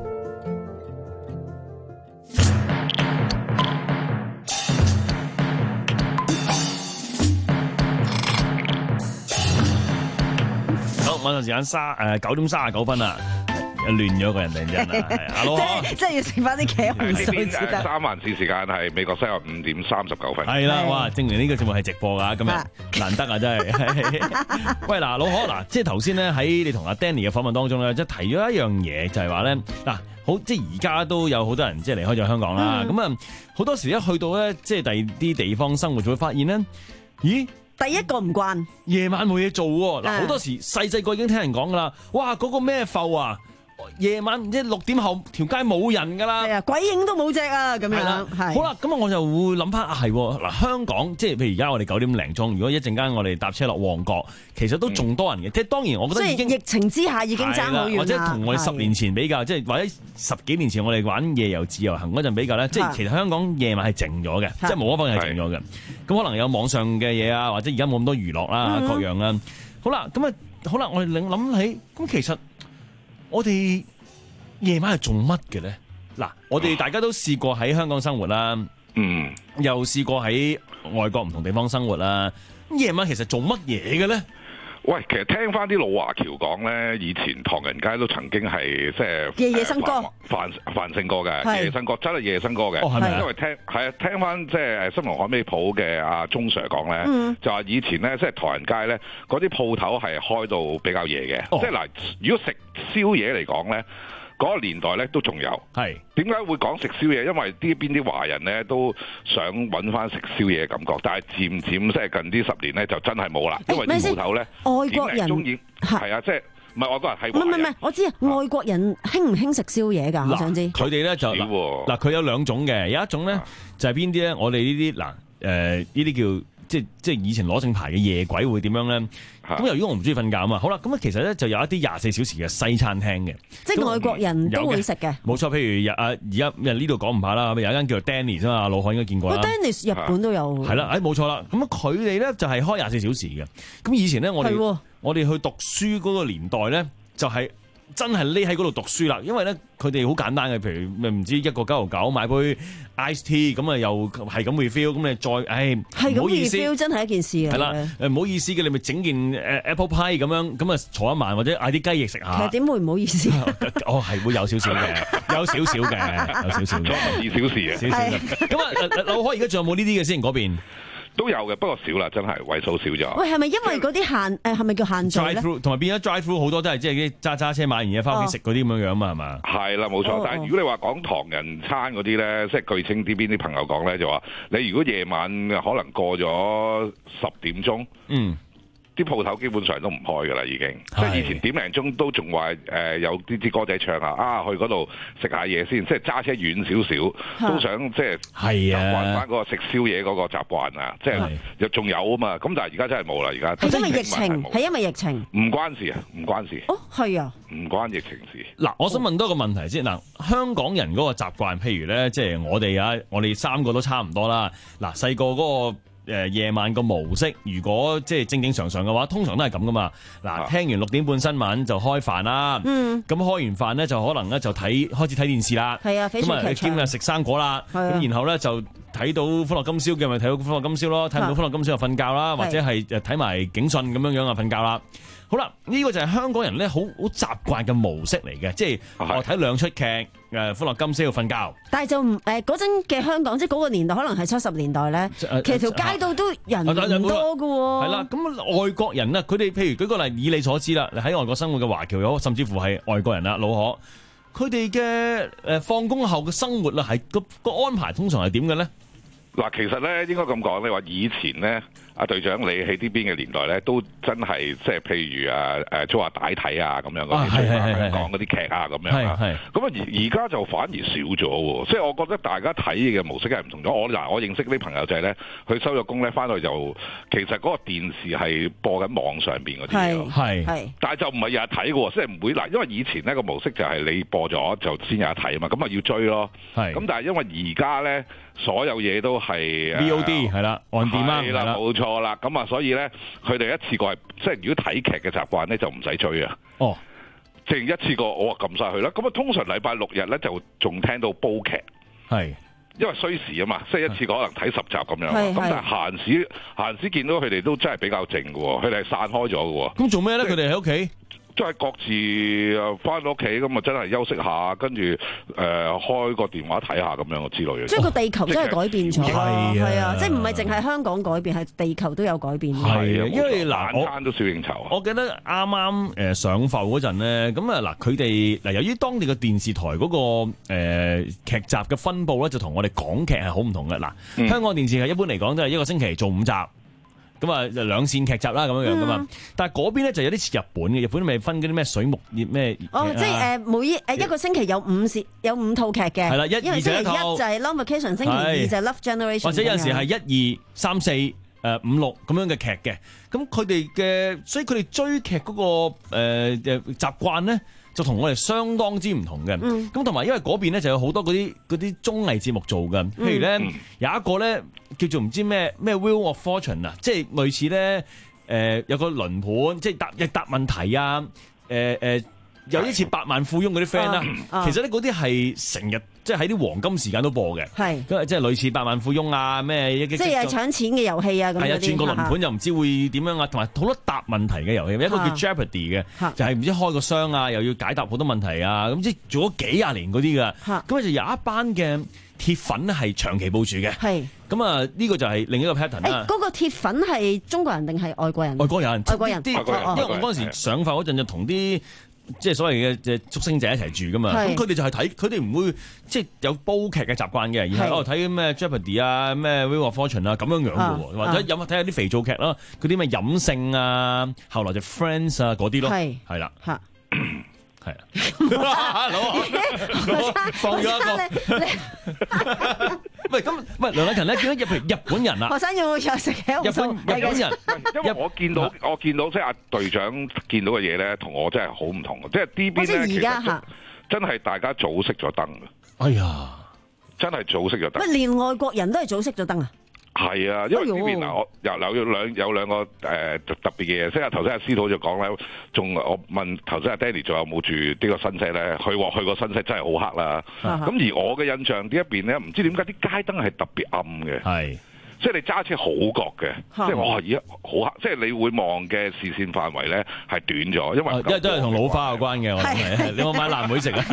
好，晚上時間三誒九點三十九分啦。亂咗個人突然間啊！阿老何， 即係要食翻啲茄紅素先得。 三環市時間係美國西岸五點三十九分。 係啦，哇！證明呢個節目係直播㗎，今日難得啊，真係。喂，嗱，老何，嗱，即係頭先咧喺你同阿 Danny 嘅訪問當中咧，即係提咗一樣嘢，就係話咧，嗱，好，即係而家都有好多人即係離開咗香港啦。咁啊、嗯，好多時一去到咧，即係第二啲地方生活，就會發現咧，咦？ 第一個唔慣， 夜晚冇嘢做喎。嗱，好多時細細個已經聽人講㗎啦。哇，嗰個咩埠啊！夜晚即係六點後條街冇人噶啦， 係啊，鬼影都冇隻啊，咁樣係。 好啦，咁啊我就會諗翻啊，係嗱，香港即係譬如而家我哋九點零鐘，如果一陣間我哋搭車落旺角，其實都仲多人嘅。即係當然，我覺得已經疫情之下已經爭好遠啦。 或者同我哋十年前比較，即係或者十幾年前我哋玩夜遊自由行嗰陣比較咧，即係其實香港夜晚係靜咗嘅，即係冇一方面係靜咗嘅。咁可能有網上嘅嘢啊，或者而家冇咁多娛樂啦，各樣啦。好啦，咁啊，好啦，我哋諗諗起，咁其實。我哋夜晚係做乜嘅咧？嗱，我哋大家都試過喺香港生活啦，嗯，又試過喺外國唔同地方生活啦。咁夜晚其實做乜嘢嘅咧？ 喂，其實聽翻啲老華僑講咧，以前唐人街都曾經係即係夜夜笙歌， 繁繁盛過嘅，夜夜笙歌真係夜夜笙歌嘅。 哦，係咪？ 因為聽係啊，聽翻即係新龍海味鋪嘅阿鐘 Sir 講咧，嗯、就話以前咧即係唐人街咧嗰啲鋪頭係開到比較夜嘅。哦、即係嗱，如果食宵夜嚟講咧。嗰個年代咧都仲有，係點解會講食宵夜？因為啲邊啲華人咧都想揾翻食宵夜嘅感覺，但係漸漸即係近啲十年咧就真係冇啦，因為啲鋪頭咧外國人中意係啊，即係唔係外國人係華人？ 唔係唔係，我知啊，外國人興唔興食宵夜㗎？我想知佢哋咧就嗱，佢有兩種嘅，有一種咧就係邊啲咧？我哋呢啲嗱誒呢啲叫。即係即係以前攞正牌嘅夜鬼會點樣咧？咁由於我唔中意瞓覺啊嘛，好啦，咁啊其實咧就有一啲廿四小時嘅西餐廳嘅， 即係外國人都會食嘅。 冇錯，譬如啊而家呢度講唔下啦，有一間叫做 Denny's 啊嘛，老海應該見過啦。 Denny's 日本都有。係啦，誒冇錯啦，咁佢哋咧就係開廿四小時嘅。咁以前咧我哋我哋去讀書嗰個年代咧就係、是。真係匿喺嗰度讀書啦，因為咧佢哋好簡單嘅，譬如唔知一個九毫九買杯 ice tea， 咁啊又係咁 refill， 咁你再唉唔好意思， refill 真係一件事啊。 係啦，誒唔好意思嘅，你咪整件誒 apple pie 咁樣，咁啊坐一晚或者嗌啲雞翼食下。 其實點會唔好意思？ 哦，係會有少少嘅，有少少嘅，有少少嘅， 二小時啊， 少少嘅。咁啊，老開而家仲有冇呢啲嘅先嗰邊？ 都有嘅，不過少啦，真係位數少咗。 喂，係咪因為嗰啲限誒係咪叫限聚咧？ 同埋變咗 drive through 好多都係即係啲揸揸車買完嘢翻屋企食嗰啲咁樣樣嘛係嘛？ 係啦，冇錯。 哦、 但係如果你話講唐人餐嗰啲咧，即係據稱呢邊啲朋友講咧，就話你如果夜晚可能過咗十點鐘， 嗯。 啲鋪頭基本上都唔開㗎啦，已經。即係以前點零鐘都仲話誒有啲啲歌仔唱下啊，去嗰度食下嘢先，即係揸車遠少少，都想即係習慣翻嗰個食宵夜嗰個習慣啊！即係又仲有啊嘛，咁但係而家真係冇啦，而家係因為疫情，係因為疫情， 唔關事啊，唔關事。 哦，係啊， 唔關疫情事。 嗱，我想問多個問題先嗱，香港人嗰個習慣，譬如咧，即係我哋啊，我哋三個都差唔多啦。嗱，細個嗰個。誒夜晚個模式，如果即係正正常常嘅話，通常都係咁噶嘛。嗱，聽完六點半新聞就開飯啦。嗯。咁開完飯咧，就可能咧就睇開始睇電視啦。 係啊，翡翠劇場。 咁啊，食生果啦。係啊。咁然後咧就睇到歡樂今宵嘅咪睇到歡樂今宵咯，睇唔到歡樂今宵就瞓覺啦，或者係誒睇埋警訊咁樣樣啊瞓覺啦。好啦，呢個就係香港人咧好好習慣嘅模式嚟嘅，即係我睇兩出劇，誒歡樂今宵要瞓覺。但係就唔誒嗰陣嘅香港，即係嗰個年代，可能係七十年代咧，其實條街道都人唔多㗎喎。係啦，咁外國人啊，佢哋譬如舉個例，以你所知啦，喺外國生活嘅華僑又好，甚至乎係外國人啦，老可，佢哋嘅誒放工後嘅生活啦，係個個安排通常係點嘅咧？ 嗱，其實咧應該咁講，你話以前咧，阿隊長你喺呢邊嘅年代咧，都真係即係譬如啊誒租下帶睇啊咁樣嗰啲，香港嗰啲劇啊咁樣啊。咁啊而而家就反而少咗喎，即係我覺得大家睇嘅模式係唔同咗。我嗱我認識啲朋友就係咧，佢收咗工咧翻去就其實嗰個電視係播緊網上邊嗰啲嘢， 係係， 但係就唔係日日睇嘅喎，即係唔會嗱，因為以前呢個模式就係你播咗就先有得睇啊嘛，咁啊要追咯。係咁，但係因為而家咧所有嘢都係 V O D 係啦，按電啦， 係啦，冇錯啦。咁啊，所以咧，佢哋一次過係即係如果睇劇嘅習慣咧，就唔使追啊。 哦， 即係一次過我話撳晒佢啦。咁啊，通常禮拜六日咧就仲聽到煲劇， 係因為需時啊嘛，即係一次過可能睇十集咁樣。咁但係閒時閒時見到佢哋都真係比較靜嘅喎，佢哋係散開咗嘅喎。 咁做咩咧？佢哋喺屋企？ 即係各自翻到屋企咁啊，真係休息下，跟住誒開個電話睇下咁樣之類嘅。 即係個地球真係改變咗，係啊，即係唔係淨係香港改變，係地球都有改變。 係啊，因為嗱， 晚餐都少應酬啊。 我記得啱啱誒上埠嗰陣咧，咁啊嗱，佢哋嗱由於當地嘅電視台嗰個誒劇集嘅分佈咧，就同我哋港劇係好唔同嘅。嗱，香港電視劇一般嚟講都係一個星期做五集。咁啊，兩線劇集啦，咁樣樣噶嘛。但係嗰邊咧就有啲似日本嘅，日本咪分嗰啲咩水木咩？ 哦，即係誒每誒一個星期有五節有五套劇嘅。 係啦，一二就一套。因為星期一就係 Long Vacation，星期二就係 Love Generation。或者有陣時係一二三四誒五六咁樣嘅劇嘅。咁佢哋嘅，所以佢哋追劇嗰個誒誒習慣咧，就同我哋相當之唔同嘅。咁同埋因為嗰邊咧就有好多嗰啲嗰啲綜藝節目做嘅，譬如咧、嗯、有一個咧叫做唔知咩咩 Wheel of Fortune 啊，即係類似咧誒、呃、有個輪盤，即係答一答問題啊，誒、呃、誒、呃、有啲似百萬富翁嗰啲 friend 啦。其實咧嗰啲係成日即係喺啲黃金時間都播嘅，係即係類似百萬富翁啊咩，即係搶錢嘅遊戲啊咁。係啊， 轉個輪盤又唔知會點樣啊，同埋好多答問題嘅遊戲，一個叫 Jeopardy 嘅，就係唔知開個箱啊，又要解答好多問題啊，咁即係做咗幾廿年嗰啲㗎。咁就有一班嘅鐵粉咧係長期部署嘅，係咁啊呢個就係另一個 pattern 啦。 嗰個鐵粉係中國人定係外國人？ 外國人， 外國人， 因為我嗰陣時上課嗰陣就同啲。即係所謂嘅即係竹升仔一齊住噶嘛，咁佢哋就係睇，佢哋唔會即係有煲劇嘅習慣嘅，而係哦睇咩 Jeopardy 啊、咩 Wheel of Fortune 啊咁樣樣嘅喎，或者飲睇下啲肥皂劇啦，嗰啲咩飲勝啊，後來就 Friends 啊嗰啲咯，係係啦。係啊，老放咗一個，喂咁，喂梁禮勤咧，見到日日本人啊， 學生要唔要食嘅？ 日本日本人，因為我見到我見到即係阿隊長見到嘅嘢咧，同我真係好唔同嘅，即係呢邊咧其實真係大家早熄咗燈嘅。哎呀，真係早熄咗燈。 乜連外國人都係早熄咗燈啊？ 係啊，因為呢邊嗱，我有有兩有兩個誒、呃、特別嘅嘢，即係頭先阿司徒就講咧，仲我問頭先阿 Danny 仲有冇住呢個新西咧？佢話去個新西真係好黑啦。咁、uh-huh. 而我嘅印象呢一邊咧，唔知點解啲街燈係特別暗嘅。係即係你揸車好覺嘅，即係哇而家好黑，即係你會望嘅視線範圍咧係短咗，因為因為都係同老花有關嘅。我諗你有冇買藍莓食啊？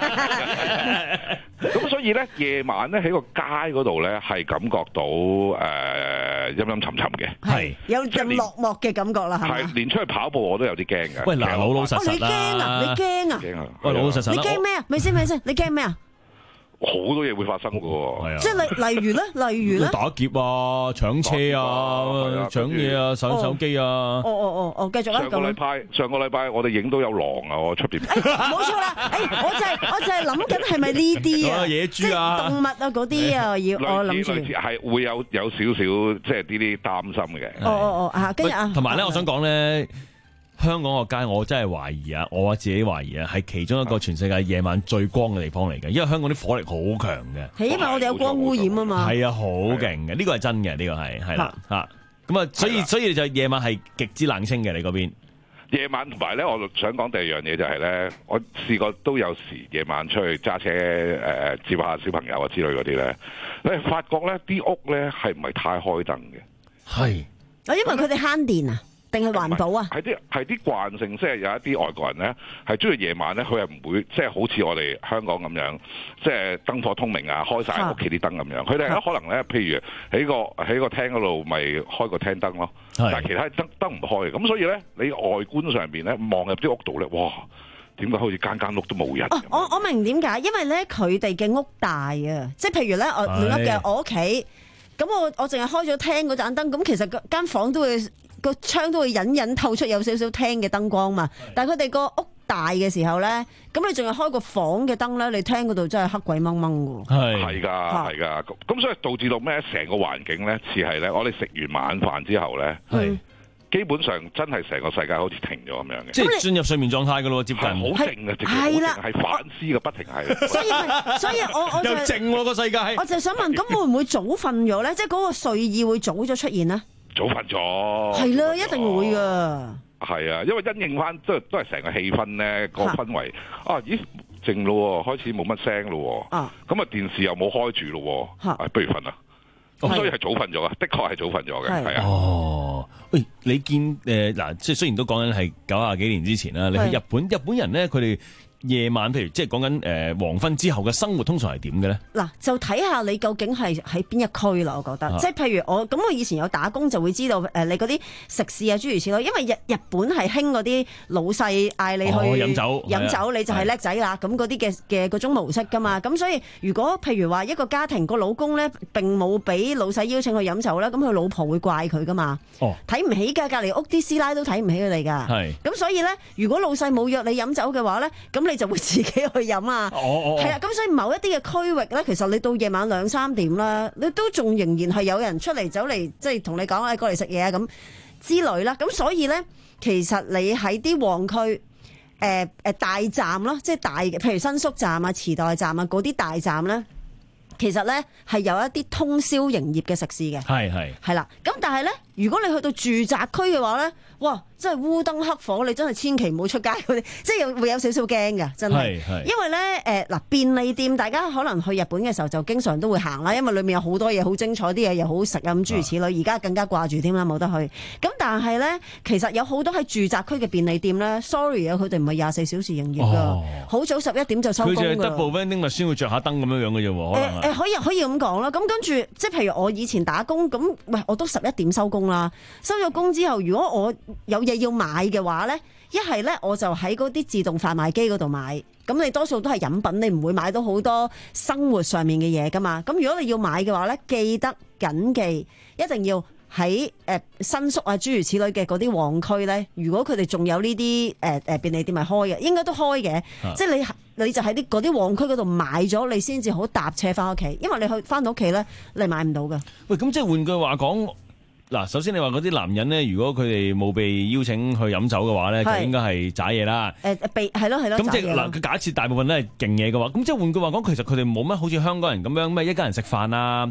咁所以咧夜晚咧喺個街嗰度咧係感覺到誒、呃、陰陰沉沉嘅， 係有陣落寞嘅感覺啦，係咪？ 係連出去跑步我都有啲驚嘅。 喂嗱，老老實實啦， 你驚啊？你驚啊？ 驚啊！ 喂，老老實實， 你驚咩啊？咪先咪先，你驚咩啊？ 好多嘢會發生嘅喎， 即係例例如咧，例如咧， 打劫啊、搶車啊、搶嘢啊、手手機啊。 哦哦哦哦，繼續啦。 上個禮拜上個禮拜我哋影到有狼啊，我出邊。 冇錯啦，誒，我就係我就係諗緊係咪呢啲啊？ 野豬啊、 動物啊嗰啲啊，要我諗住。 類似係會有有少少即係啲啲擔心嘅。 哦哦哦，啊，跟住啊。 同埋咧，我想講咧。香港個街，我真係懷疑啊！我自己懷疑啊，係其中一個全世界夜晚最光嘅地方嚟嘅，因為香港啲火力好強嘅。 係因為我哋有光污染啊嘛。 係啊，好勁嘅，呢個係真嘅，呢個係係啦嚇。咁啊，所以所以就夜晚係極之冷清嘅，你嗰邊。 夜晚同埋咧，我想講第二樣嘢就係咧，我試過都有時夜晚出去揸車誒、呃、接下小朋友啊之類嗰啲咧，你發覺咧啲屋咧係唔係太開燈嘅？ 係。 啊，因為佢哋慳電啊。定係環保啊？ 係啲係啲慣性，即係有一啲外國人咧，係中意夜晚咧，佢係唔會即係好似我哋香港咁樣，即係燈火通明啊，開晒屋企啲燈咁樣。佢哋咧可能咧，譬如喺個喺個廳嗰度，咪開個廳燈咯。但係其他燈燈唔開嘅，咁所以咧，你外觀上邊咧望入啲屋度咧，哇！點解好似間間屋都冇人？ 哦，我我明點解，因為咧佢哋嘅屋大啊，即係譬如咧我亂噏嘅我屋企，咁我我淨係開咗廳嗰盞燈，咁其實間房都會。個窗都會隱隱透出有少少廳嘅燈光嘛，但係佢哋個屋大嘅時候咧，咁你仲係開個房嘅燈咧，你廳嗰度真係黑鬼掹掹嘅喎。 係係㗎係㗎，咁所以導致到咩？成個環境咧似係咧，我哋食完晚飯之後咧，係基本上真係成個世界好似停咗咁樣嘅， 即係進入睡眠狀態㗎咯，接近好靜嘅，直情好靜，係反思嘅，不停係。 所以所以我我就又靜喎個世界。 我就想問，咁會唔會早瞓咗咧？即係嗰個睡意會早咗出現咧？ 早瞓咗， 係啦，一定會噶。 係啊，因為因應翻都都係成個氣氛咧，個氛圍啊，咦靜咯，開始冇乜聲咯，啊，咁啊電視又冇開住咯，啊，不如瞓啦。咁所以係早瞓咗啊，的確係早瞓咗嘅，係啊。 哦，喂，你見誒嗱，即係雖然都講緊係九廿幾年之前啦，你去日本，日本人咧佢哋。夜晚，譬如即係講緊誒黃昏之後嘅生活，通常係點嘅咧？嗱， 就睇下你究竟係喺邊一區啦。我覺得，啊、即係譬如我咁，我以前有打工就會知道誒，你嗰啲食肆啊，諸如此類。因為日日本係興嗰啲老細嗌你去飲酒，飲酒你就係叻仔啦。咁嗰啲嘅嘅嗰種模式噶嘛。咁所以如果譬如話一個家庭個老公咧並冇俾老細邀請去飲酒咧，咁佢老婆會怪佢噶嘛。哦，睇唔起㗎，隔離屋啲師奶都睇唔起佢哋㗎。係。咁所以咧，如果老細冇約你飲酒嘅話咧，咁你就會自己去飲啊，係啊，咁所以某一啲嘅區域咧，其實你到夜晚兩三點啦，你都仲仍然係有人出嚟走嚟，即係同你講啊，過嚟食嘢啊咁之類啦。咁所以咧，其實你喺啲旺區，誒、呃、誒大站啦，即係大，譬如新宿站啊、池袋站啊嗰啲大站咧，其實咧係有一啲通宵營業嘅食肆嘅，係係係啦。咁但係咧，如果你去到住宅區嘅話咧，哇！真係烏燈黑火，你真係千祈唔好出街嗰啲，即係有會有少少驚㗎，真係。因為咧誒嗱便利店，大家可能去日本嘅時候就經常都會行啦，因為裡面有好多嘢好精彩，啲嘢又好食啊咁諸如此類。而家更加掛住添啦，冇得去。咁但係咧，其實有好多喺住宅區嘅便利店咧 ，sorry 啊，佢哋唔係廿四小時營業㗎，好、哦、早十一點就收工㗎。佢就得部 vending machine 會着下燈咁樣樣嘅啫喎。誒、呃、可以可以咁講啦。咁跟住即係譬如我以前打工咁，喂我都十一點收工啦。收咗工之後，如果我有嘢要買嘅話咧，一係咧我就喺嗰啲自動販賣機嗰度買，咁你多數都係飲品，你唔會買到好多生活上面嘅嘢噶嘛。咁如果你要買嘅話咧，記得謹記一定要喺誒新宿啊諸如此類嘅嗰啲旺區咧，如果佢哋仲有呢啲誒誒便利店係開嘅，應該都開嘅，啊、即係你你就喺啲嗰啲旺區嗰度買咗，你先至好搭車翻屋企，因為你去翻到屋企咧，你買唔到噶。喂，咁即係換句話講。嗱，首先你話嗰啲男人咧，如果佢哋冇被邀請去飲酒嘅話咧，就應該係渣嘢啦。誒誒，被係咯係咯。咁即係嗱，佢假設大部分都係勁嘢嘅話，咁即係換句話講，其實佢哋冇乜好似香港人咁樣咩一家人食飯啊，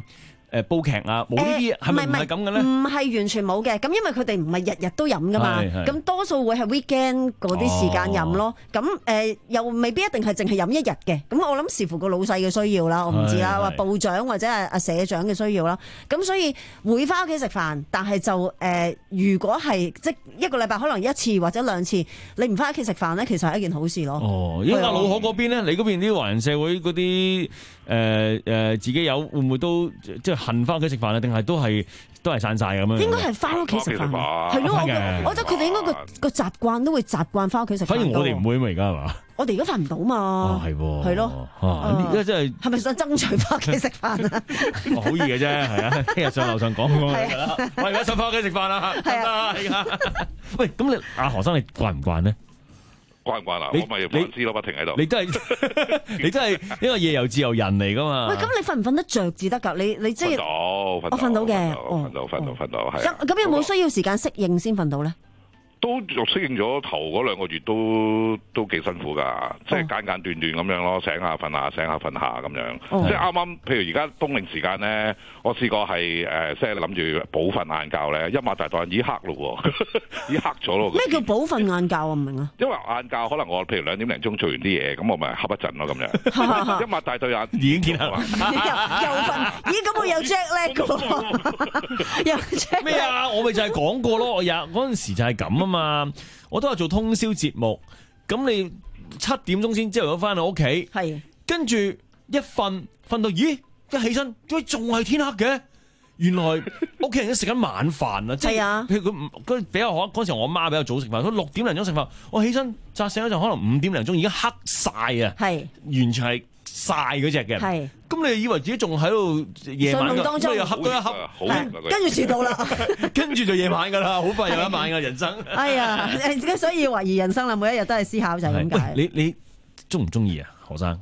誒煲劇啊，冇呢啲，係咪唔係咁嘅咧？ 唔係完全冇嘅，咁因為佢哋唔係日日都飲噶嘛，咁多數會係 weekend 嗰啲時間飲咯。咁誒、呃、又未必一定係淨係飲一日嘅。咁我諗視乎個老細嘅需要啦，我唔知啦，話部長或者係阿社長嘅需要啦。咁所以會翻屋企食飯，但係就誒、呃，如果係即一個禮拜可能一次或者兩次，你唔翻屋企食飯咧，其實係一件好事咯。 哦，因為老可嗰邊咧，你嗰邊啲華人社會嗰啲誒誒自己有會唔會都即係恨翻屋企食飯啊？定係都係都係散晒咁樣？應該係翻屋企食飯，係咯。我覺得佢哋應該個個習慣都會習慣翻屋企食飯。反而我哋唔會啊嘛，而家係嘛？我哋而家瞓唔到嘛，係喎，係咯。而家真係係咪想爭取翻屋企食飯啊？好易嘅啫，係啊，聽日上樓上講講㗎啦。我而家想翻屋企食飯啦，係啊，係啊。喂，咁你阿何生你慣唔慣呢？ 慣唔慣啊？我咪要反思咯，不停喺度。 你都係你都係一個夜遊自由人嚟噶嘛？喂， 咁你瞓唔瞓得着至得㗎？你你即係瞓到，我瞓到嘅， 瞓到瞓到瞓到係。 咁有冇需要時間適應先瞓到咧？ 都適應咗頭嗰兩個月都都幾辛苦㗎，即係間間斷斷咁樣咯，醒下瞓下，醒下瞓下咁樣。哦、即係啱啱，譬如而家冬令時間咧，我試過係誒、呃，即係諗住補瞓晏覺咧，一擘大袋已經黑咯喎，已經黑咗咯。咩叫補瞓晏覺啊？唔明啊？ 因為晏覺可能我譬如兩點零鐘做完啲嘢，咁我咪瞌一陣咯咁樣。一擘大對眼已經見黑啦。 又瞓，咦？咁我有 jet lag 㗎喎，有 jet lag 咩啊？我咪就係講過咯，我有嗰陣時就係咁啊。嘛，我都係做通宵節目，咁你七點鐘先朝頭早翻到屋企，係跟住一瞓瞓到，咦，一起身點解仲係天黑嘅？原來屋企人都食緊晚飯啊！即係啊，譬如佢佢比較可嗰陣時，我媽比較早食飯，佢六點零鐘食飯，我起身扎醒嗰陣，可能五點零鐘已經黑晒啊，係完全係晒嗰隻嘅，係。咁你以為自己仲喺度夜晚㗎，咁又黑多一黑， 跟住遲到啦， 跟住就夜晚㗎啦，好快又一晚㗎人生。哎呀， 所以懷疑人生啦，每一日都係思考就係咁解。 你你中唔中意啊，何生？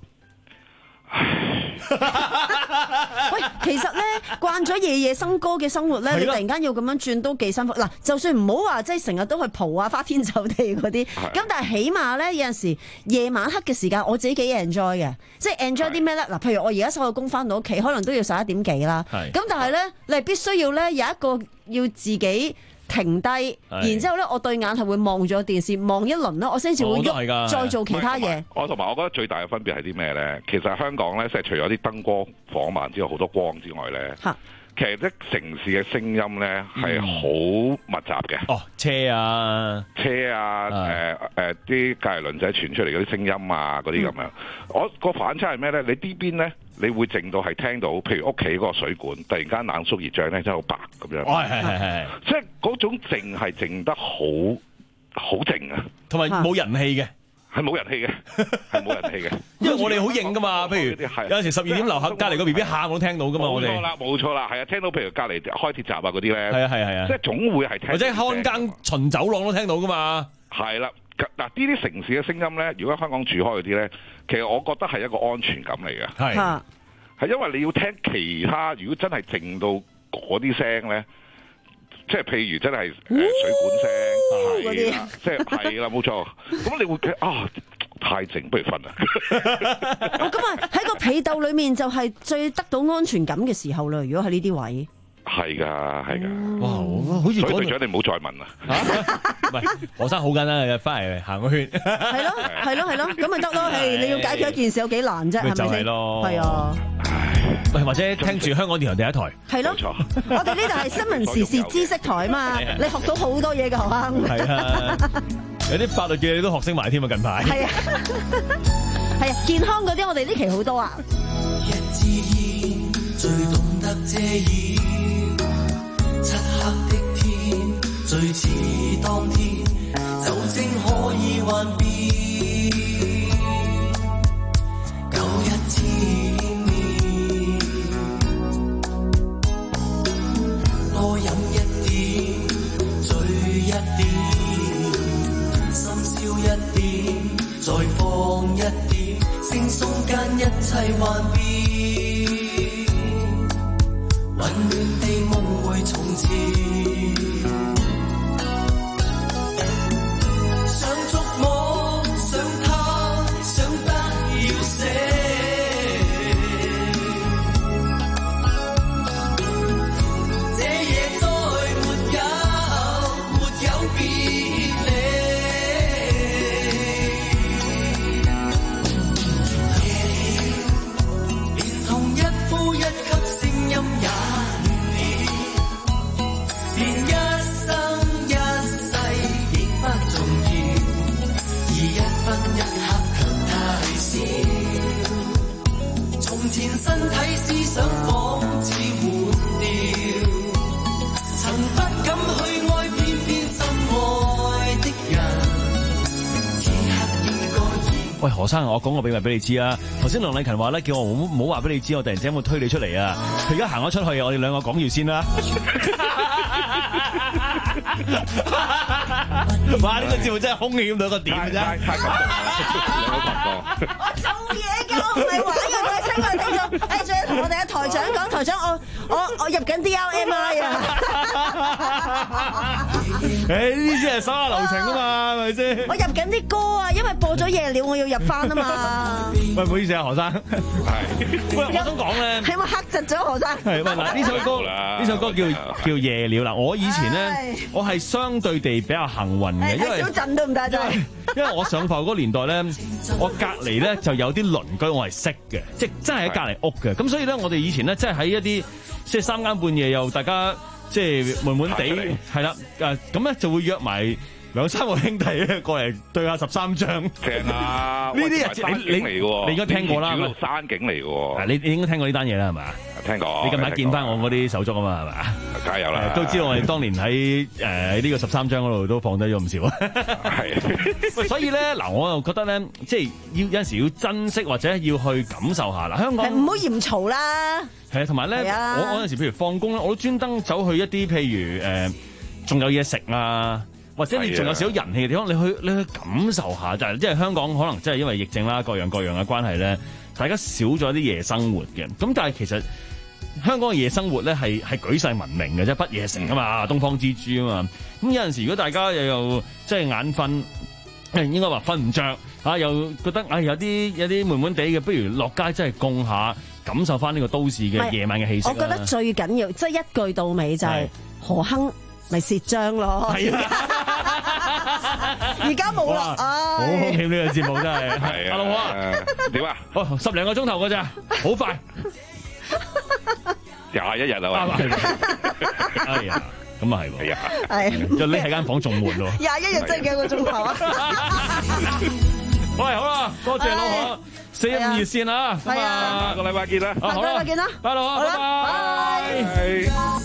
喂，其實咧慣咗夜夜笙歌嘅生活咧，你突然間要咁樣轉都幾辛苦。嗱，就算唔好話即係成日都去蒲啊、花天酒地嗰啲，咁但係起碼咧有陣時夜晚黑嘅時間，我自己幾 enjoy 嘅，即係 enjoy 啲咩咧？嗱，譬如我而家收咗工翻到屋企，可能都要十一點幾啦。咁但係咧，你係必須要咧有一個要自己停低，然之後咧，我對眼係會望住電視望一輪啦，我先至會喐，再做其他嘢。 我同埋我覺得最大嘅分別係啲咩咧？其實香港咧，即係除咗啲燈光晃慢之外，好多光之外咧，其實啲城市嘅聲音咧係好密集嘅。哦， 車啊， 車啊，誒誒啲隔離鄰仔傳出嚟嗰啲聲音啊，嗰啲咁樣。我個反差係咩咧？你呢邊咧？你會靜到係聽到，譬如屋企嗰個水管突然間冷縮熱脹咧，真係好白咁樣。 係係係係， 即係嗰種靜係靜得好好靜啊， 同埋冇人氣嘅， 係冇人氣嘅，係冇人氣嘅。 因為我哋好應噶嘛，譬如有陣時十二點樓下隔離個 B B 喊我都聽到噶嘛，我哋。冇錯啦， 冇錯啦，係啊，聽到譬如隔離開鐵閘啊嗰啲咧， 係啊係啊係啊， 即係總會係聽。 或者看更巡走廊都聽到噶嘛。 係啦，嗱呢啲城市嘅聲音咧，如果香港住開嗰啲咧，其實我覺得係一個安全感嚟嘅。係。係因為你要聽其他，如果真係靜到嗰啲聲咧，即係譬如真係誒水管聲，係啦，即係係啦，冇錯。咁你會覺得啊，太靜，不如瞓啦。 哦，咁啊喺個被竇裏面就係最得到安全感嘅時候啦。如果喺呢啲位， 係噶係噶。 哇，好似所以隊長你唔好再問啦。 唔係，何生好簡單嘅，翻嚟行個圈。 係咯係咯係咯，咁咪得咯。係你要解決一件事有幾難啫？係咪先？ 就係咯。 係啊。 喂，或者聽住香港電台第一台。 係咯。我哋呢度係新聞時事知識台嘛，你學到好多嘢㗎，學生。 係啊。有啲法律嘅你都學識埋添啊！近排。 係啊。係啊，健康嗰啲我哋呢期好多啊。一支煙最懂得遮掩，漆黑的天最似當天，酒精可以幻變，舊日纏綿，多飲一點，醉一點，深宵一點，再放一點，惺忪間一切幻變，溫暖的夢會重現。 喂，何生，我講個秘密俾你知啊！頭先梁禮勤話咧，叫我唔好話俾你知，我突然之間會推你出嚟啊！佢而家行咗出去，我哋兩個講要先啦。哇！呢、這個節目真係兇險到個點嘅啫， 太感動啦！ 我做嘢㗎，我唔係玩嘅，我親愛聽眾，誒，仲要同我哋嘅台長講，台長，我我我入緊 D R M I 啊！ 誒，呢啲先係手下留情啊嘛，係咪先？ 我入緊啲歌啊，因為播咗夜了，我要入翻啊嘛。 喂，唔好意思啊，何生。係。喂，我想講咧， 係咪黑窒咗何生？ 係喂，嗱，呢首歌呢首歌叫叫夜了啦。我以前咧，我係相對地比較幸運嘅，因為小震都唔得啫。 因為我上課嗰個年代咧，我隔離咧就有啲鄰居我係識嘅，即係真係喺隔離屋嘅。咁所以咧，我哋以前咧，即係喺一啲即係三更半夜又大家即係悶悶地係啦，誒咁咧就會約埋兩三個兄弟咧過嚟對下十三張。正啊！ 呢啲係你你你應該聽過啦， 山景嚟嘅喎。 你你應該聽過呢單嘢啦，係嘛？ 聽過。你近排見翻我嗰啲手足啊嘛，係嘛？ 梗係有啦。 都知道我哋當年喺誒呢個十三張嗰度都放低咗唔少。係。所以咧嗱，我又覺得咧，即係要有陣時要珍惜或者要去感受下啦。香港唔好嫌嘈啦。 係啊，同埋咧，我我有陣時譬如放工咧，我都專登走去一啲譬如誒，仲、呃、有嘢食啊。或者你仲有少少人氣嘅地方，你去你去感受下，就係即係香港可能真係因為疫症啦，各樣各樣嘅關係咧，大家少咗啲夜生活嘅。咁但係其實香港嘅夜生活咧係係舉世聞名嘅，即係不夜城啊嘛，東方之珠啊嘛。咁有陣時如果大家又又即係眼瞓，應該話瞓唔着，啊，又覺得啊有啲有啲悶悶地嘅，不如落街真係供下，感受翻呢個都市嘅夜晚嘅氣息。 我覺得最緊要即係一句到尾就係何鏗咪蝕章咯。係啊，而家冇啦， 好風險呢個節目真係。 係啊， 阿老婆啊， 點啊？ 哦，十零個鐘頭㗎咋，好快。 廿一日啊！ 哎呀，咁啊係喎。係啊， 係。 就匿喺間房仲悶喎。 廿一日真係幾個鐘頭啊！ 喂，好啦，多謝老婆，四一五熱線啊，咁啊，下個禮拜見啦。 下個禮拜見啦， 拜拜，拜拜。